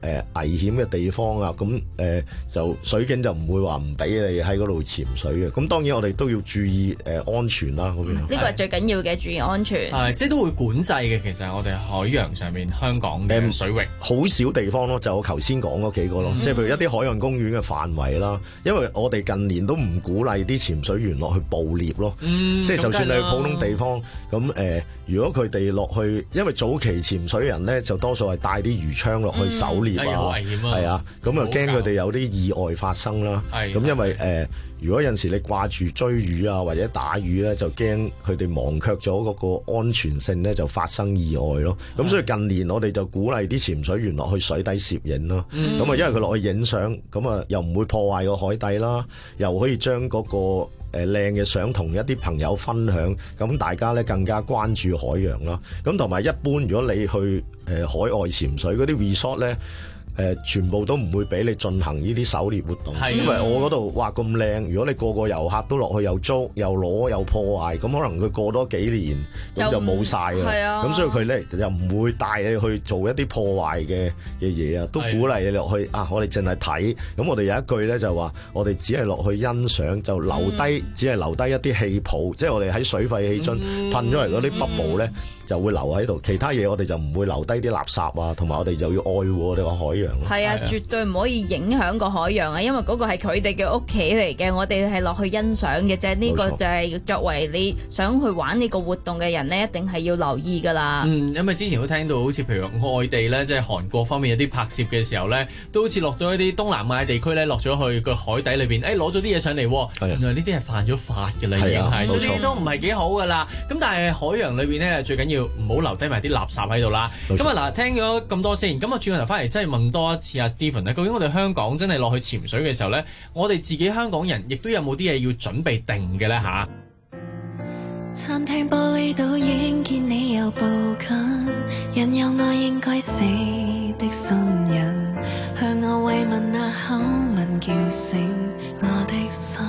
呃、危險嘅地方啊，咁誒、呃、就水警就唔會話唔俾你喺嗰度潛水嘅。咁當然我哋都要注意誒、呃、安全啦。嗰邊呢個係最緊要嘅，注意安全。 係即係都會管制嘅。其實我哋海洋上面香港嘅水域好、嗯、少地方咯，就我頭先講嗰幾個咯，即係、嗯、譬如一啲海洋公園嘅範圍啦。因為我哋近年都唔鼓勵啲潛水員落去捕獵咯， 嗯、 即係就算你去普通地方咁誒、呃，如果佢哋落去，因為早期潛水人咧就多數係帶啲魚槍落去狩獵啊， 好、哎、危險啊， 係啊，咁啊驚佢哋有啲意外發生啦。咁因為誒、呃，如果有陣時你掛住追魚啊或者打魚咧，就驚佢哋忘卻咗嗰個安全性咧，就發生意外咯。咁所以近年我哋就鼓勵啲潛水員落去水底攝影咯。咁啊、嗯，因為佢落去影相，咁啊又唔會破壞個海底啦，又可以將嗰、嗰個誒靚嘅相同一啲朋友分享，咁大家咧更加關注海洋啦。咁同埋一般如果你去誒、呃、海外潛水嗰啲 resort 咧，誒、呃、全部都唔會俾你進行呢啲狩獵活動，因為我嗰度哇咁靚，如果你個個遊客都落去又捉又攞又破壞，咁可能佢過多幾年咁就冇晒啦。咁、啊、所以佢咧就唔會帶你去做一啲破壞嘅嘅嘢啊，都鼓勵你落去啊。我哋淨係睇，咁我哋有一句咧就話，我哋只係落去欣賞，就留低、嗯、只係留低一啲氣泡，即係我哋喺水肺氣樽噴咗嚟嗰啲 bubble 咧。就會留喺度，其他嘢我哋就唔會留低啲垃圾啊，同埋我哋就要愛護我哋個海洋咯。 係啊，絕對唔可以影響個海洋啊，因為嗰個係佢哋嘅屋企嚟嘅，我哋係落去欣賞嘅啫。呢、這個就係作為你想去玩呢個活動嘅人呢，一定係要留意噶啦。 嗯，因為之前都聽到好似譬如外地咧，即係韓國方面有啲拍攝嘅時候咧，都好似落咗一啲東南亞地區咧，落咗去個海底裏邊，誒攞咗啲嘢上嚟，原來呢啲係犯咗法嘅啦，已經係，所以呢啲都唔係幾好噶啦。咁但係海洋裏邊咧，最緊要唔好留低埋啲垃圾喺度啦。咁啊嗱，聽咗咁多先，咁啊轉個頭翻嚟，真係問多一次阿 Stephen 咧，究竟我哋香港真係落去潛水嘅時候咧，我哋自己香港人亦都有冇啲嘢要準備定嘅咧吓？ 餐廳玻璃倒影見你又步近，引誘我應該死的心人，向我慰問那口吻叫醒我的心。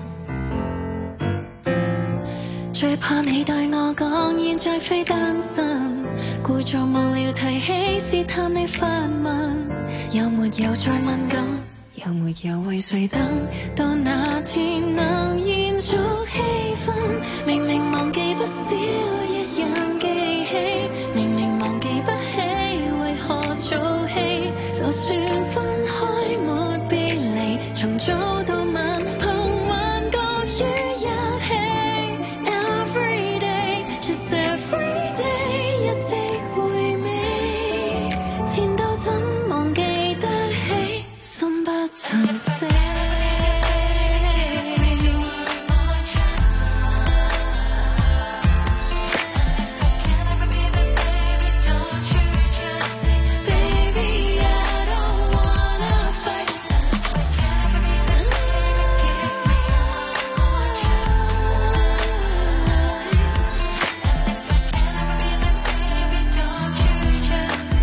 最怕你對我講現在非單身，故作無聊提起試探你發問，有沒有再敏感，有沒有為誰等到那天能延續氣氛，明明忘記不少一樣記起，明明忘記不起為何做戲，就算分開沒別離，從早到晚憑幻覺於一起。曾死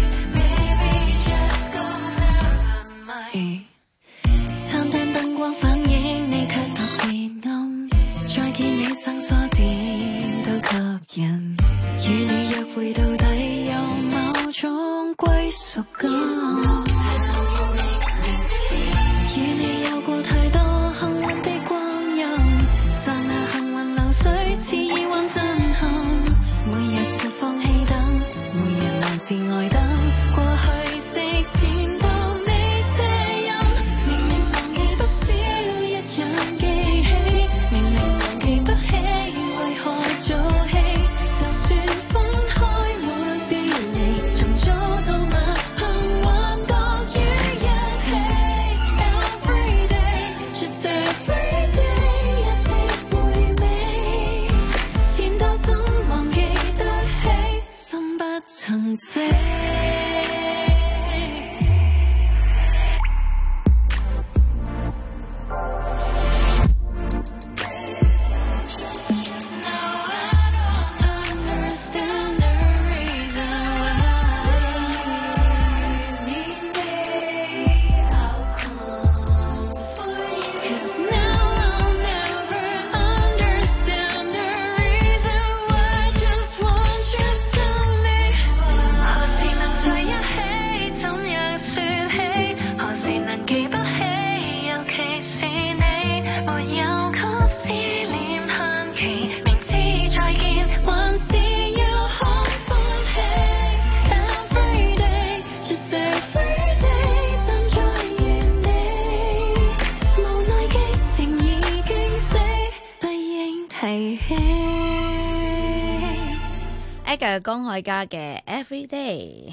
餐廳燈光反是你，沒有給思念限期，明知再見還是要看歡喜。Every day, just every day，站在原地，無奈激情已經死，不應提起。 Aga 江海嘉嘅 Every Day。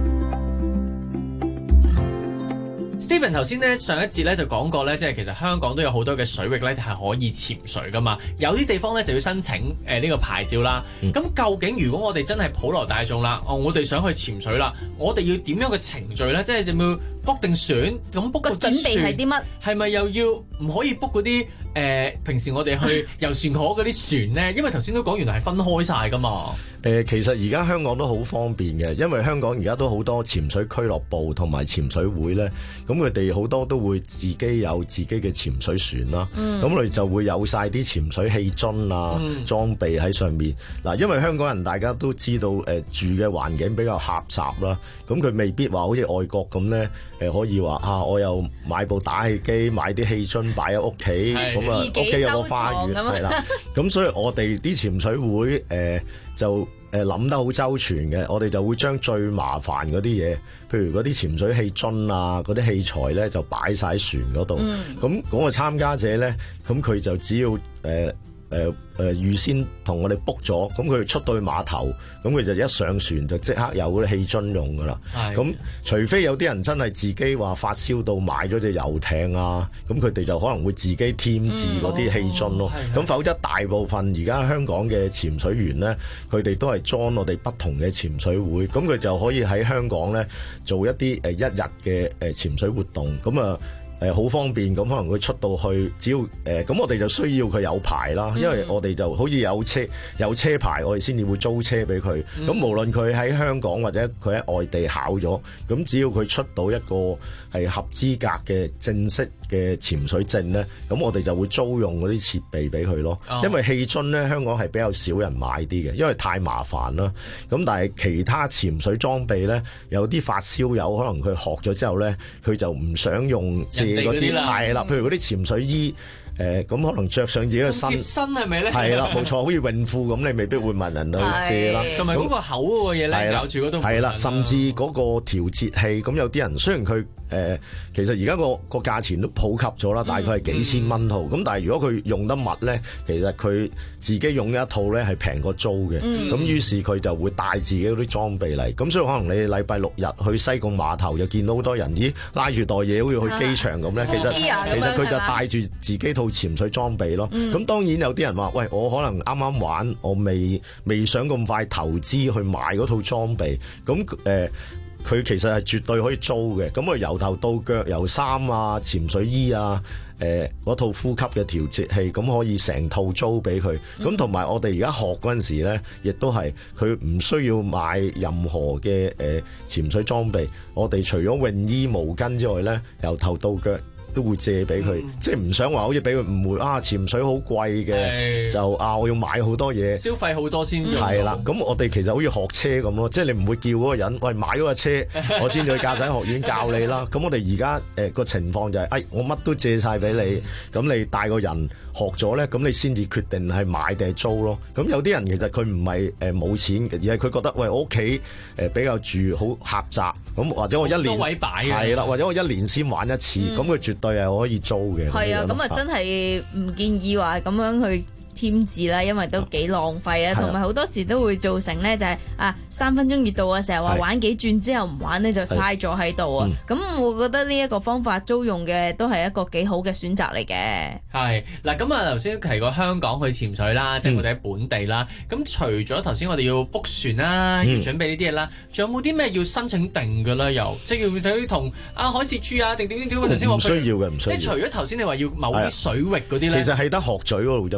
Steven 頭先咧上一節咧就講過咧，即係其實香港都有好多嘅水域咧係可以潛水噶嘛，有啲地方咧就要申請誒呢、呃這個牌照啦。咁、嗯、究竟如果我哋真係普羅大眾啦，哦我哋想去潛水啦，我哋要點樣嘅程序咧？即係就要 book 定船，咁 book 個準備係啲乜？係咪又要唔可以 book 嗰啲誒平時我哋去遊船河嗰啲船咧？因為頭先都講原來係分開晒噶嘛。 誒、呃，其實而家香港都好方便嘅，因為香港而家都好多潛水俱樂部同埋潛水會咧，咁佢哋好多都會自己有自己嘅潛水船啦，咁我哋就會有晒啲潛水氣樽啊、嗯、裝備喺上面。嗱，因為香港人大家都知道誒、呃、住嘅環境比較狹窄啦，咁佢未必話好似外國咁咧，誒、呃、可以話啊，我又買部打氣機，買啲氣樽擺喺屋企，咁啊屋企有個花園係啦，咁所以我哋啲潛水會誒、呃、就。誒諗得好周全嘅，我哋就會將最麻煩嗰啲嘢，譬如嗰啲潛水氣樽啊，嗰啲器材咧就擺晒喺船嗰度。咁嗰、嗯、個參加者咧，咁佢就只要誒誒誒預先同我哋 book 咗，咁佢出到去碼頭，咁佢就一上船就即刻有嗰啲氣樽用噶啦。咁除非有啲人真係自己話發燒到買咗隻遊艇啊，咁佢哋就可能會自己添置嗰啲氣樽咯。咁、嗯哦、否則大部分而家香港嘅潛水員咧，佢哋都係裝我哋不同嘅潛水會，咁佢就可以喺香港咧做一啲誒一日嘅誒潛水活動，咁啊。誒好、呃、方便，咁可能佢出到去，只要誒咁、呃、我哋就需要佢有牌啦，因為我哋就好似有車有車牌，我哋先至會租車俾佢。咁、嗯、無論佢喺香港或者佢喺外地考咗，咁只要佢出到一個係合資格嘅正式嘅潛水證咧，咁我哋就會租用嗰啲設備俾佢咯。哦、因為氣樽咧，香港係比較少人買啲嘅，因為太麻煩啦。咁但係其他潛水裝備咧，有啲發燒友可能佢學咗之後咧，佢就唔想用。嗰啲係啦，譬如嗰啲潛水衣，誒、呃、咁可能着上自己嘅身， 身係咪咧？ 係啦，冇錯，好似泳褲咁，你未必會問人去借啦。 同埋嗰個口嗰個嘢咧，咬住嗰度。 係啦，甚至嗰個調節器，咁有啲人雖然佢誒、呃，其實而家個個價錢都普及咗啦，大概係幾千蚊套。咁、嗯、但係如果佢用得密咧，其實佢自己用一套咧係平過租嘅。咁、嗯、於是佢就會帶自己嗰啲裝備嚟。咁所以可能你禮拜六日去西貢碼頭，就見到好多人，咦拉住袋嘢好似去機場咁咧。其實其實佢就帶住自己套潛水裝備咯。咁、嗯、當然有啲人話：喂，我可能啱啱玩，我未未想咁快投資去買嗰套裝備。咁誒。呃佢其實係絕對可以租嘅，咁我由頭到腳，由衫啊、潛水衣啊、誒、呃、嗰套呼吸嘅調節器，咁可以成套租俾佢。咁同埋我哋而家學嗰陣時咧，亦都係佢唔需要買任何嘅誒、呃、潛水裝備。我哋除咗泳衣、毛巾之外咧，由頭到腳都會借俾佢，嗯、即係唔想話好似俾佢誤會啊！潛水好貴嘅，是就啊我要買好多嘢， 消費好多先用。 係啦，咁我哋其實好似學車咁咯，即係你唔會叫嗰個人喂買嗰個車，我先去駕駛學院教你啦。咁我哋而家誒個情況就係、是，哎我乜都借晒俾你，咁、嗯、你帶個人學咗咧，咁你先至決定係買定係租咯。咁有啲人其實佢唔係誒冇錢，而係佢覺得喂我屋企誒比較住好狹窄，咁或者我一年係啦，或者我一年先玩一次，咁佢、嗯、絕對係可以租嘅。 係啊，咁啊真係唔建議話咁樣去添置啦，因為都幾浪費啊，同埋好多時都會造成咧就係、是、啊三分鐘熱度啊，成日話玩幾轉之後唔玩咧就嘥咗喺度啊。咁、嗯、我覺得呢一個方法租用嘅都係一個幾好嘅選擇嚟嘅。 係嗱，咁啊頭先提過香港去潛水啦，即係我哋喺本地啦。咁、嗯、除咗頭先我哋要 book 船啦，嗯、要準備呢啲嘢啦，仲有冇啲咩要申請定嘅咧？又即係要唔要同啊海事處啊定點點點？頭先我唔需要嘅，唔需要。 即係除咗頭先你話要某啲水域嗰啲咧， 其實係得鶴咀嗰度啫嘛。 嗯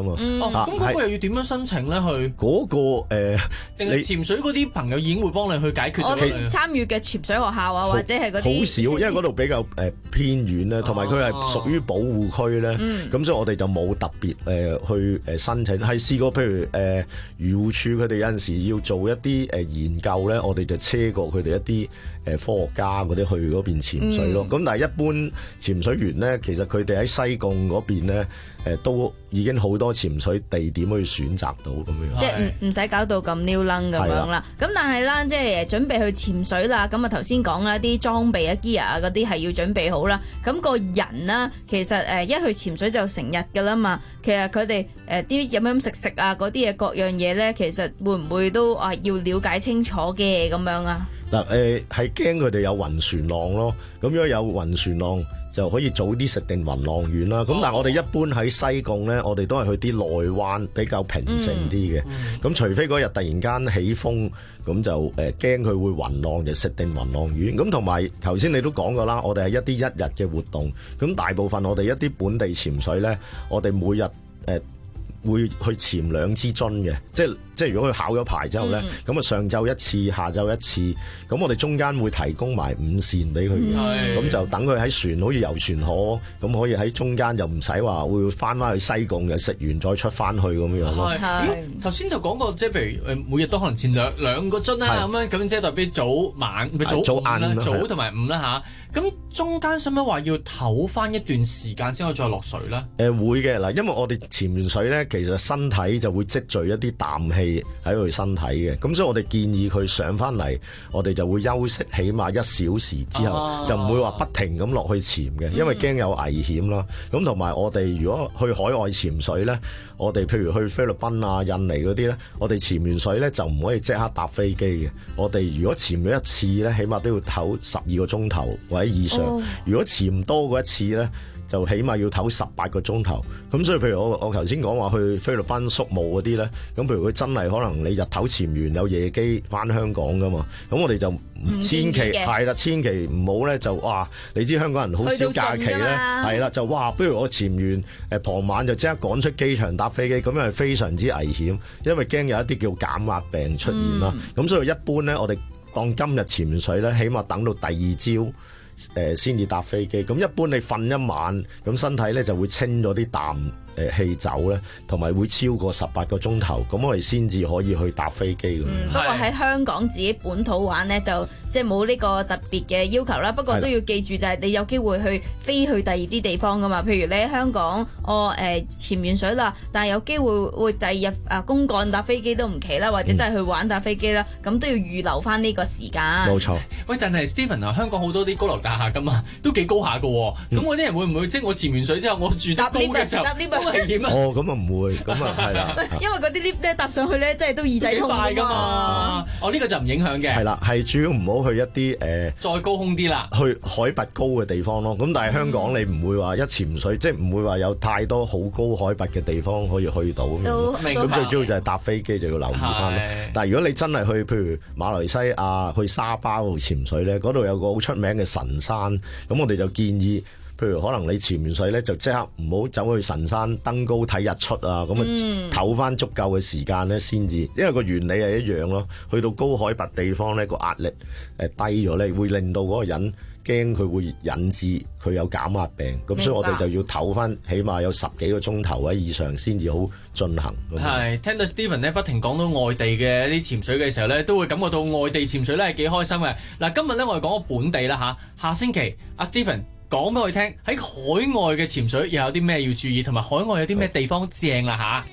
咁嗰個又要點樣申請咧？去嗰個誒， 定係潛水嗰啲朋友已經會幫你去解決咗？ 我哋參與嘅潛水學校啊，或者係嗰啲好少，因為嗰度比較誒偏遠咧，同埋佢係屬於保護區咧，咁所以我哋就冇特別誒去誒申請。係試過譬如誒漁護署佢哋有陣時要做一啲誒研究咧，我哋就車過佢哋一啲誒科學家嗰啲去嗰邊潛水咯。咁、嗯、但係一般潛水員咧，其實佢哋喺西貢嗰邊咧，誒都已經好多潛水地點可以選擇到咁樣。 即係唔唔使搞到咁撩楞咁樣啦。咁但係啦，即係準備去潛水啦。咁啊頭先講啦，啲裝備啊、gear 啊嗰啲係要準備好啦。咁、個人啦，其實誒一去潛水就成日㗎啦嘛。其實佢哋誒啲飲飲食食啊嗰啲嘢各樣嘢咧，其實會唔會都啊要了解清楚嘅咁樣啊？ 嗱誒係驚佢哋有暈船浪咯。咁如果有暈船浪，就可以早啲食定暈浪丸啦。咁、哦、但係我哋一般喺西貢咧，我哋都係去啲內灣比較平靜啲嘅。咁、嗯嗯、除非嗰日突然間起風，咁就誒驚佢會暈浪，就食定暈浪丸。咁同埋頭先你都講過啦，我哋係一啲一日嘅活動。咁大部分我哋一啲本地潛水咧，我哋每日誒。呃會去潛兩支樽嘅，即係即係如果佢考咗牌之後咧，咁、嗯、啊上晝一次，下晝一次，咁我哋中間會提供埋午膳俾佢嘅，咁、嗯、就等佢喺船好似遊船河，咁可以喺中間又唔使話會翻翻去西貢嘅，食完再出翻去咁樣咯。 頭先就講過，即係譬如誒每日都可能潛兩兩個樽啦，咁樣咁即係代表早晚咪早午啦，早同埋午啦吓。咁中間使唔使話要唞翻一段時間先可以再落水咧？誒、 呃、會嘅嗱，因為我哋潛完水咧，其實身體就會積聚一啲氮氣喺佢身體嘅，咁所以我哋建議佢上翻嚟，我哋就會休息起碼一小時之後，啊、就唔會話不停咁落去潛嘅，因為驚有危險啦。咁同埋我哋如果去海外潛水咧，我哋譬如去菲律賓啊、印尼嗰啲咧，我哋潛完水咧就唔可以即刻搭飛機嘅。我哋如果潛咗一次咧，起碼都要唞十二個鐘頭或者以上。哦、如果潛多過一次咧，就起碼要唞十八個鐘頭。咁所以譬如我我頭先講話去菲律賓宿務嗰啲咧，咁譬如佢真係可能你日頭潛完有夜機翻香港噶嘛，咁我哋就千祈係啦，千祈唔好咧就哇！你知香港人好少假期咧，係啦就哇！不如我潛完誒傍晚就即刻趕出機場搭飛機，咁樣係非常之危險，因為驚有一啲叫減壓病出現啦。咁、嗯、所以一般咧，我哋當今日潛水咧，起碼等到第二朝。誒先至搭飛機，咁一般你瞓一晚，咁身體咧就會清咗啲氮誒氣走咧，同埋會超過十八個鐘頭，咁我哋先至可以去搭飛機咁。 嗯，不過喺香港自己本土玩咧，就即係冇呢個特別嘅要求啦。不過都要記住，就係你有機會去飛去第二啲地方噶嘛。譬如你喺香港，我誒潛完水啦，但係有機會會第二日啊公幹搭飛機都唔奇啦，或者真係去玩搭飛機啦，咁、嗯、都要預留翻呢個時間。 冇錯。 喂，但係 Stephen 啊，香港好多啲高樓大廈噶嘛，都幾高下噶。咁嗰啲人會唔會即係我潛完水之後，我住得高嘅時候都危險啊？ 哦，咁啊唔會，咁啊係啦。 因為嗰啲 lift 咧搭上去咧，真係都耳仔痛快噶嘛。 哦，呢、這個就唔影響嘅。 係啦，係主要唔好去一啲誒、呃、 再高空啲啦， 去海拔高嘅地方咯。咁但係香港你唔會話一潛水，嗯、即係唔會話有太多好高海拔嘅地方可以去到咁樣。咁最主要就係搭飛機就要留意翻咯。但係如果你真係去譬如馬來西亞去沙巴嗰度潛水咧，嗰度有個好出名嘅神山，咁我哋就建議。譬如可能你潛完水咧，就即刻唔好走去神山登高睇日出啊！咁啊，唞翻足夠嘅時間咧，先至，因為個原理係一樣咯。去到高海拔地方咧，個壓力誒低咗咧，會令到嗰個人驚佢會引致佢有減壓病。咁所以我哋就要唞翻，起碼有十幾個鐘頭或者以上先至好進行。 係聽到 Stephen 咧不停講到外地嘅啲潛水嘅時候咧，都會感覺到外地潛水咧係幾開心嘅。嗱，今日咧我哋講個本地啦嚇，下星期阿 Stephen。講俾我哋聽，喺海外嘅潛水又有啲咩要注意，同埋海外有啲咩地方正啦吓。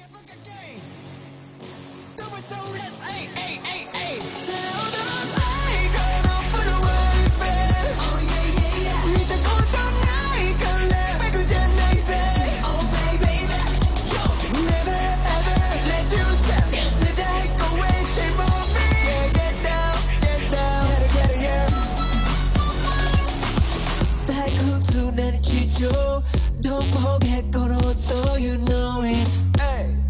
Don't forget, gonna do you know it? Hey.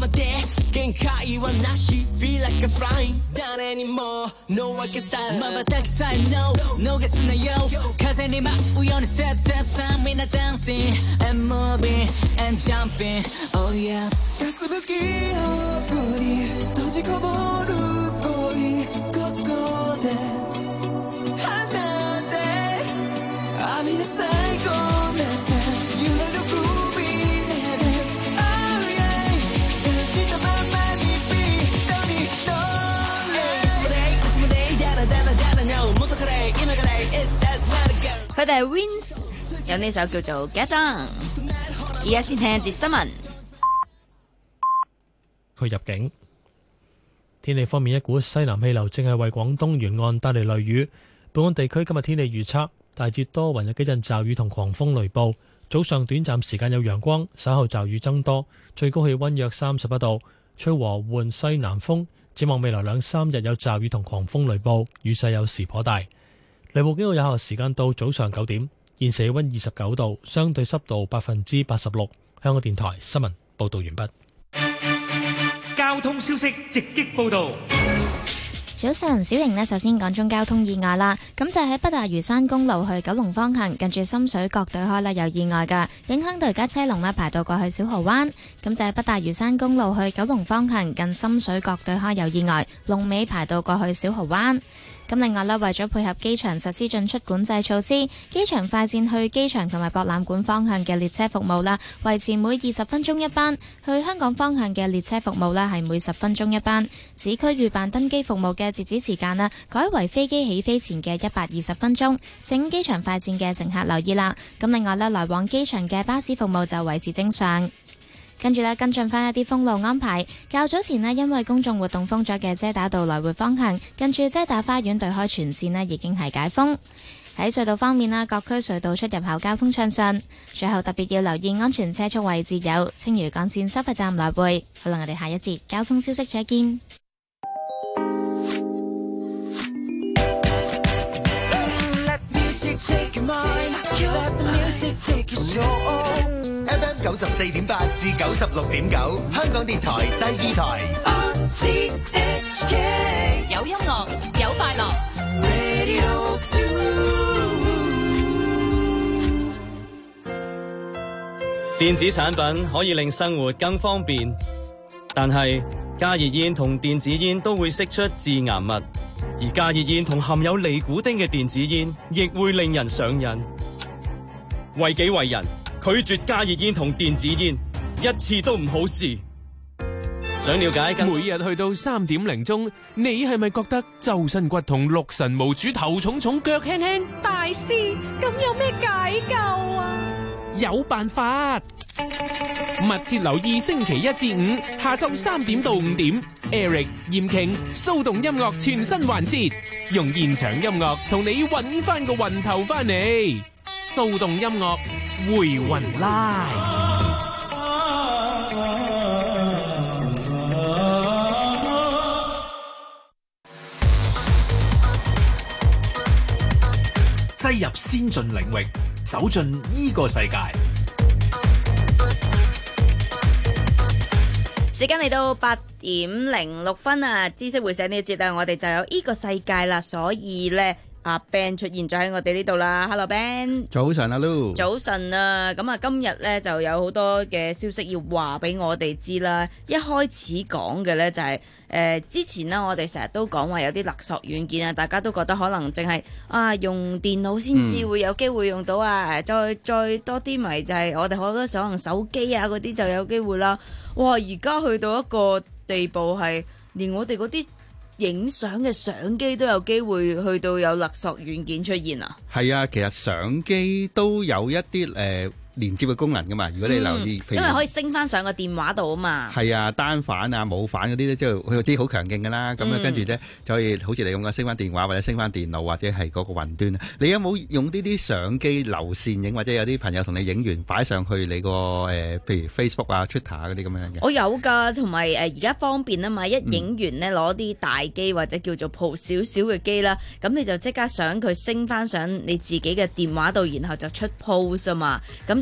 まで限界はなし Feel like a flying 誰にも No I can style 瞬きさえ No 逃すなよ風に舞うように Step step さみんな Dancing and moving and jumping Oh yeah 休む記憶に閉じこもる恋ここで離れ浴びな最高なさ揺れる海でです Oh yeah 感じたままにビートに乗れいつまでいつまでダラダラダラ No 元から今から It's that's not a girl 佢哋係 Wins 有呢首叫做 Get On。 而家先聽一節新聞。 佢入境。天氣方面，一股西南氣流正係為廣東沿岸帶嚟雷雨。本港地區今日天氣預測大致多雲，有幾陣驟雨同狂風雷暴。早上短暫時間有陽光，稍後驟雨增多，最高氣溫約三十一度，吹和緩西南風。展望未來兩三日有驟雨同狂風雷暴，雨勢有時頗大。雷暴警告有效時間到早上九點。現時氣溫二十九度，相對濕度百分之八十六。香港電台新聞報道完畢。 交通消息直擊報道。 早晨，小瑩呢，首先講中交通意外啦。咁就喺北大嶼山公路去九龍方向，近住深水角對開呢有意外㗎，影響到而家車龍呢排到過去小蠔灣。咁就喺北大嶼山公路去九龍方向，近深水角對開有意外，龍尾排到過去小蠔灣。咁另外呢，為咗配合機場實施進出管制措施，機場快線去機場同埋博覽館方向嘅列車服務啦，維持每二十分鐘一班；去香港方向嘅列車服務啦，係每十分鐘一班。市區預辦登機服務嘅截止時間啦，改為飛機起飛前嘅一百二十分鐘。請機場快線嘅乘客留意啦。咁另外呢，來往機場嘅巴士服務就維持正常。跟住呢，跟進翻一啲封路安排。較早前呢，因為公眾活動封咗嘅遮打道來回方向，近住遮打花園對開全線呢已經係解封。喺隧道方面啦，各區隧道出入口交通暢順。最後特別要留意安全車速位置有青嶼幹線收費站來回。好啦，我哋下一節交通消息再見。 F M 九十四點八至九十六點九，香港電台第二台。 有音樂，有快樂。 電子產品可以令生活更方便，但係加熱煙同電子煙都會釋出致癌物，而加熱煙同含有尼古丁嘅電子煙亦會令人上癮。為己為人，拒絕加熱煙同電子煙，一次都唔好試。想了解更， 每日去到三點零鐘，你係咪覺得周身骨痛、六神無主、頭重重、腳輕輕？ 大師，咁有咩解救啊？ 有辦法，密切留意星期一至五下晝三點到五點 ，Eric、嚴瓊、騷動音樂全新環節，用現場音樂同你揾翻個魂頭翻嚟。騷動音樂回魂拉。 擠入先進領域，走進呢個世界。 時間嚟到八點零六分啊！知識會醒呢一節啊，我哋就有呢個世界啦，所以呢。阿 Ben 出現咗喺我哋呢度啦 ，Hello Ben， 早晨阿 Lu， 早晨啊，咁啊今日咧就有好多嘅消息要話俾我哋知啦。一開始講嘅咧就係、是、誒、呃、之前呢，我哋成日都講話有啲勒索軟件啊，大家都覺得可能淨係啊用電腦先至會有機會用到啊，嗯、再再多啲咪就係我哋好多時候可能手機啊嗰啲就有機會啦。哇！而家去到一個地步係連我哋嗰啲影相嘅相機都有機會去到有勒索軟件出現啊！係啊，其實相機都有一啲誒。呃連接嘅功能噶嘛，如果你留意， 嗯、因為可以升翻上個電話度啊嘛。 係啊，單反啊、冇反嗰啲咧，即係佢啲好強勁噶啦。咁咧跟住咧就可以好似你咁講，升翻電話或者升翻電腦或者係嗰個雲端。你有冇用呢啲相機留線影，或者有啲朋友同你影完擺上去你個誒、呃，譬如 Facebook 啊、Twitter 啊嗰啲咁樣嘅？ 我有㗎，同埋誒而家方便啊嘛，一影完咧攞啲大機或者叫做 Pro 少少嘅機啦，咁你就即刻想佢升翻上你自己嘅電話度，然後就出 post 啊嘛，咁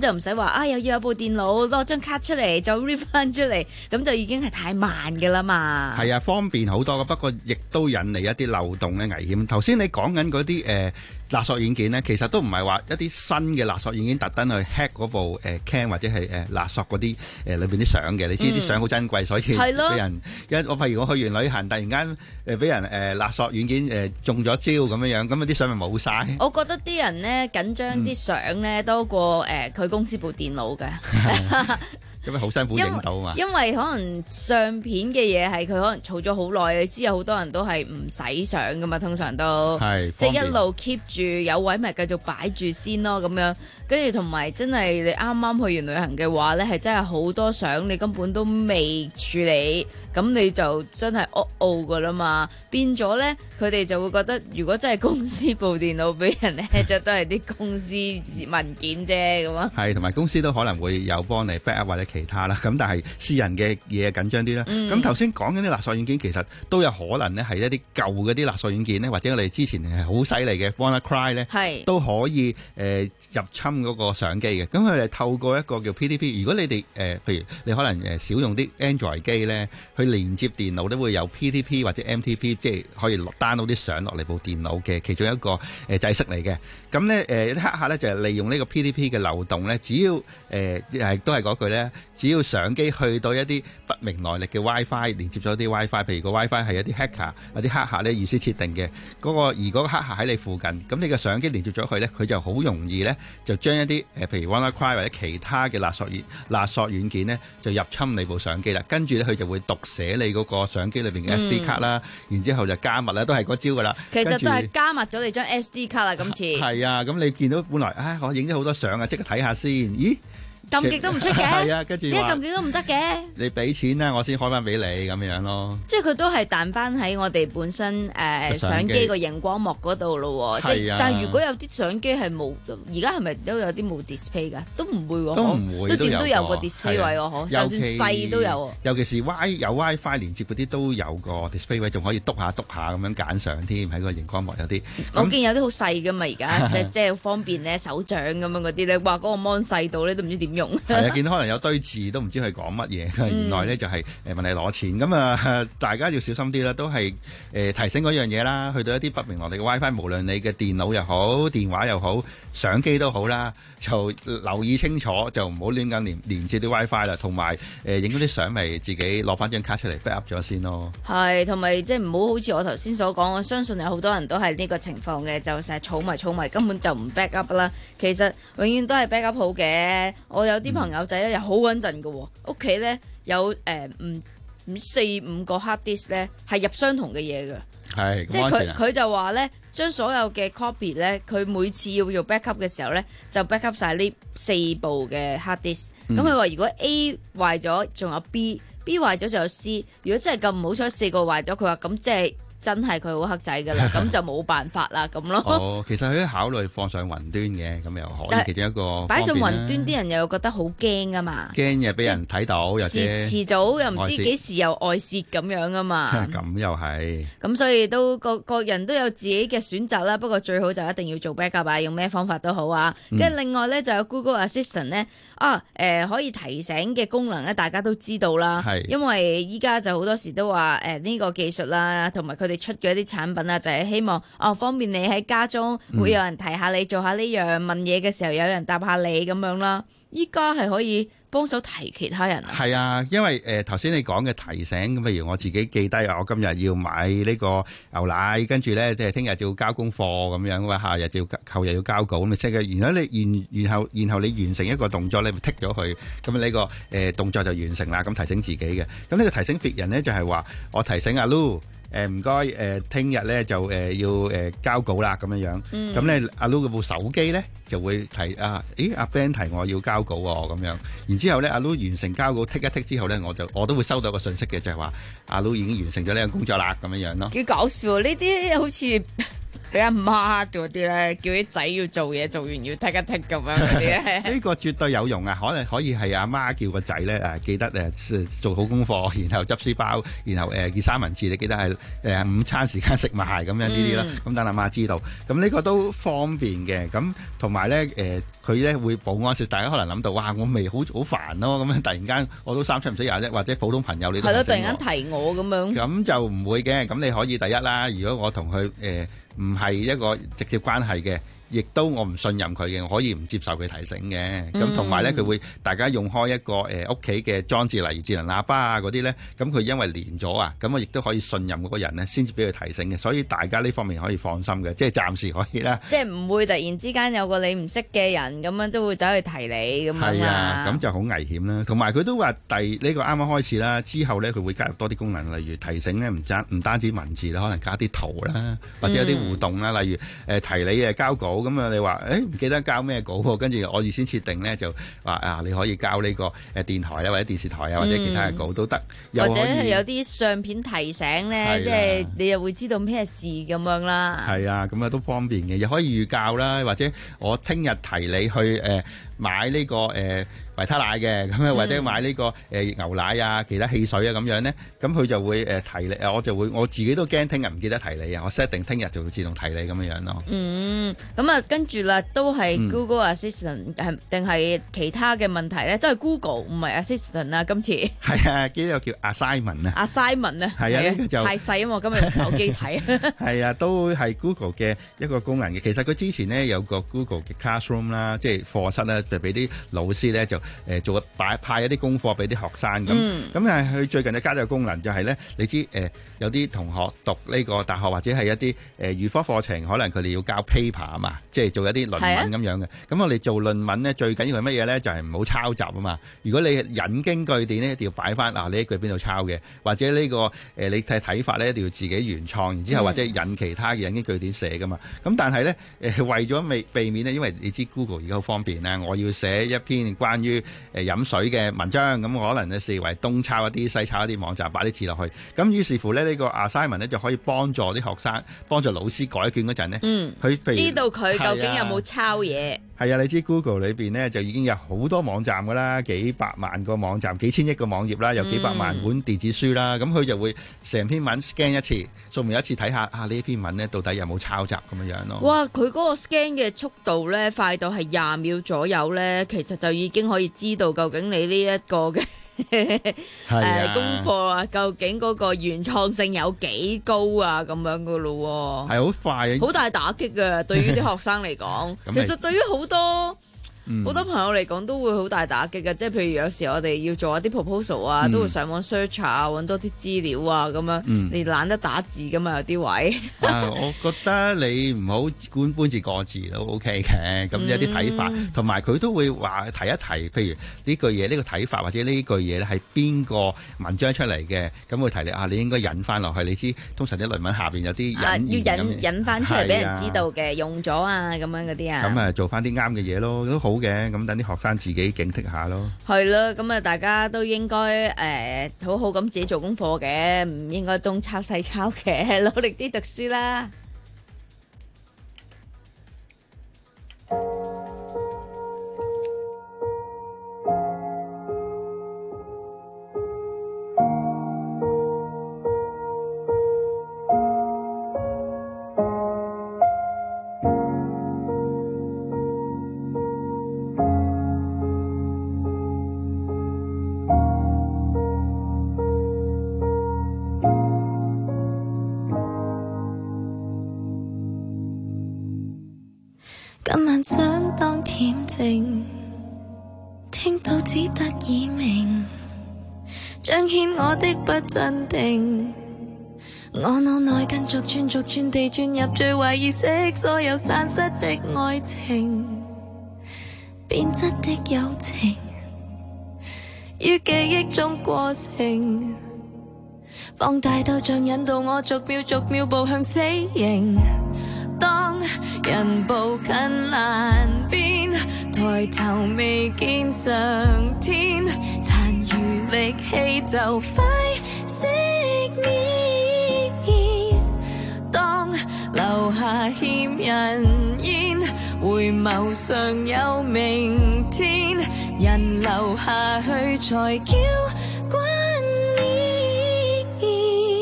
就唔使話啊又要有部電腦攞張卡出嚟就 read 翻出嚟，咁就已經係太慢㗎啦嘛。 係啊，方便好多嘅，不過亦都引嚟一啲漏洞嘅危險。頭先你講緊嗰啲誒勒索軟件呢，其實都唔係話一啲新嘅勒索軟件特登去 hack 嗰部誒 cam 或者係誒勒索嗰啲誒裏邊啲相嘅。你知啲相好珍貴，所以俾人一我譬如我去完旅行，突然間誒俾人誒勒索軟件誒中咗招咁樣樣，咁啊啲相咪冇晒。 我覺得啲人呢緊張啲相呢多過誒佢公司部電腦嘅。 咁咪好辛苦影到嘛？ 因為可能相片嘅嘢係佢可能儲咗好耐，你知有好多人都係唔洗相噶嘛，通常都即係一路 keep 住有位咪繼續擺住先咯咁樣。跟住同埋真係你啱啱去完旅行嘅話咧，係真係好多相你根本都未處理，咁你就真係惡傲噶啦嘛。變咗咧，佢哋就會覺得如果真係公司部電腦俾人咧，就都係啲公司文件啫咁啊。 係，同埋公司都可能會有幫你 backup 或者其他啦。咁但係私人嘅嘢緊張啲啦。咁頭先講緊啲勒索軟件，其實都有可能咧係一啲舊嗰啲勒索軟件咧，或者我哋之前係好犀利嘅 WannaCry 咧，都可以誒、呃、入侵嗰個相機嘅。咁佢哋透過一個叫 P T P， 如果你哋誒、呃、譬如你可能誒少用啲 Android 機咧，去連接電腦都會有 P T P 或者 M T P， 即係可以 download 啲相落嚟部電腦嘅其中一個誒、呃、制式嚟嘅。咁咧誒啲黑客咧就係、是、利用呢個 P T P 嘅漏洞咧，只要誒係、呃、都係嗰句咧，只要相機去到一啲不明來歷嘅 WiFi 連接咗啲 WiFi， 譬如個 WiFi 係一啲 hacker 有啲黑客咧預先設定嘅嗰、那個，而嗰個黑客喺你附近，咁你個相機連接咗佢咧，佢就好容易咧就將一啲誒譬如 WannaCry 或者其他嘅勒索軟勒索軟件咧就入侵你部相機啦，跟住咧佢就會讀寫你嗰個相機裏邊嘅 S D 卡啦，然之後就加密啦，都係嗰招噶啦。 其實都係加密咗你張 S D 卡啦，今次。 係啊，咁你見到本來唉，我影咗好多相啊，即刻睇下先，咦？ 撳極都唔出嘅， 係啊，跟住點解撳極都唔得嘅？ 你俾錢啦，我先開翻俾你咁樣咯。 即係佢都係彈翻喺我哋本身誒、呃、相機個熒光幕嗰度咯。即係、啊，但係如果有啲相機係冇，而家係咪都有啲冇 display 㗎？都唔會喎， 都唔會， 都點都有個 display 位喎，嗬、啊。就算細都有。 尤其是 Y 有 WiFi 連接嗰啲都有個 display 位，仲可以篤下篤下咁樣揀相添，喺個熒光幕有啲。 我見有啲好細㗎嘛，而家即係即係方便咧手掌咁樣嗰啲咧，哇嗰、嗰個 mon 細到咧都唔知點用。 係啊，見到可能有堆字都唔知佢講乜嘢，原來咧就係誒問你攞錢，咁啊大家要小心啲啦，都係誒、呃、提醒嗰樣嘢啦，去到一啲不明來歷嘅 WiFi， 無論你嘅電腦又好、電話又好、相機都好啦，就留意清楚，就唔好亂咁連連接啲 WiFi 啦，同埋誒影嗰啲相咪自己攞翻張卡出嚟 backup 咗先咯。 係，同埋即係唔好好似我頭先所講，我相信有好多人都係呢個情況嘅，就成日儲埋儲埋，根本就唔 backup 啦。其實永遠都係 backup 好嘅。我有啲朋友仔咧又好穩陣嘅，屋企咧有誒唔唔四五個 hard disk 咧係入相同嘅嘢嘅， 係即係佢佢就話咧將所有嘅 copy 咧，佢每次要做 backup 嘅時候咧就 backup 晒呢四部嘅 hard disk。咁佢話如果 A 壞咗，仲有 B，B 壞咗就有 C。如果真係咁唔好彩四個壞咗，佢話咁即係。真係佢好黑仔㗎啦，咁就冇辦法啦咁咯。 哦，其實佢可以考慮放上雲端嘅，咁又可以其中一個擺上雲端啲人又覺得好驚啊嘛， 驚嘅俾人睇到，又遲遲早又唔知幾時又外泄咁樣啊嘛。 咁又係。咁所以都個個人都有自己嘅選擇啦，不過最好就一定要做 backup 啊，用咩方法都好啊。跟住、嗯、另外咧就有 Google Assistant 咧啊，誒、呃、可以提醒嘅功能咧，大家都知道啦。係。因為依家就好多時都話誒呢個技術啦，同埋佢哋出嘅一啲產品啊，就係、是、希望哦方便你喺家中會有人提下你做下呢樣，問嘢嘅時候有人答下你咁樣啦。依家係可以幫手提其他人啊。係啊，因為誒頭先你講嘅提醒，咁譬如我自己記低啊，我今日要買呢個牛奶，跟住咧即係聽日就要交功課咁樣嘅話，下日就要後日要交稿咁咪即係，然後你然然後然後你完成一個動作，你咪剔咗佢，咁呢個誒動作就完成啦。咁提醒自己嘅，咁呢個提醒別人咧就係話我提醒阿 Lu。誒唔該誒，聽日咧就誒、呃、要誒、呃、交稿啦咁樣樣，咁咧阿 Lu 嗰部手機咧就會提啊，咦阿 Ben 提我要交稿喎咁樣，然之後咧阿 Lu 完成交稿剔一剔之後咧，我就我都會收到一個信息嘅，就係話阿 Lu 已經完成咗呢個工作啦咁樣樣咯。 幾搞笑，呢啲好似〜 俾阿媽嗰啲咧，叫啲仔要做嘢，做完要剔一剔咁樣嗰啲咧。 呢個絕對有用啊！可能可以係阿媽叫個仔咧誒，記得誒做好功課，然後執書包，然後誒記三文治，你記得係誒午餐時間食埋咁樣呢啲啦。咁等阿媽知道，咁呢個都方便嘅。咁同埋咧誒，佢咧會保安少，大家可能諗到哇，我未好好煩咯，咁樣突然間我都三七唔識廿啫，或者普通朋友你都係咯，突然間提我咁樣。 咁就唔會嘅，咁你可以第一啦。如果我同佢誒唔係一個直接關係嘅，亦都我唔信任佢嘅，我可以唔接受佢提醒嘅。咁同埋咧，佢會大家用開一個誒屋企嘅裝置，例如智能喇叭啊嗰啲咧，咁佢因為連咗啊，咁我亦都可以信任嗰個人咧，先至俾佢提醒嘅。所以大家呢方面可以放心嘅，即係暫時可以啦。 即係唔會突然之間有個你唔識嘅人咁樣都會走去提你咁樣啊。 係啊，咁就好危險啦。同埋佢都話第呢個啱啱開始啦，之後咧佢會加入多啲功能，例如提醒咧，唔單唔單止文字啦，可能加啲圖啦，或者有啲互動啦，例如誒提你誒交稿。咁啊，你話誒唔記得交咩稿喎？跟住我預先設定咧，就話啊，你可以交呢個誒電台啦，或者電視台啊，或者其他嘅稿都得。 或者係有啲相片提醒咧，即係你又會知道咩事咁樣啦。 係啊，咁啊都方便嘅，又可以預教啦，或者我聽日提你去誒買呢個誒維他奶嘅，咁啊或者買呢個誒牛奶啊、其他汽水啊咁樣咧，咁佢就會誒提你，誒我就會我自己都驚聽日唔記得提你啊，我 set 定聽日就會自動提你咁樣樣咯。 嗯，咁啊跟住啦，都係 Google Assistant 係定係其他嘅問題咧？都係 Google 唔係 Assistant 啊，今次係啊，呢個叫 Assignment 啊。 Assignment 啊， 係啊，呢個就太細啊嘛，我今日用手機睇。 係啊，都係 Google 嘅一個功能嘅。其實佢之前咧有個 Google 嘅 Classroom 啦，即係課室咧，就俾啲老師咧就誒做擺派一啲功課俾啲學生咁。咁但係佢最近就加咗個功能，就係咧，你知誒有啲同學讀呢個大學或者係一啲誒預科課程，可能佢哋要交 paper 啊嘛，即係做一啲論文咁樣嘅。咁我哋做論文咧，最緊要係乜嘢咧？就係唔好抄襲啊嘛。如果你引經據典咧，一定要擺翻嗱呢一句邊度抄嘅，或者呢個誒你睇睇法咧，一定要自己原創，然之後或者引其他嘅引經據典寫噶嘛。咁但係咧誒為咗未避免咧，因為你知 Google 而家好方便啦，我要寫一篇關於誒飲水嘅文章，咁我可能咧視為東抄一啲西抄一啲網站擺啲字落去，咁於是乎咧呢個 assignment 咧就可以幫助啲學生幫助老師改卷嗰陣咧，嗯，佢知道佢究竟有冇抄嘢。 係啊，你知 Google 裏邊咧就已經有好多網站噶啦，幾百萬個網站，幾千億個網頁啦，有幾百萬本電子書啦，咁佢就會成篇文 scan 一次，掃描一次睇下啊呢篇文咧到底有冇抄襲咁樣樣咯。 哇！佢嗰個 scan 嘅速度咧快到係廿秒左右咧，其實就已經可以知道究竟你呢一個嘅誒、呃、功課啊，究竟嗰個原創性有幾高啊咁樣噶咯喎。 係好快啊！ 好大打擊嘅對於啲學生嚟講，其實對於好多。好、嗯、多朋友嚟講都會好大打擊嘅，即係譬如有時我哋要做一啲 proposal 啊，嗯、都會上網 search 啊，揾多啲資料啊，咁樣、嗯、你懶得打字噶嘛，有啲位。 啊，我覺得你唔好搬搬字過字都 OK 嘅，咁有啲睇法，同埋佢都會話提一提，譬如呢句嘢呢、呢個睇法或者呢句嘢咧係邊個文章出嚟嘅，咁會提你啊，你應該引翻落去。你知通常啲論文下邊有啲引、啊、 要引引翻出嚟俾人知道嘅，用咗啊咁樣嗰啲啊。 咁啊做翻啲啱嘅嘢咯，都好。嘅咁等啲學生自己警惕下咯， 係啦，咁啊大家都應該誒、呃、好好咁自己做功課嘅，唔應該東抄西抄嘅，努力啲讀書啦。 今晚想當恬靜，聽到只得耳鳴，彰顯我的不鎮定。我腦內跟逐轉逐轉地轉入最壞意識，所有散失的愛情，變質的友情，於記憶中過程，放大到像引導我逐秒逐秒步向死刑。當人步近欄邊，抬頭未見上天，殘餘力氣就快熄滅。當留下欠眸上有明天，人留下去才叫冠冕。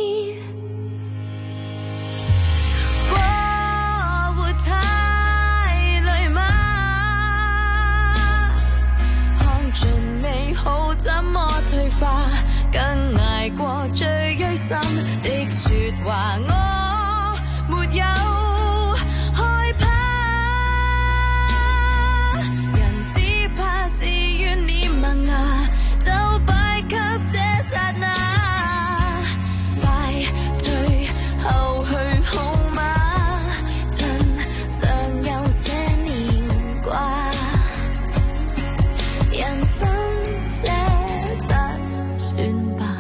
過活太累嗎？看盡美好怎麼退化？更捱過最錐心的說話，我沒有害怕。人只怕是怨念萌芽，就敗給這剎那。快退後去好嗎？趁尚有這年華，人真捨得算吧。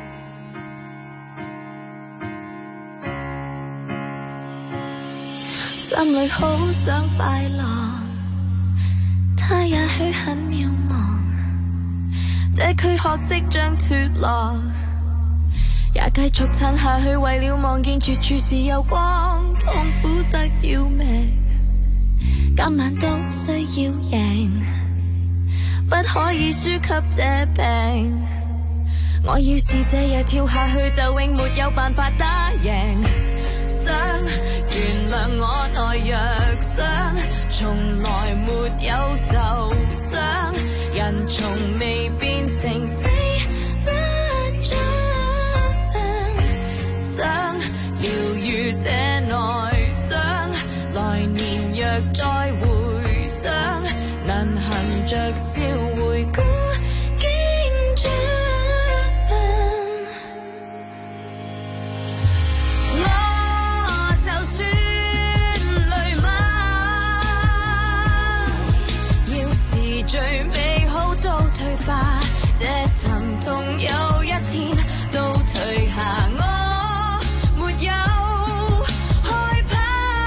心裏好想快樂，他也許很渺茫，這軀殼即將脫落，也繼續撐下去，為了望見絕處是有光，痛苦得要命，今晚都需要贏，不可以輸給這病。我要是這夜跳下去，就永沒有辦法打贏。想原諒我內弱傷，從來沒有受傷，人從未變成死不將。想療愈這內傷，來年若再回想，能含着笑回顧經章。最美好都退化，這沉痛有一天都退下，我沒有害怕。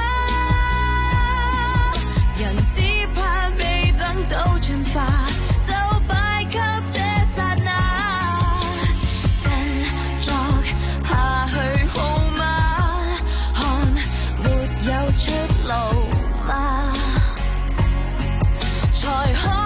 人只怕未等到進化，就敗給這剎那。振作下去好嗎？看沒有出路嗎？才可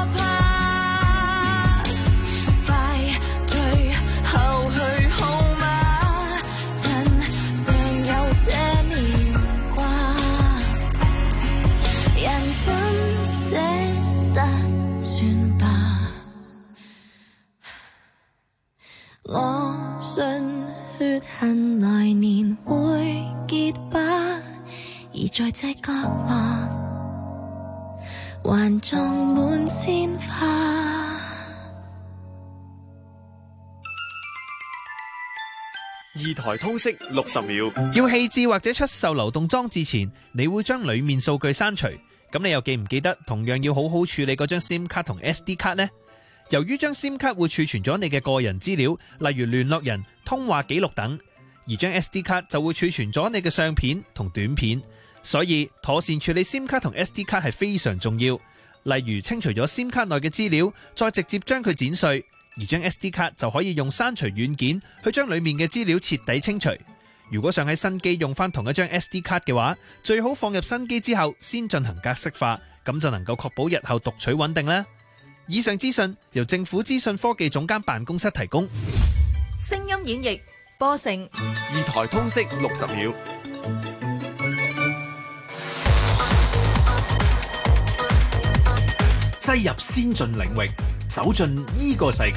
我信血痕來年會結疤，而在這角落還種滿鮮花。 二台通識六十秒， 要棄置或者出售流動裝置前，你會將裡面數據刪除。咁你又記唔記得同樣要好好處理嗰張 SIM 卡同 S D 卡呢？由於張 SIM 卡會儲存咗你嘅個人資料，例如聯絡人、通話記錄等，而張 S D 卡就會儲存咗你嘅相片同短片，所以妥善處理 SIM 卡同 S D 卡係非常重要。例如清除咗 SIM 卡內嘅資料，再直接將佢剪碎，而張 S D 卡就可以用刪除軟件去將裡面嘅資料徹底清除。如果想喺新機用翻同一張 S D 卡嘅話，最好放入新機之後先進行格式化，咁就能夠確保日後讀取穩定啦。以上資訊由政府資訊科技總監辦公室提供。 聲音演繹播成二台通識六十秒， 擠入先進領域，走進呢個世界。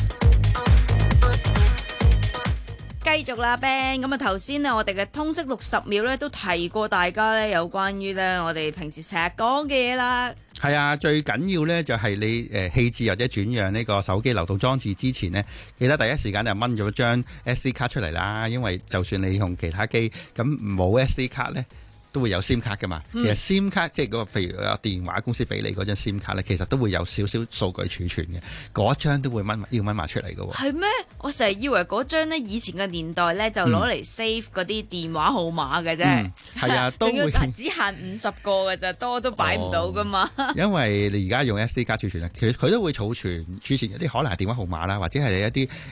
繼續啦 Ben， 咁啊頭先呢，我哋嘅通識六十秒咧都提過大家咧有關於咧我哋平時成日講嘅嘢啦。 係啊，最緊要咧就係你誒棄置或者轉讓呢個手機流動裝置之前呢，記得第一時間就掹咗張 S D 卡出嚟啦，因為就算你用其他機咁冇 S D 卡咧，都會有 SIM 卡噶嘛。嗯、其實 SIM 卡即係嗰個，譬如有電話公司俾你嗰張 SIM 卡咧，其實都會有少少數據儲存嘅，嗰張都會掹要掹埋出嚟嘅喎。 係咩？我成日以為嗰張咧以前嘅年代咧就攞嚟 save 嗰啲電話號碼嘅啫。係、 嗯、啊，都會只限五十個嘅咋，多都擺唔到噶嘛。 哦、因為你而家用 S D 卡儲存啊，其實佢都會儲存儲存一啲可能係電話號碼啦，或者係一啲誒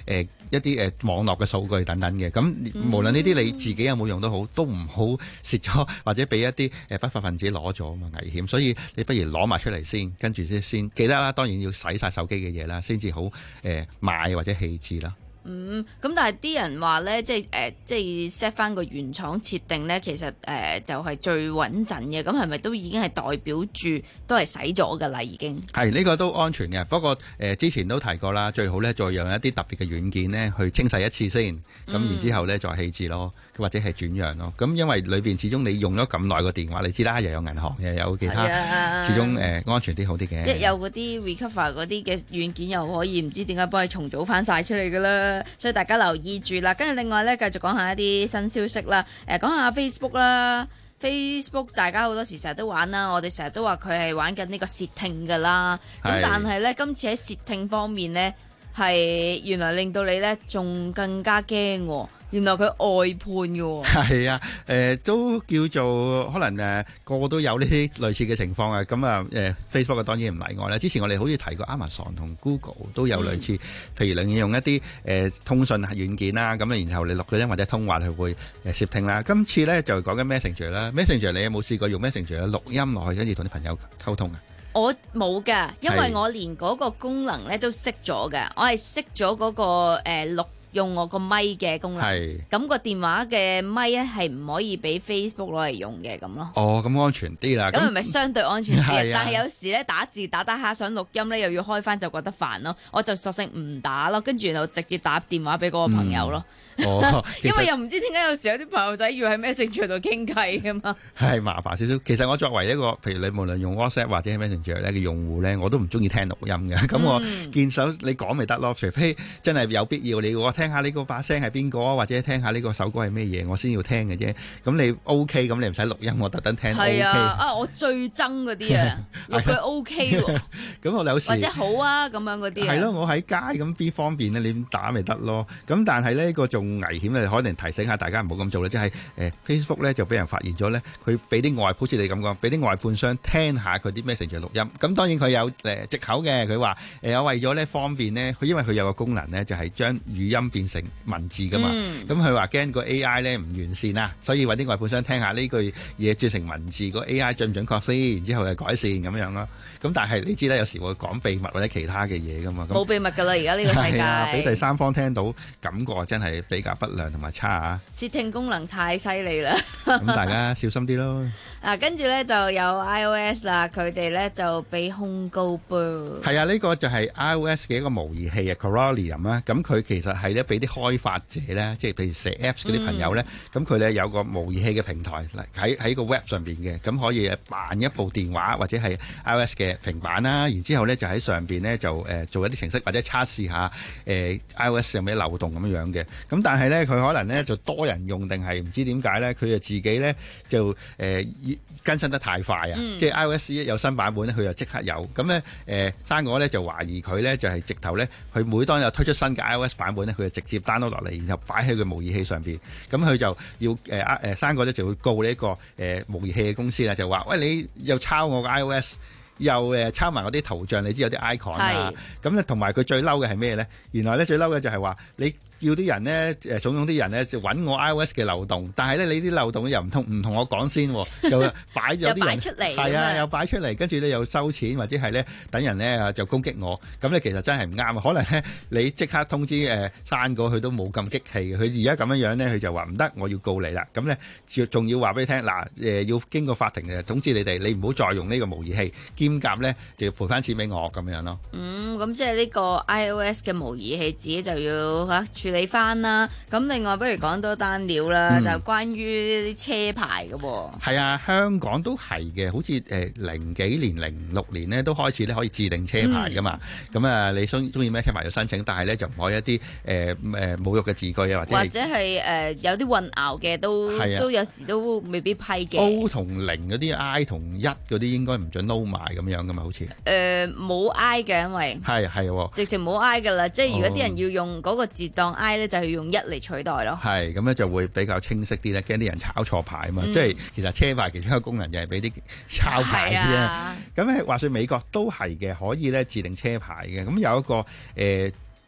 一啲誒網絡嘅數據等等嘅。咁無論呢啲你自己有冇用都好，都唔好蝕咗或者俾一啲誒不法分子攞咗啊嘛，危險。所以你不如攞埋出嚟先，跟住先先記得啦。當然要洗晒手機嘅嘢啦，先至好誒買或者棄置啦。 嗯，咁但係啲人話咧，即係誒、呃，即係 set 翻個原廠設定咧，其實誒、呃、就係、是、最穩陣嘅。咁係咪都已經係代表住都係洗咗㗎啦？已經係呢、 呢個都安全嘅。不過誒、呃、之前都提過啦，最好咧再用一啲特別嘅軟件咧去清洗一次先，咁、嗯、然之後咧再棄置咯，或者係轉讓咯。咁因為裏邊始終你用咗咁耐個電話，你知啦，又有銀行又有其他，啊、始終誒、呃、安全啲好啲嘅。 一有嗰啲 recover 嗰啲嘅軟件又可以唔知點解幫你重組翻晒出嚟㗎啦。所以大家留意住啦，跟住另外咧，繼續講下一啲新消息啦。誒、呃，講下 Facebook 啦 ，Facebook 大家好多時成日都玩啦，我哋成日都話佢係玩緊呢個竊聽㗎啦。咁但係咧，今次喺竊聽方面咧，係原來令到你咧仲更加驚喎。原來佢外判嘅喎。 係啊，誒、呃、都叫做可能誒、呃、個個都有呢啲類似嘅情況啊。咁啊誒 Facebook 當然唔例外啦。之前我哋好似提過 Amazon 同 Google 都有類似，嗯、譬如你用一啲誒、呃、通訊軟件啦，咁啊然後你錄咗音或者通話佢會誒竊聽啦。今次咧就講緊 Messenger 啦 ，Messenger 你有冇試過用 Messenger 錄音落去跟住同啲朋友溝通啊？ 我冇㗎，因為我連嗰個功能咧都熄咗嘅，我係熄咗嗰個誒、呃、錄。用我個咪嘅功能，咁個電話嘅咪咧係唔可以俾 Facebook 攞嚟用嘅咁咯。哦， 咁安全啲啦。咁係咪相對安全啲？ 係啊， 但係有時咧打字打打下想錄音咧，又要開翻就覺得煩咯。我就索性唔打咯，跟住然後直接打電話俾嗰個朋友咯。 嗯、哦， 因為又唔知點解有時有啲朋友仔要喺 Messenger 度傾偈噶嘛。 係麻煩少少。其實我作為一個，譬如你無論用 WhatsApp 或者係 Messenger 咧嘅用戶咧，我都唔中意聽錄音嘅。咁、嗯、我見手你講咪得咯，除非真係有必要你我聽下呢個把聲係邊個，或者聽下呢個首歌係咩嘢，我先要聽嘅啫。咁你 OK， 咁你唔使錄音，我特登聽 OK。係啊， 啊我最憎嗰啲啊，錄句 OK 喎。 咁我有時或者好啊咁樣嗰啲。 係咯，我喺街咁邊方便咧，你打咪得咯。咁但係呢個仲危險咧，可能提醒下大家唔好咁做咧，即係誒 Facebook 咧就俾人發現咗咧，佢俾啲外，好似你咁講，俾啲外判商聽下佢啲 message 錄音。咁當然佢有誒藉口嘅，佢話誒我為咗咧方便咧，佢因為佢有個功能咧，就係將語音變成文字噶嘛。咁佢話驚個 A I 咧唔完善啊，所以揾啲外判商聽下呢句嘢轉成文字，個 A I 準唔準確先，然之後就改善咁樣咯。咁但係你知啦，有時會講秘密或者其他嘅嘢噶嘛。 冇秘密噶啦，而家呢個世界。係啊， 俾第三方聽到，感覺真係比較不良同埋差啊。 竊聽功能太犀利啦。 咁大家小心啲咯。 嗱，跟住咧就有 iOS 啦，佢哋咧就被控告噃。 係啊，呢、這個就係 iOS 嘅一個模擬器啊 Corellium 啦。咁佢其實係咧俾啲開發者咧，即係譬如寫 Apps 嗰啲朋友咧，咁佢咧有個模擬器嘅平台喺喺個 Web 上邊嘅，咁可以扮一部電話或者係 iOS 嘅平板啦。然之後咧就喺上邊咧就誒做一啲程式或者測試下誒 iOS 有咩漏洞咁樣樣嘅。咁但係咧佢可能咧就多人用定係唔知點解咧，佢就自己咧就誒。呃更新得太快啊！嗯、即係 iOS 一有新版本咧，佢就即刻有。咁咧誒，生果咧就懷疑佢咧就係直頭咧，佢每當有推出新嘅 iOS 版本咧，佢就直接 download 落嚟，然後擺喺佢模擬器上邊。咁佢就要誒誒生果咧就會告呢一個誒模擬器嘅公司啦，就話喂，你又抄我嘅 iOS， 又誒抄埋我啲圖像，你知有啲 icon 啊。咁咧同埋佢最嬲嘅係咩咧？原來咧最嬲嘅就係話你。要啲人咧，誒慫恿啲人咧，就揾我 iOS 嘅漏洞，但係咧你啲漏洞又唔同唔同我講先，就擺咗啲人，係啊，又擺出嚟，跟住咧又收錢或者係咧等人咧就攻擊我，咁咧其實真係唔啱啊！可能咧你即刻通知誒刪過佢都冇咁激氣嘅，佢而家咁樣樣咧，佢就話唔得，我要告你啦！咁咧仲要話俾你聽，嗱誒要經過法庭嘅通知你哋，你唔好再用呢個模擬器，兼夾咧就要賠翻錢俾我咁樣咯。嗯， 咁即係呢個 iOS 嘅模擬器自己就要嚇處理翻啦。咁另外不如講多單料啦，嗯、就關於啲車牌嘅喎。係啊，香港都係嘅，好似誒零幾年、零六年咧都開始咧可以自定車牌噶嘛。咁啊、嗯，你中中意咩車牌就申請，但係咧就唔可以一啲誒誒侮辱嘅字句啊，或者或者係誒、呃、有啲混淆嘅都、啊、都有時都未必批嘅。 O 同零嗰啲 I 同一嗰啲應該唔準撈埋咁樣噶嘛，好似誒冇 I 嘅，因為係係、哦、 直情冇 I 噶啦，即係如果啲人要用嗰個字當 I 咧，就係用一嚟取代咯。係咁咧就會比較清晰啲咧，驚啲人炒錯牌啊嘛。嗯、即係其實車牌其中一個功能就係俾啲抄牌啫。咁咧、啊、話說美國都係嘅，可以咧自定車牌嘅。咁有一個誒。呃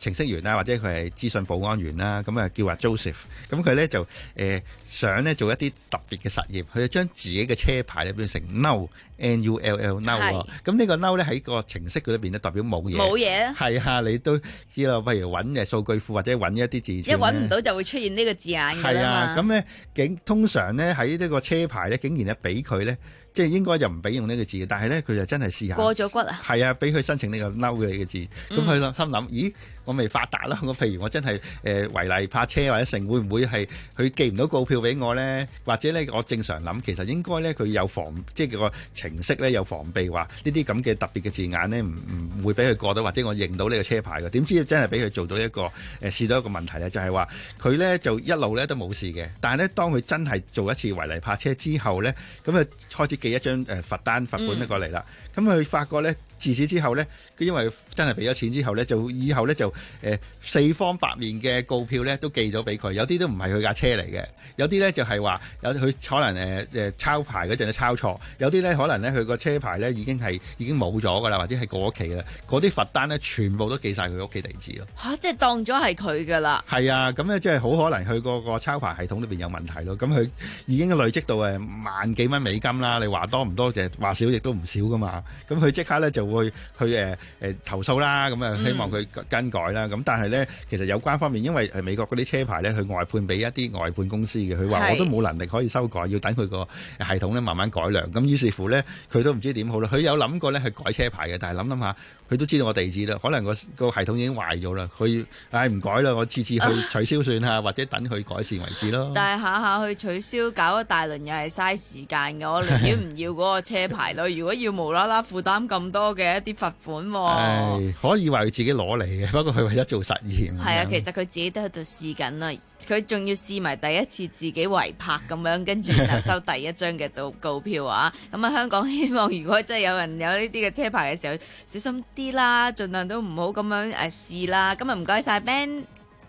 程式員啦，或者佢係資訊保安員啦，咁啊叫阿 Joseph，咁佢咧就誒、呃、想咧做一啲特別嘅實驗，佢就將自己嘅車牌咧變成 null N U L L null 喎，咁呢個 null 咧喺個程式佢裏邊咧代表冇嘢， 冇嘢， 係啊，你都知啦，譬如揾嘅數據庫或者揾一啲字， 一揾唔到就會出現呢個字眼㗎啦嘛。係啊， 咁咧竟通常咧喺呢個車牌咧，竟然咧俾佢咧。即係應該就唔俾用呢個字，但係咧佢就真係試下過咗骨啊！ 係啊，俾佢申請呢個嬲嘅嘅字，咁佢心諗：咦，我未發達啦！我譬如我真係誒違例泊車或者成，會唔會係佢寄唔到告票俾我咧？或者咧，我正常諗其實應該咧佢有防，即係個程式咧有防備，話呢啲咁嘅特別嘅字眼咧唔唔會俾佢過到，或者我認到呢個車牌嘅。點知真係俾佢做到一個誒試到一個問題咧，就係話佢咧就一路咧都冇事嘅，但係咧當佢真係做一次違例泊車之後咧，咁啊開始寄一張誒罰單罰款咧過嚟啦。咁佢發覺咧，自此之後咧，佢因為真係俾咗錢之後咧，就以後咧就誒、呃、四方八面嘅告票咧都寄咗俾佢，有啲都唔係佢架車嚟嘅，有啲咧就係話有佢可能誒誒、呃、抄牌嗰陣咧抄錯，有啲咧可能咧佢個車牌咧已經係已經冇咗噶啦，或者係過期啦，嗰啲罰單咧全部都寄晒佢屋企地址咯。 嚇、啊！即係當咗係佢噶啦。係啊，咁咧即係好可能佢個個抄牌系統裏邊有問題咯。咁佢已經累積到誒萬幾蚊美金啦。你話多唔多就話少亦都唔少噶嘛。咁佢即刻咧就會去誒誒投訴啦，咁啊希望佢更改啦。咁、嗯、但係咧，其實有關方面，因為誒美國嗰啲車牌咧，佢外判俾一啲外判公司嘅，佢話我都冇能力可以修改，要等佢個系統咧慢慢改良。咁於是乎咧，佢都唔知點好啦。佢有諗過咧去改車牌嘅，但係諗諗下，佢都知道我地址啦，可能個個系統已經壞咗啦。佢唉唔改啦，我次次去取消算下，或者等佢改善為止咯。 但係下下去取消，搞一大輪又係嘥時間嘅，我寧願唔要嗰個車牌咯。如果要無啦啦負擔咁多嘅一啲罰款喎、 哎，可以話佢自己攞嚟嘅，不過佢為咗做實驗。 係啊，其實佢自己都喺度試緊啦，佢仲要試埋第一次自己違泊咁樣，跟住就收第一張嘅告告票啊！咁啊，香港希望如果真係有人有呢啲嘅車牌嘅時候，小心啲啦，盡量都唔好咁樣誒試啦。今日唔該晒 Ben。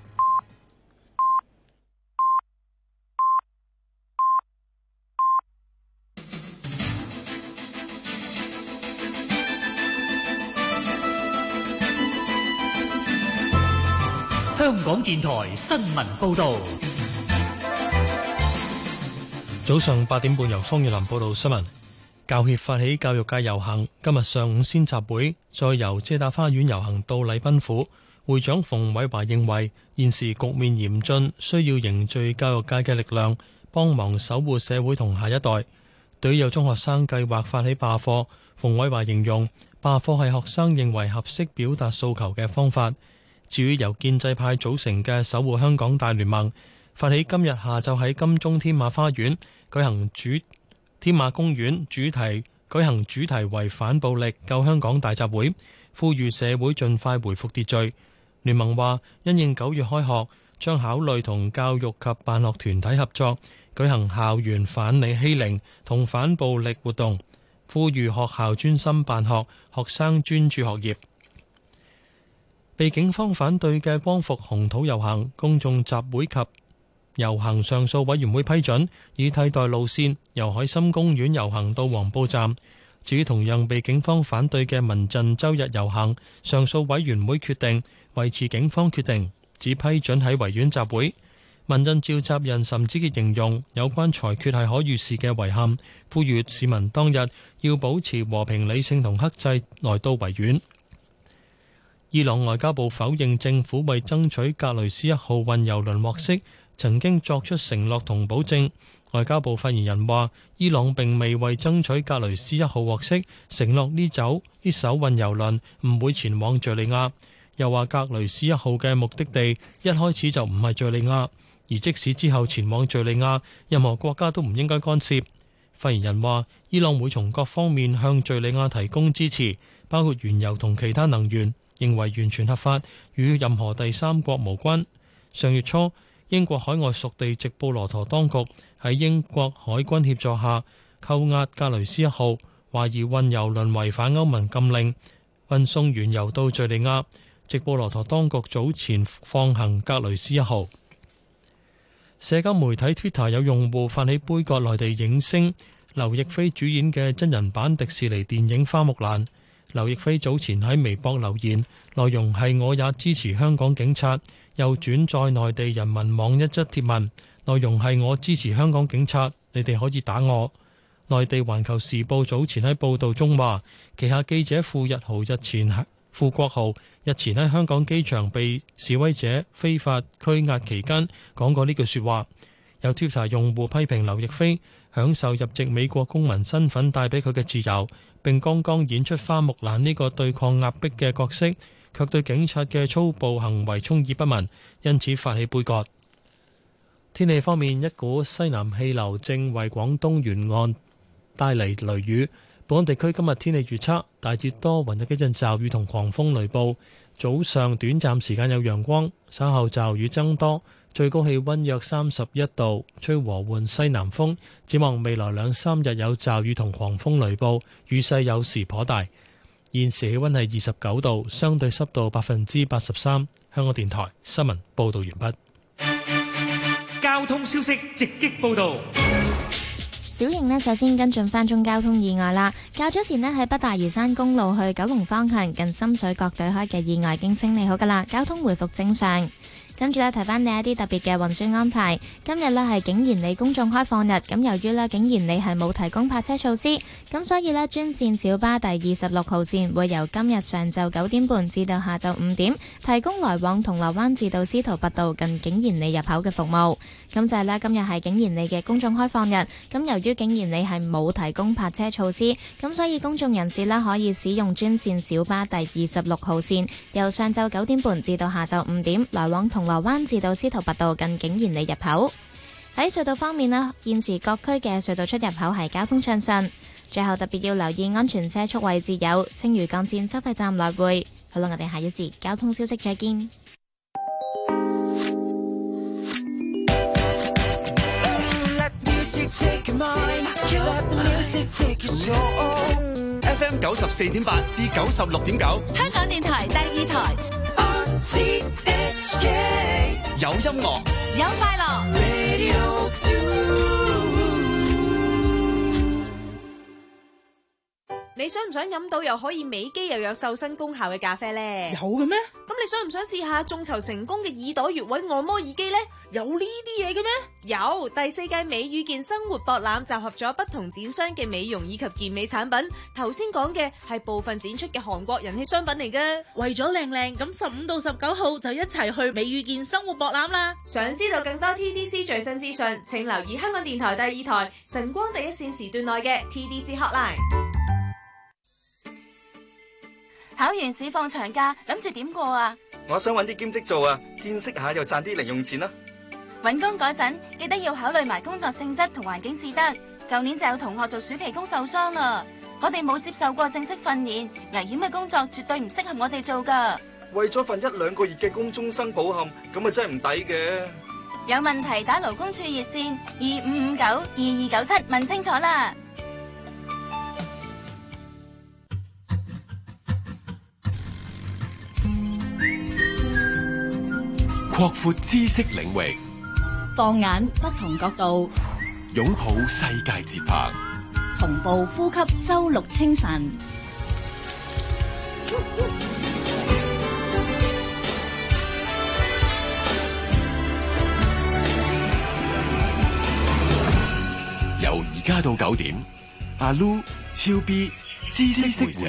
香港電台新聞報道， 早上八點半由方月林報道新聞。教協發起教育界遊行，今日上午先集會，再由遮打花園遊行到禮賓府。會長馮偉華認為現時局面嚴峻，需要凝聚教育界嘅力量，幫忙守護社會同下一代。對於有中學生計劃發起罷課，馮偉華形容罷課係學生認為合適表達訴求嘅方法。至於由建制派組成嘅守護香港大聯盟，發起今日下晝喺金鐘天馬花園舉行主天馬公園主題舉行主題為反暴力救香港大集會，呼籲社會盡快回復秩序。聯盟話因應九月開學，將考慮同教育及辦學團體合作，舉行校園反理欺凌同反暴力活動，呼籲學校專心辦學，學生專注學業。被警方反對嘅光復紅土遊行公眾集會及遊行上訴委員會批准，以替代路線由海心公園遊行到黃埔站。至於同樣被警方反對嘅民陣周日遊行，上訴委員會決定維持警方決定，只批准喺維園集會。民陣召集人岑子傑形容有關裁決係可預示嘅遺憾，呼籲市民當日要保持和平理性同克制來到維園。伊朗外交部否認政府為爭取格雷斯一號運油輪獲釋曾經作出承諾同保證。外交部發言人話，伊朗並未為爭取格雷斯一號獲釋承諾呢走呢艘運油輪唔會前往敘利亞。又話格雷斯一號嘅目的地一開始就唔係敘利亞，而即使之後前往敘利亞，任何國家都唔應該干涉。發言人話，伊朗會從各方面向敘利亞提供支持，包括原油同其他能源，認為完全合法，與任何第三國無關。上月初，英國海外屬地直布羅陀當局喺英國海軍協助下扣押格雷斯一號，懷疑運油輪違反歐盟禁令，運送原油到敘利亞。直布羅陀當局早前放行格雷斯一號。社交媒體 Twitter 有用戶發起杯葛內地影星劉亦菲主演嘅真人版迪士尼電影《花木蘭》。 劉亦菲早前喺微博留言，內容係我也支持香港警察，又轉載內地人民網一則貼文，內容係我支持香港警察，你哋可以打我。內地環球時報早前喺報導中話，旗下記者傅日豪日前傅國豪日前喺香港機場被示威者非法拘押期間講過呢句説話。有 Twitter 用戶批評劉亦菲享受入籍美國公民身份帶俾佢嘅自由，並剛剛演出花木蘭呢個對抗壓迫嘅角色，卻對警察嘅粗暴行為充耳不聞，因此發起杯葛。天氣方面，一股西南氣流正為廣東沿岸帶嚟雷雨。本港地區今日天氣預測，大致多雲，有幾陣驟雨同狂風雷暴，早上短暫時間有陽光，稍後驟雨增多，最高氣溫約三十一度，吹和緩西南風。展望未來兩三日有驟雨同狂風雷暴，雨勢有時頗大。現時氣溫係二十九度，相對濕度百分之八十三。香港電台新聞報道完畢。 交通消息直擊報道。 小型呢，首先跟進翻宗交通意外啦。較早前呢，喺北大嶼山公路去九龍方向近深水角對開嘅意外已經清理好噶啦，交通回復正常。跟住咧，提翻你一啲特別嘅運輸安排。今日呢係景賢里公眾開放日，咁由於呢景賢里係冇提供泊車措施，咁所以呢專線小巴第二十六號線會由今日上晝九點半至到下晝五點，提供來往銅鑼灣至到司徒拔道近景賢里入口嘅服務。咁就係呢，今日係景賢里嘅公眾開放日，咁由於景賢里係冇提供泊車措施，咁所以公眾人士呢可以使用專線小巴第二十六號線，由上晝九點半至到下晝五點，來往銅鑼灣至到司徒拔道近景賢里入口。喺隧道方面呢，現時各區嘅隧道出入口係交通暢順。最後特別要留意安全車速位置有青嶼幹線收費站來回。好啦，我哋下一節交通消息再見。 F M 九十四點八至九十六點九， 香港電台第二台。 有音樂， 有快樂。 你想唔想飲到又可以美肌又有瘦身功效嘅咖啡呢？ 有嘅咩？ 咁你想唔想試下眾籌成功嘅耳朵穴位按摩耳機呢？ 有呢啲嘢嘅咩？ 有，第四屆美與健生活博覽集合咗不同展商嘅美容以及健美產品。頭先講嘅係部分展出嘅韓國人氣商品嚟㗎。 為咗靚靚，咁十五到十九號就一齊去美與健生活博覽啦！ 想知道更多 T D C 最新資訊，請留意香港電台第二台晨光第一線時段內嘅 T D C Hotline。 考完試放長假，諗住點過啊？ 我想揾啲兼職做啊，見識下又賺啲零用錢啦。 揾工嗰陣記得要考慮埋工作性質同環境至得。舊年就有同學做暑期工受傷啦。我哋冇接受過正式訓練，危險嘅工作絕對唔適合我哋做噶。 為咗份一兩個月嘅工終生抱憾，咁啊真係唔抵嘅。 有問題打勞工處熱線二五五九二二九七問清楚啦。 擴闊知識領域， 放眼不同角度， 擁抱世界節拍， 同步呼吸周六清晨。 由而家到九點，阿 Lu、超 B、知識會社。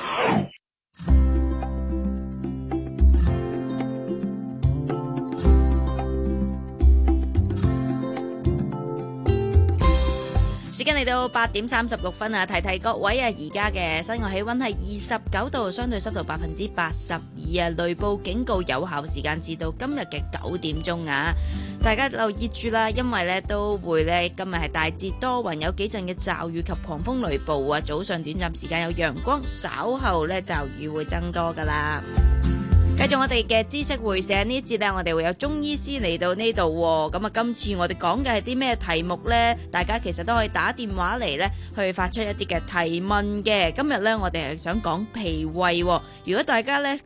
時間嚟到八點三十六分啊！提提各位啊，而家嘅室外氣溫係二十九度，相對濕度百分之八十二啊！雷暴警告有效時間至到今日嘅九點鐘啊！大家留意住啦，因為咧都會咧今日係大致多雲，有幾陣嘅驟雨及狂風雷暴啊！早上短暫時間有陽光，稍後咧驟雨會增多噶啦。繼續我哋嘅知識會社呢一節咧，我哋會有中醫師嚟到呢度。咁啊，今次我哋講嘅係啲咩題目呢？大家其實都可以打電話嚟呢，去發出一啲嘅提問嘅。今日呢，我哋係想講脾胃。如果大家呢講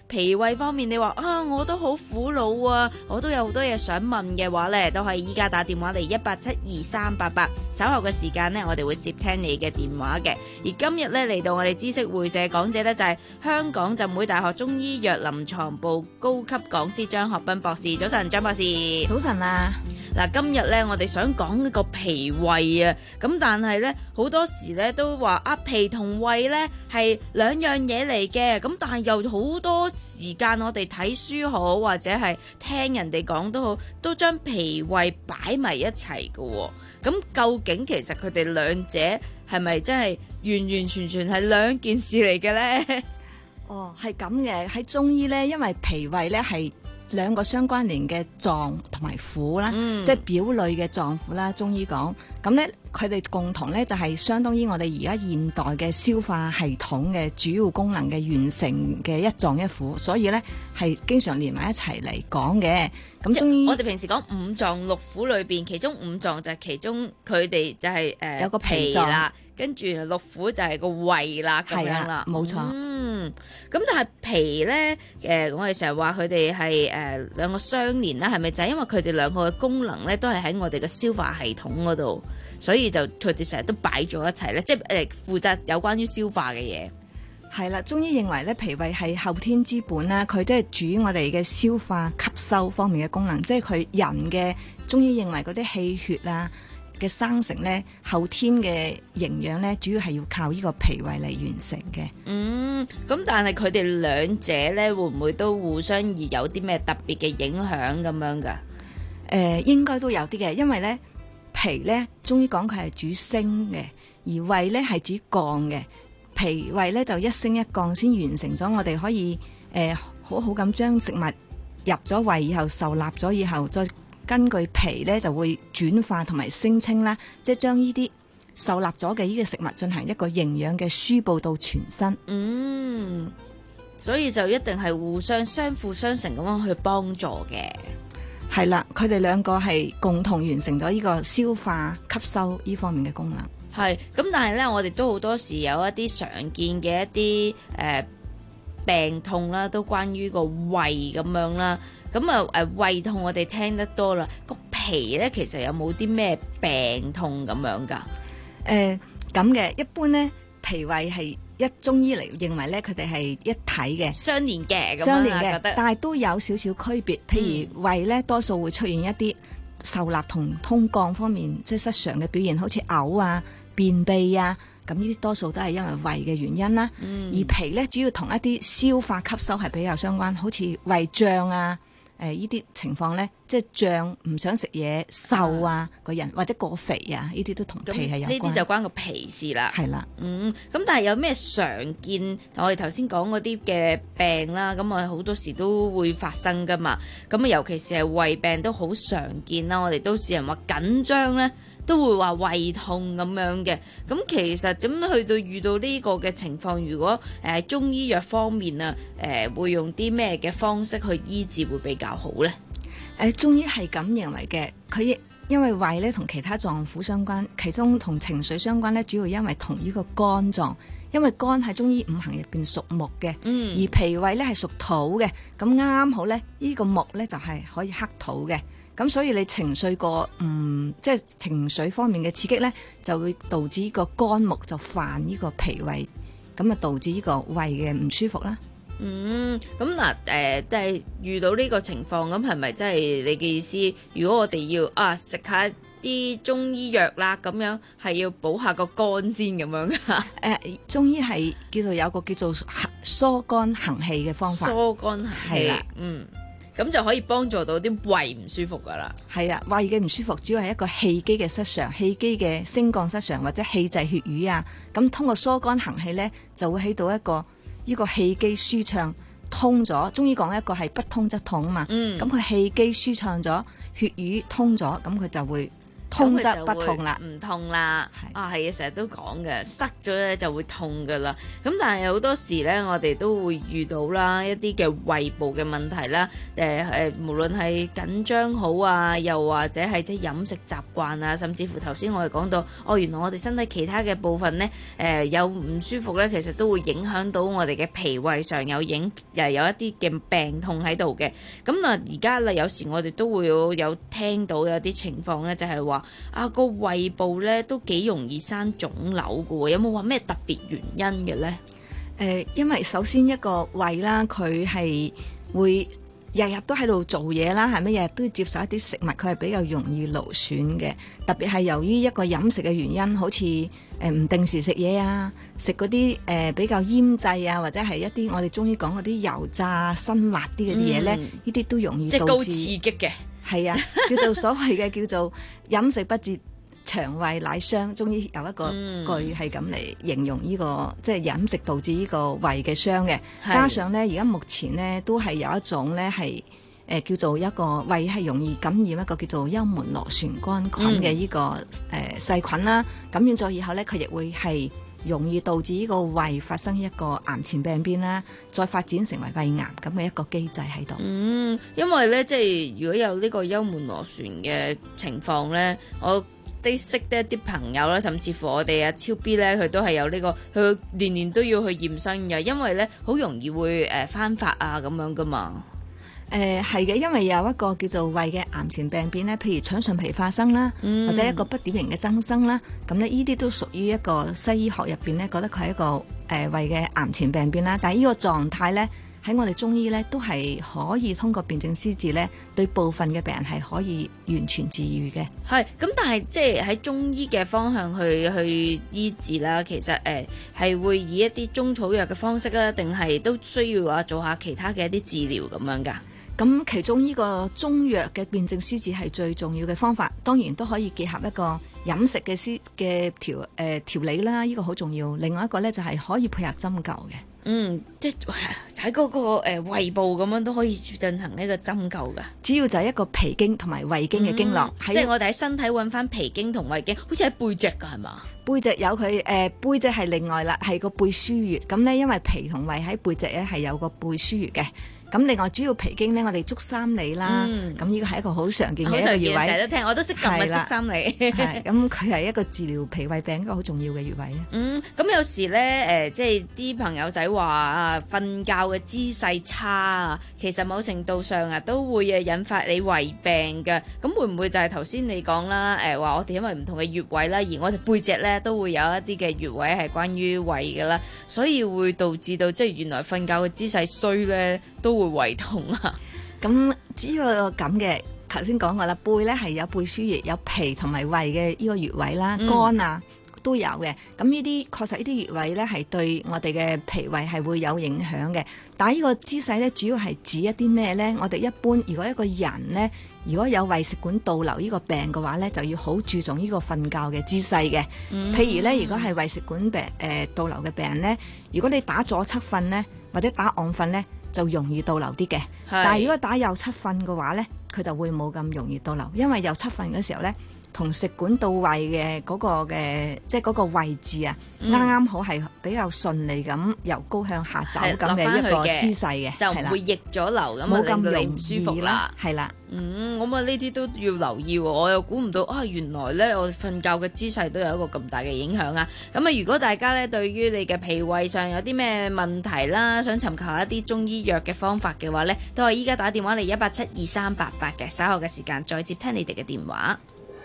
脾胃方面，你話啊，我都好苦惱啊，我都有好多嘢想問嘅話呢，都可以依家打電話嚟一八七二三八八，稍後嘅時間呢，我哋會接聽你嘅電話嘅。而今日呢，嚟到我哋知識會社講者呢，就係香港浸會大學中醫藥臨床部高級講師張學斌博士。早晨，張博士。 早晨啊！ 嗱，今日呢，我哋想講一個脾胃啊，咁但係呢，好多時呢都話啊，脾同胃呢係兩樣嘢嚟嘅，咁但係又好多時間我哋睇書好或者係聽人哋講都好，都將脾胃擺埋一齊嘅。咁究竟其實佢哋兩者係咪真係完完全全係兩件事嚟嘅呢？ 哦，係咁嘅。喺中醫呢，因為脾胃呢係兩個相關聯嘅臟同埋腑啦，嗯、即係表裏嘅臟腑啦。中醫講咁咧，佢哋共同咧就係、是、相當於我哋而家現代嘅消化系統嘅主要功能嘅完成嘅一臟一腑，所以咧係經常連埋一齊嚟講嘅。咁中醫我哋平時講五臟六腑裏邊，其中五臟就係其中佢哋就係、是、誒、呃、 有個脾啦。 跟住六腑就係個胃啦，咁樣啦， 冇錯。 嗯，咁但係脾咧，誒、呃，我哋成日話佢哋係誒兩個相連啦，係咪就係因為佢哋兩個嘅功能咧，都係喺我哋嘅消化系統嗰度，所以就佢哋成日都擺咗一齊咧，即係誒負責有關於消化嘅嘢。 係啦，中醫認為咧，脾胃係後天之本啦，佢即係主我哋嘅消化吸收方面嘅功能，即係佢人嘅中醫認為嗰啲氣血啊嘅生成咧，後天嘅營養咧，主要係要靠呢個脾胃嚟完成嘅。 嗯，咁但係佢哋兩者咧，會唔會都互相而有啲咩特別嘅影響咁樣噶？誒、 呃，應該都有啲嘅，因為咧脾咧，中醫講佢係主升嘅，而胃咧係主降嘅。脾胃咧就一升一降，先完成咗我哋可以誒、呃、好好咁將食物入咗胃以後受納咗以後再。根據脾咧就會轉化同埋升清啦，即係將呢啲受納咗嘅呢個食物進行一個營養嘅輸布到全身。 嗯，所以就一定係互相相輔相成咁樣去幫助嘅。 係啦，佢哋兩個係共同完成咗呢個消化吸收呢方面嘅功能。 係，咁但係咧，我哋都好多時有一啲常見嘅一啲誒、呃、病痛啦，都關於個胃咁樣啦。咁啊誒胃痛我哋聽得多啦，個脾咧其實有冇啲咩病痛咁樣噶？ 誒咁嘅，一般咧脾胃係一中醫嚟認為咧，佢哋係一體嘅， 相連嘅， 相連嘅， 覺得但係都有少少區別。譬如胃咧，多數會出現一啲受納同通降方面即係失常嘅表現，好似嘔啊、便秘啊，咁呢啲多數都係因為胃嘅原因啦。嗯、而脾咧主要同一啲消化吸收係比較相關，好似胃脹啊。誒呢啲情況咧，即係脹唔想食嘢、瘦啊個人或者過肥啊，呢啲都同脾係有關。 呢啲就關個脾事啦。 係啦， 嗯，咁但係有咩常見？我哋頭先講嗰啲嘅病啦，咁啊好多時都會發生噶嘛。咁啊，尤其是係胃病都好常見啦。我哋都市人話緊張咧，都會話胃痛咁樣嘅。咁其實咁去到遇到呢個嘅情況，如果誒、呃、中醫藥方面啊，誒、呃、會用啲咩嘅方式去醫治會比較好咧？ 誒、呃、中醫係咁認為嘅，佢因為胃咧同其他臟腑相關，其中同情緒相關咧，主要因為同呢個肝臟，因為肝喺中醫五行入邊屬木嘅，嗯、而脾胃咧係屬土嘅，咁啱啱好咧，呢、這個木咧就係、是、可以克土嘅。咁所以你情緒個嗯，即係情緒方面嘅刺激咧，就會導致呢個肝木就犯呢個脾胃，咁啊導致呢個胃嘅唔舒服啦。 嗯，咁嗱誒，即係遇到呢個情況，咁係咪真係你嘅意思？如果我哋要啊食下啲中醫藥啦，咁樣係要補下個肝先咁樣噶？誒、 呃，中醫係叫做有個叫做疏肝行氣嘅方法。 疏肝行氣，係啦，嗯。咁就可以幫助到啲胃唔舒服噶啦。 係啊，胃嘅唔舒服主要係一個氣機嘅失常，氣機嘅升降失常或者氣滯血瘀啊。咁通過疏肝行氣咧，就會起到一個呢個氣機舒暢通咗。中醫講一個係不通則痛啊嘛。嗯。咁佢氣機舒暢咗，血瘀通咗，咁佢就會通則不痛啦， 唔痛啦。啊，係啊，成日都講嘅，塞咗咧就會痛噶啦。咁但係好多時咧，我哋都會遇到啦一啲嘅胃部嘅問題啦。誒誒，無論係緊張好啊，又或者係即係飲食習慣啊，甚至乎頭先我哋講到，哦，原來我哋身體其他嘅部分咧，誒、呃、有唔舒服咧，其實都會影響到我哋嘅脾胃上有影，又有一啲嘅病痛喺度嘅。咁啊，而家啦，有時我哋都會有，有聽到有啲情況咧，就係話啊個胃部咧都幾容易生腫瘤㗎喎，有冇話咩特別原因嘅咧？ 誒、呃，因為首先一個胃啦，佢係會日日都喺度做嘢啦，係咪日日都要接受一啲食物，佢係比較容易勞損嘅。特別係由於一個飲食嘅原因，好似誒唔定時食嘢啊，食嗰啲誒比較醃製啊，或者係一啲我哋中醫講嗰啲油炸辛辣啲嗰啲嘢咧，呢啲、嗯、都容易導致即係高刺激嘅。係啊，叫做所謂嘅叫做飲食不節。腸胃乃傷，終於有一個句係咁嚟形容呢、這個、嗯、即係飲食導致呢個胃嘅傷嘅。加上咧，而家目前咧都係有一種咧係誒叫做一個胃係容易感染一個叫做幽門螺旋桿菌嘅呢、這個誒、嗯呃、細菌啦。感染咗以後咧，佢亦會係容易導致呢個胃發生一個癌前病變啦，再發展成為胃癌咁嘅一個機制喺度。 嗯，因為咧即係如果有呢個幽門螺旋嘅情況咧，我啲識得一啲朋友啦，甚至乎我哋阿超 B 咧，佢都係有呢、這個，佢年年都要去驗身嘅，因為咧好容易會誒翻發啊咁樣噶嘛。 誒係嘅，因為有一個叫做胃嘅癌前病變咧，譬如腸順皮化生啦，嗯、或者一個不典型嘅增生啦，咁咧呢啲都屬於一個西醫學入邊咧，覺得佢係一個誒、呃、胃嘅癌前病變啦。但係呢個狀態咧，喺我哋中醫咧都係可以通過辨證施治咧，對部分嘅病人係可以完全治愈嘅。 係咁，但係即係喺中醫嘅方向去去醫治啦。其實誒係、呃、會以一啲中草藥嘅方式啊，定係都需要啊做下其他嘅一啲治療咁樣㗎？ 咁其中呢個中藥嘅辨證施治係最重要嘅方法，當然都可以結合一個飲食嘅施嘅調誒、呃、調理啦，呢、這個好重要。另外一個咧就係可以配合針灸嘅。 嗯，即係喺嗰個誒、呃、胃部咁樣都可以進行呢個針灸㗎。 主要就係一個脾經同埋胃經嘅經絡， 嗯、即係我哋喺身體揾翻脾經同胃經，好似喺背脊㗎係嘛？ 背脊有佢誒、呃、背脊係另外啦，係個背腧穴。咁咧因為脾同胃喺背脊咧係有個背腧穴嘅。咁另外主要脾經咧，我哋足三里啦，咁呢個係一個好常見嘅一個穴位， 成日都聽，我都識撳嘅足三里。 係咁，佢係一個治療脾胃病一個好重要嘅穴位啊。 嗯，咁有時咧，誒、呃，即係啲朋友仔話啊，瞓覺嘅姿勢差啊，其實某程度上啊，都會誒引發你胃病嘅。咁會唔會就係頭先你講啦？誒、呃，話我哋因為唔同嘅穴位啦，而我哋背脊咧都會有一啲嘅穴位係關於胃嘅啦，所以會導致到即係原來瞓覺嘅姿勢衰咧。都會胃痛啊！ 咁主要咁嘅，頭先講過啦，背咧係有背腧穴，有脾同埋胃嘅呢個穴位啦，肝、嗯、啊都有嘅。咁呢啲確實呢啲穴位咧係對我哋嘅脾胃係會有影響嘅。但係呢個姿勢咧，主要係指一啲咩咧？我哋一般如果一個人咧，如果有胃食管倒流呢個病嘅話咧，就要好注重呢個瞓覺嘅姿勢嘅。嗯、譬如咧，如果係胃食管病誒、呃、倒流嘅病人咧，如果你打左側瞓咧，或者打昂瞓咧，就容易倒流啲嘅。但係如果打右側瞓嘅話咧，佢就會冇咁容易倒流，因為右側瞓嘅時候咧，同食管到胃嘅嗰個嘅即係嗰個位置啊，啱啱、嗯、好係比較順利咁由高向下走咁嘅一個姿勢嘅， 就唔會逆咗流咁啊，令到你唔舒服啦。 係啦， 嗯，咁啊呢啲都要留意喎。我又估唔到啊，原來咧我瞓覺嘅姿勢都有一個咁大嘅影響啊。咁啊，如果大家咧對於你嘅脾胃上有啲咩問題啦，想尋求一啲中醫藥嘅方法嘅話咧，都係依家打電話嚟一八七二三八八嘅，稍後嘅時間再接聽你哋嘅電話。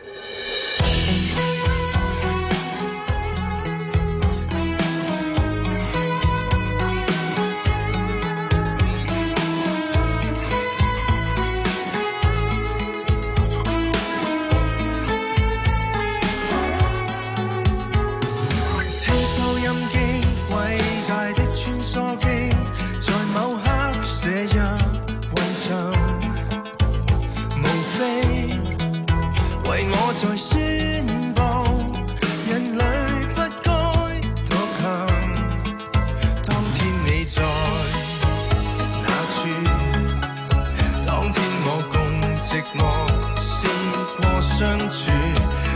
再宣布，人類不該獨行。當天你在哪處？當天我共寂寞試過相處。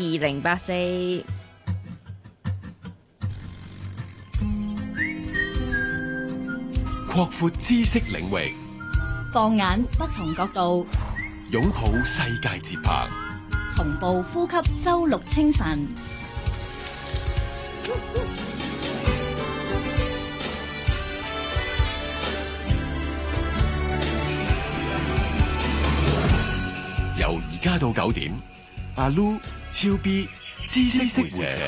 二零八四。 擴闊知識領域， 放眼不同角度， 擁抱世界節拍， 同步呼吸周六清晨。 由而家到九點，阿 Lu、超 B、知識會社。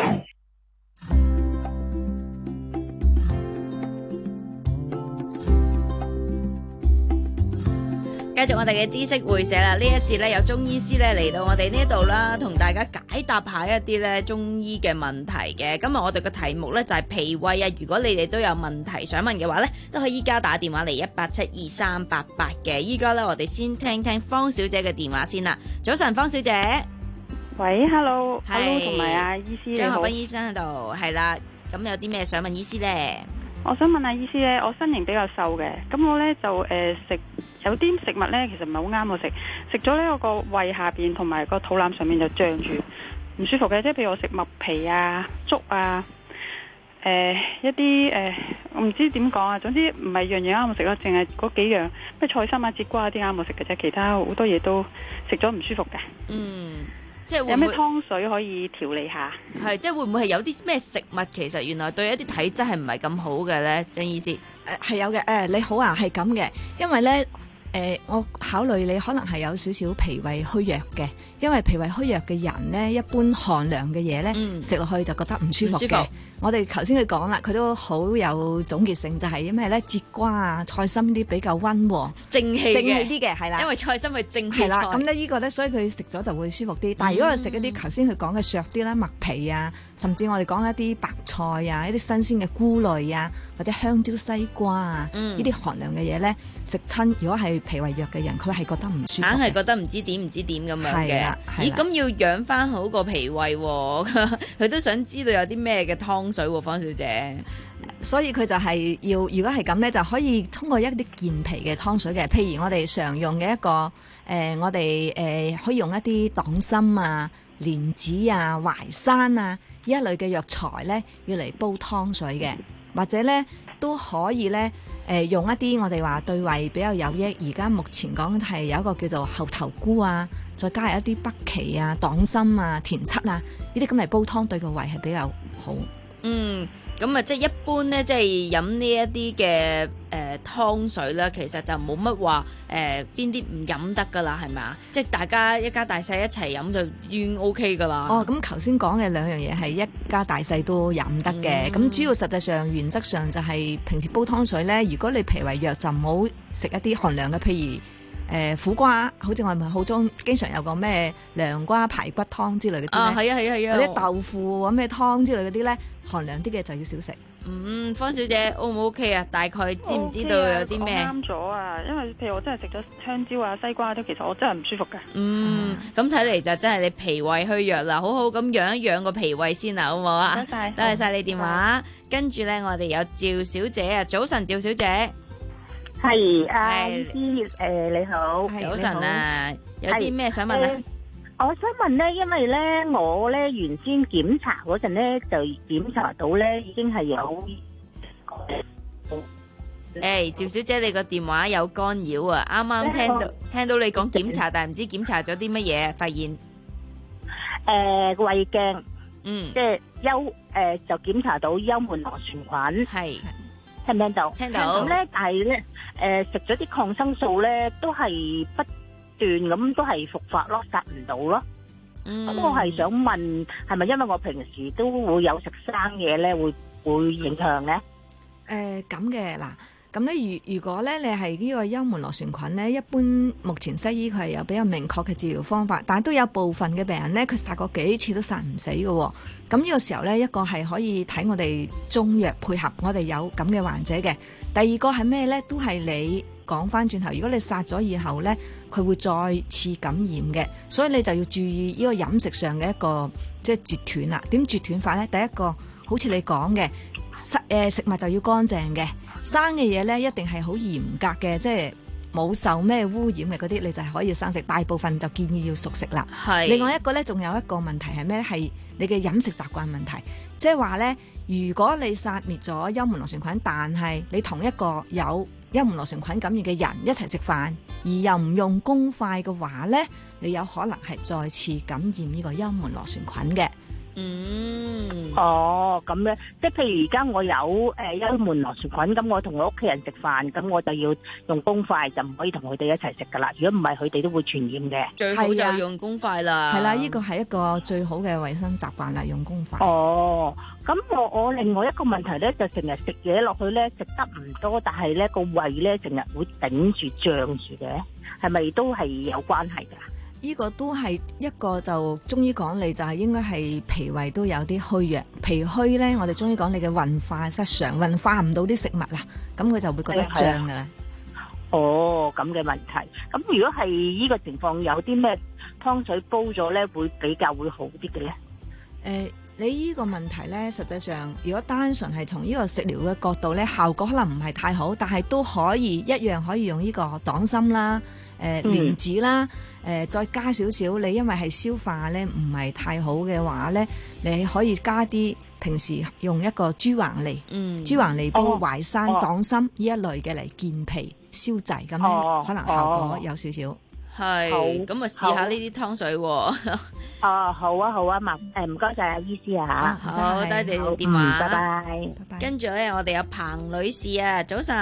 繼續我哋嘅知識會社啦，呢一節咧有中醫師咧嚟到我哋呢度啦，同大家解答下一啲咧中醫嘅問題嘅。今日我哋嘅題目咧就係脾胃啊，如果你哋都有問題想問嘅話咧，都可以依家打電話嚟一八七二三八八嘅。依家咧我哋先聽聽方小姐嘅電話先啦。早晨，方小姐。 喂 ，hello，hello， 係同埋阿醫師， 張學斌醫生喺度，係啦。咁有啲咩想問醫師咧？ 我想問下醫師咧，我身形比較瘦嘅，咁我咧就誒、呃、食有啲食物咧，其實唔係好啱我食，食咗咧我個胃下邊同埋個肚腩上面就脹住，唔舒服嘅，即係譬如我食麥皮啊、粥啊，誒、呃、一啲誒、呃、我唔知點講啊，總之唔係樣樣啱我食咯，淨係嗰幾樣咩菜心啊、節瓜啲啱我食嘅啫，其他好多嘢都食咗唔舒服嘅。 嗯。即係會唔會有咩湯水可以調理下？ 係即係會唔會係有啲咩食物其實原來對一啲體質係唔係咁好嘅咧？張醫師， 誒係有嘅。誒、呃、你好啊，係咁嘅，因為咧誒、呃、我考慮你可能係有少少脾胃虛弱嘅，因為脾胃虛弱嘅人咧，一般寒涼嘅嘢咧食落去就覺得唔舒服嘅。我哋頭先佢講啦，佢都好有總結性，就係因為咧節瓜啊、菜心啲比較溫和、 正氣正氣啲嘅，係啦。 因為菜心係正氣菜。 係啦，咁咧呢個咧，所以佢食咗就會舒服啲。但係如果佢食一啲頭先佢講嘅削啲啦、麥皮啊，甚至我哋講一啲白菜啊、一啲新鮮嘅菇類啊，或者香蕉、西瓜啊，呢啲、嗯、寒涼嘅嘢咧，食親如果係脾胃弱嘅人，佢係覺得唔舒服， 硬係覺得唔知點唔知點咁樣嘅。咦，咁要養翻好個脾胃喎，佢都想知道有啲咩嘅湯水喎，方小姐。 所以佢就係要，如果係咁咧，就可以通過一啲健脾嘅湯水嘅，譬如我哋常用嘅一個誒、呃，我哋誒、呃、可以用一啲黨參啊、蓮子啊、淮山啊呢一類嘅藥材咧，要嚟煲湯水嘅，或者咧都可以咧誒、呃、用一啲我哋話對胃比較有益。而家目前講係有一個叫做猴頭菇啊，再加入一啲北芪啊、黨參啊、田七啊呢啲咁嚟煲湯，對個胃係比較好。 嗯。咁啊，即係一般咧，即係飲呢一啲嘅誒湯水咧，其實就冇乜話誒邊啲唔飲得噶啦，係咪啊？即係大家一家大細一齊飲就已經 OK 噶啦。 哦，咁頭先講嘅兩樣嘢係一家大細都飲得嘅。咁、嗯、主要實際上原則上就係平時煲湯水咧，如果你脾胃弱就唔好食一啲寒涼嘅，譬如誒、呃、苦瓜，好似我哋好中經常有個咩涼瓜排骨湯之類嗰啲咧。啊， 係啊係啊係啊！ 或者豆腐咁咩湯之類嗰啲咧。寒涼啲嘅就要少食。 嗯，方小姐 O 唔 OK 啊？大概知唔知道有啲咩？ 啱咗啊！因為譬如我真係食咗香蕉啊、西瓜都，其實我真係唔舒服㗎。 嗯，咁睇嚟就真係你脾胃虛弱啦，好好咁養一養個脾胃先啦，好唔好啊？ 多謝， 多謝晒你電話。跟住咧，我哋有趙小姐啊，早晨，趙小姐。 係啊，誒你好， 早晨啊，有啲咩想問啊？ 我想問咧，因為咧我咧原先檢查嗰陣咧就檢查到咧已經係有誒，趙小姐你個電話有干擾啊！啱啱聽到聽到你講檢查，但係唔知檢查咗啲乜嘢，發現誒個胃鏡， 嗯， 即係幽誒就檢查到幽門螺旋菌， 係聽唔聽到？ 聽到。 咁咧，但係咧誒食咗啲抗生素咧都係不斷咁都係復發咯，殺唔到咯。咁、嗯、我係想問，係咪因為我平時都會有食生嘢咧，會會影響咧？ 誒咁嘅嗱，咁咧如如果咧你係呢個幽門螺旋菌咧，一般目前西醫佢係有比較明確嘅治療方法，但係都有部分嘅病人咧，佢殺過幾次都殺唔死嘅喎。咁呢個時候咧，一個係可以睇我哋中藥配合我哋有咁嘅患者嘅。第二個係咩咧？都係你講翻轉頭，如果你殺咗以後咧，佢會再次感染嘅，所以你就要注意呢個飲食上嘅一個即係截斷啦。點截斷法咧？第一個好似你講嘅，食誒食物就要乾淨嘅，生嘅嘢咧一定係好嚴格嘅，即係冇受咩污染嘅嗰啲，你就係可以生食。大部分就建議要熟食啦。 係。 另外一個咧，仲有一個問題係咩咧？係你嘅飲食習慣問題，即係話咧，如果你殺滅咗幽門螺旋菌，但係你同一個有幽門螺旋菌感染嘅人一齊食飯，而又唔用公筷嘅話咧，你有可能係再次感染呢個幽門螺旋菌嘅。 嗯，哦，咁咧，即係譬如而家我有誒幽門螺旋菌，咁我同我屋企人食飯，咁我就要用公筷，就唔可以同佢哋一齊食噶啦。如果唔係，佢哋都會傳染嘅。 最好就用公筷啦。 係啦，呢個係一個最好嘅衛生習慣啦，用公筷。 哦，咁我我另外一個問題咧，就成日食嘢落去咧，食得唔多，但係咧個胃咧成日會頂住脹住嘅，係咪都係有關係㗎？ 呢個都係一個就中醫講你就係應該係脾胃都有啲虛弱，脾虛咧，我哋中醫講你嘅運化失常，運化唔到啲食物啦，咁佢就會覺得脹噶啦。 哦，咁嘅問題。咁如果係呢個情況，有啲咩湯水煲咗咧，會比較會好啲嘅咧？誒、 呃，你呢個問題咧，實際上如果單純係從呢個食療嘅角度咧，效果可能唔係太好，但係都可以一樣可以用呢個黨參啦、誒、呃、蓮子啦。嗯誒、呃，再加少少，你因為係消化咧唔係太好嘅話咧，你可以加啲平時用一個豬橫脷，嗯，豬橫脷煲淮山、黨參呢一類嘅嚟健脾消滯，咁咧可能效果有少少。 係，咁啊試下呢啲湯水喎。 哦，好啊，好啊，麻誒唔該晒阿醫師啊， 好，多謝你電話， 拜拜，拜拜。 跟住咧，我哋有彭女士啊，早晨。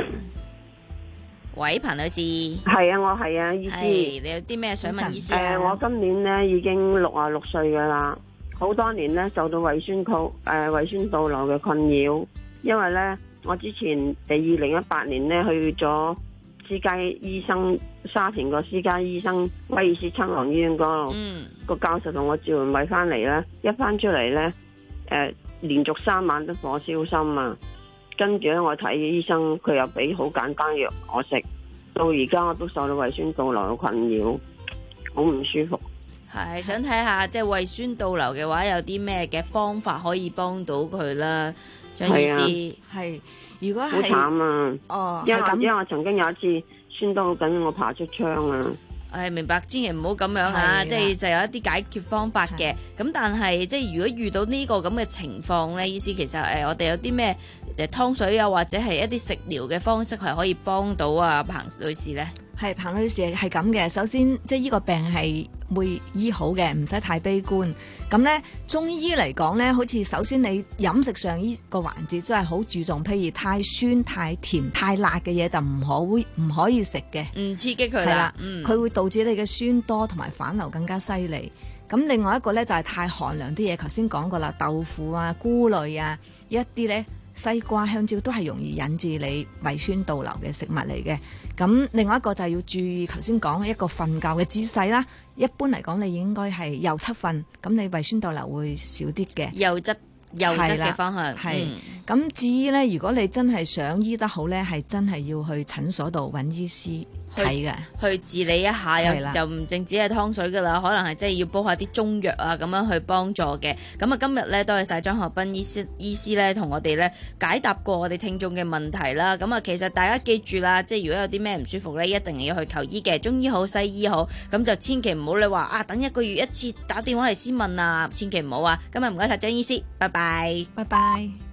喂，彭女士， 係啊，我係啊，醫師， 你有啲咩想問醫師啊？ 誒、呃，我今年咧已經六啊六歲噶啦，好多年咧受到胃酸倒誒胃酸倒流嘅困擾，因為咧我之前誒二零一八年咧去咗私家醫生沙田個私家醫生威爾斯親王醫院嗰度，嗯，個教授同我照完胃翻嚟咧，一翻出嚟咧誒連續三晚都火燒心啊！跟住咧，我睇醫生，佢又俾好簡單藥我食，到而家我都受到胃酸倒流嘅困擾，好唔舒服。 係想睇下，即係胃酸倒流嘅話，有啲咩嘅方法可以幫到佢啦？張醫師係，如果係好慘啊！ 哦， 因為因為我曾經有一次酸到緊，我爬出窗啊！ 誒，明白，千祈唔好咁樣啊！即係就有一啲解決方法嘅。咁但係即係如果遇到呢個咁嘅情況咧，醫師其實誒，我哋有啲咩誒湯水啊，或者係一啲食療嘅方式係可以幫到啊彭女士咧？ 係，彭女士係咁嘅。首先，即係呢個病係會醫好嘅，唔使太悲觀。咁咧，中醫嚟講咧，好似首先你飲食上呢個環節真係好注重，譬如太酸、太甜、太辣嘅嘢就唔可會唔可以食嘅， 唔刺激佢啦。嗯， 佢會導致你嘅酸多同埋反流更加犀利。咁另外一個咧就係太寒涼啲嘢，頭先講過啦，豆腐啊、菇類啊，一啲咧西瓜、香蕉都係容易引致你胃酸倒流嘅食物嚟嘅。咁另外一個就係要注意頭先講一個瞓覺嘅姿勢啦。一般嚟講，你應該係右側瞓，咁你胃酸倒流會少啲嘅。 右側右側嘅方向。 係。咁、嗯、至於咧，如果你真係想醫得好咧，係真係要去診所度揾醫師睇嘅， 去治理一下。有時就唔淨止係湯水噶啦，可能係真係要煲下啲中藥啊，咁樣去幫助嘅。咁啊，今日咧多謝晒張學斌醫師醫師咧，同我哋咧解答過我哋聽眾嘅問題啦。咁啊，其實大家記住啦，即係如果有啲咩唔舒服咧，一定要去求醫嘅，中醫好西醫好，咁就千祈唔好你話啊，等一個月一次打電話嚟先問啊，千祈唔好啊。今日唔該晒張醫師，拜拜， 拜拜。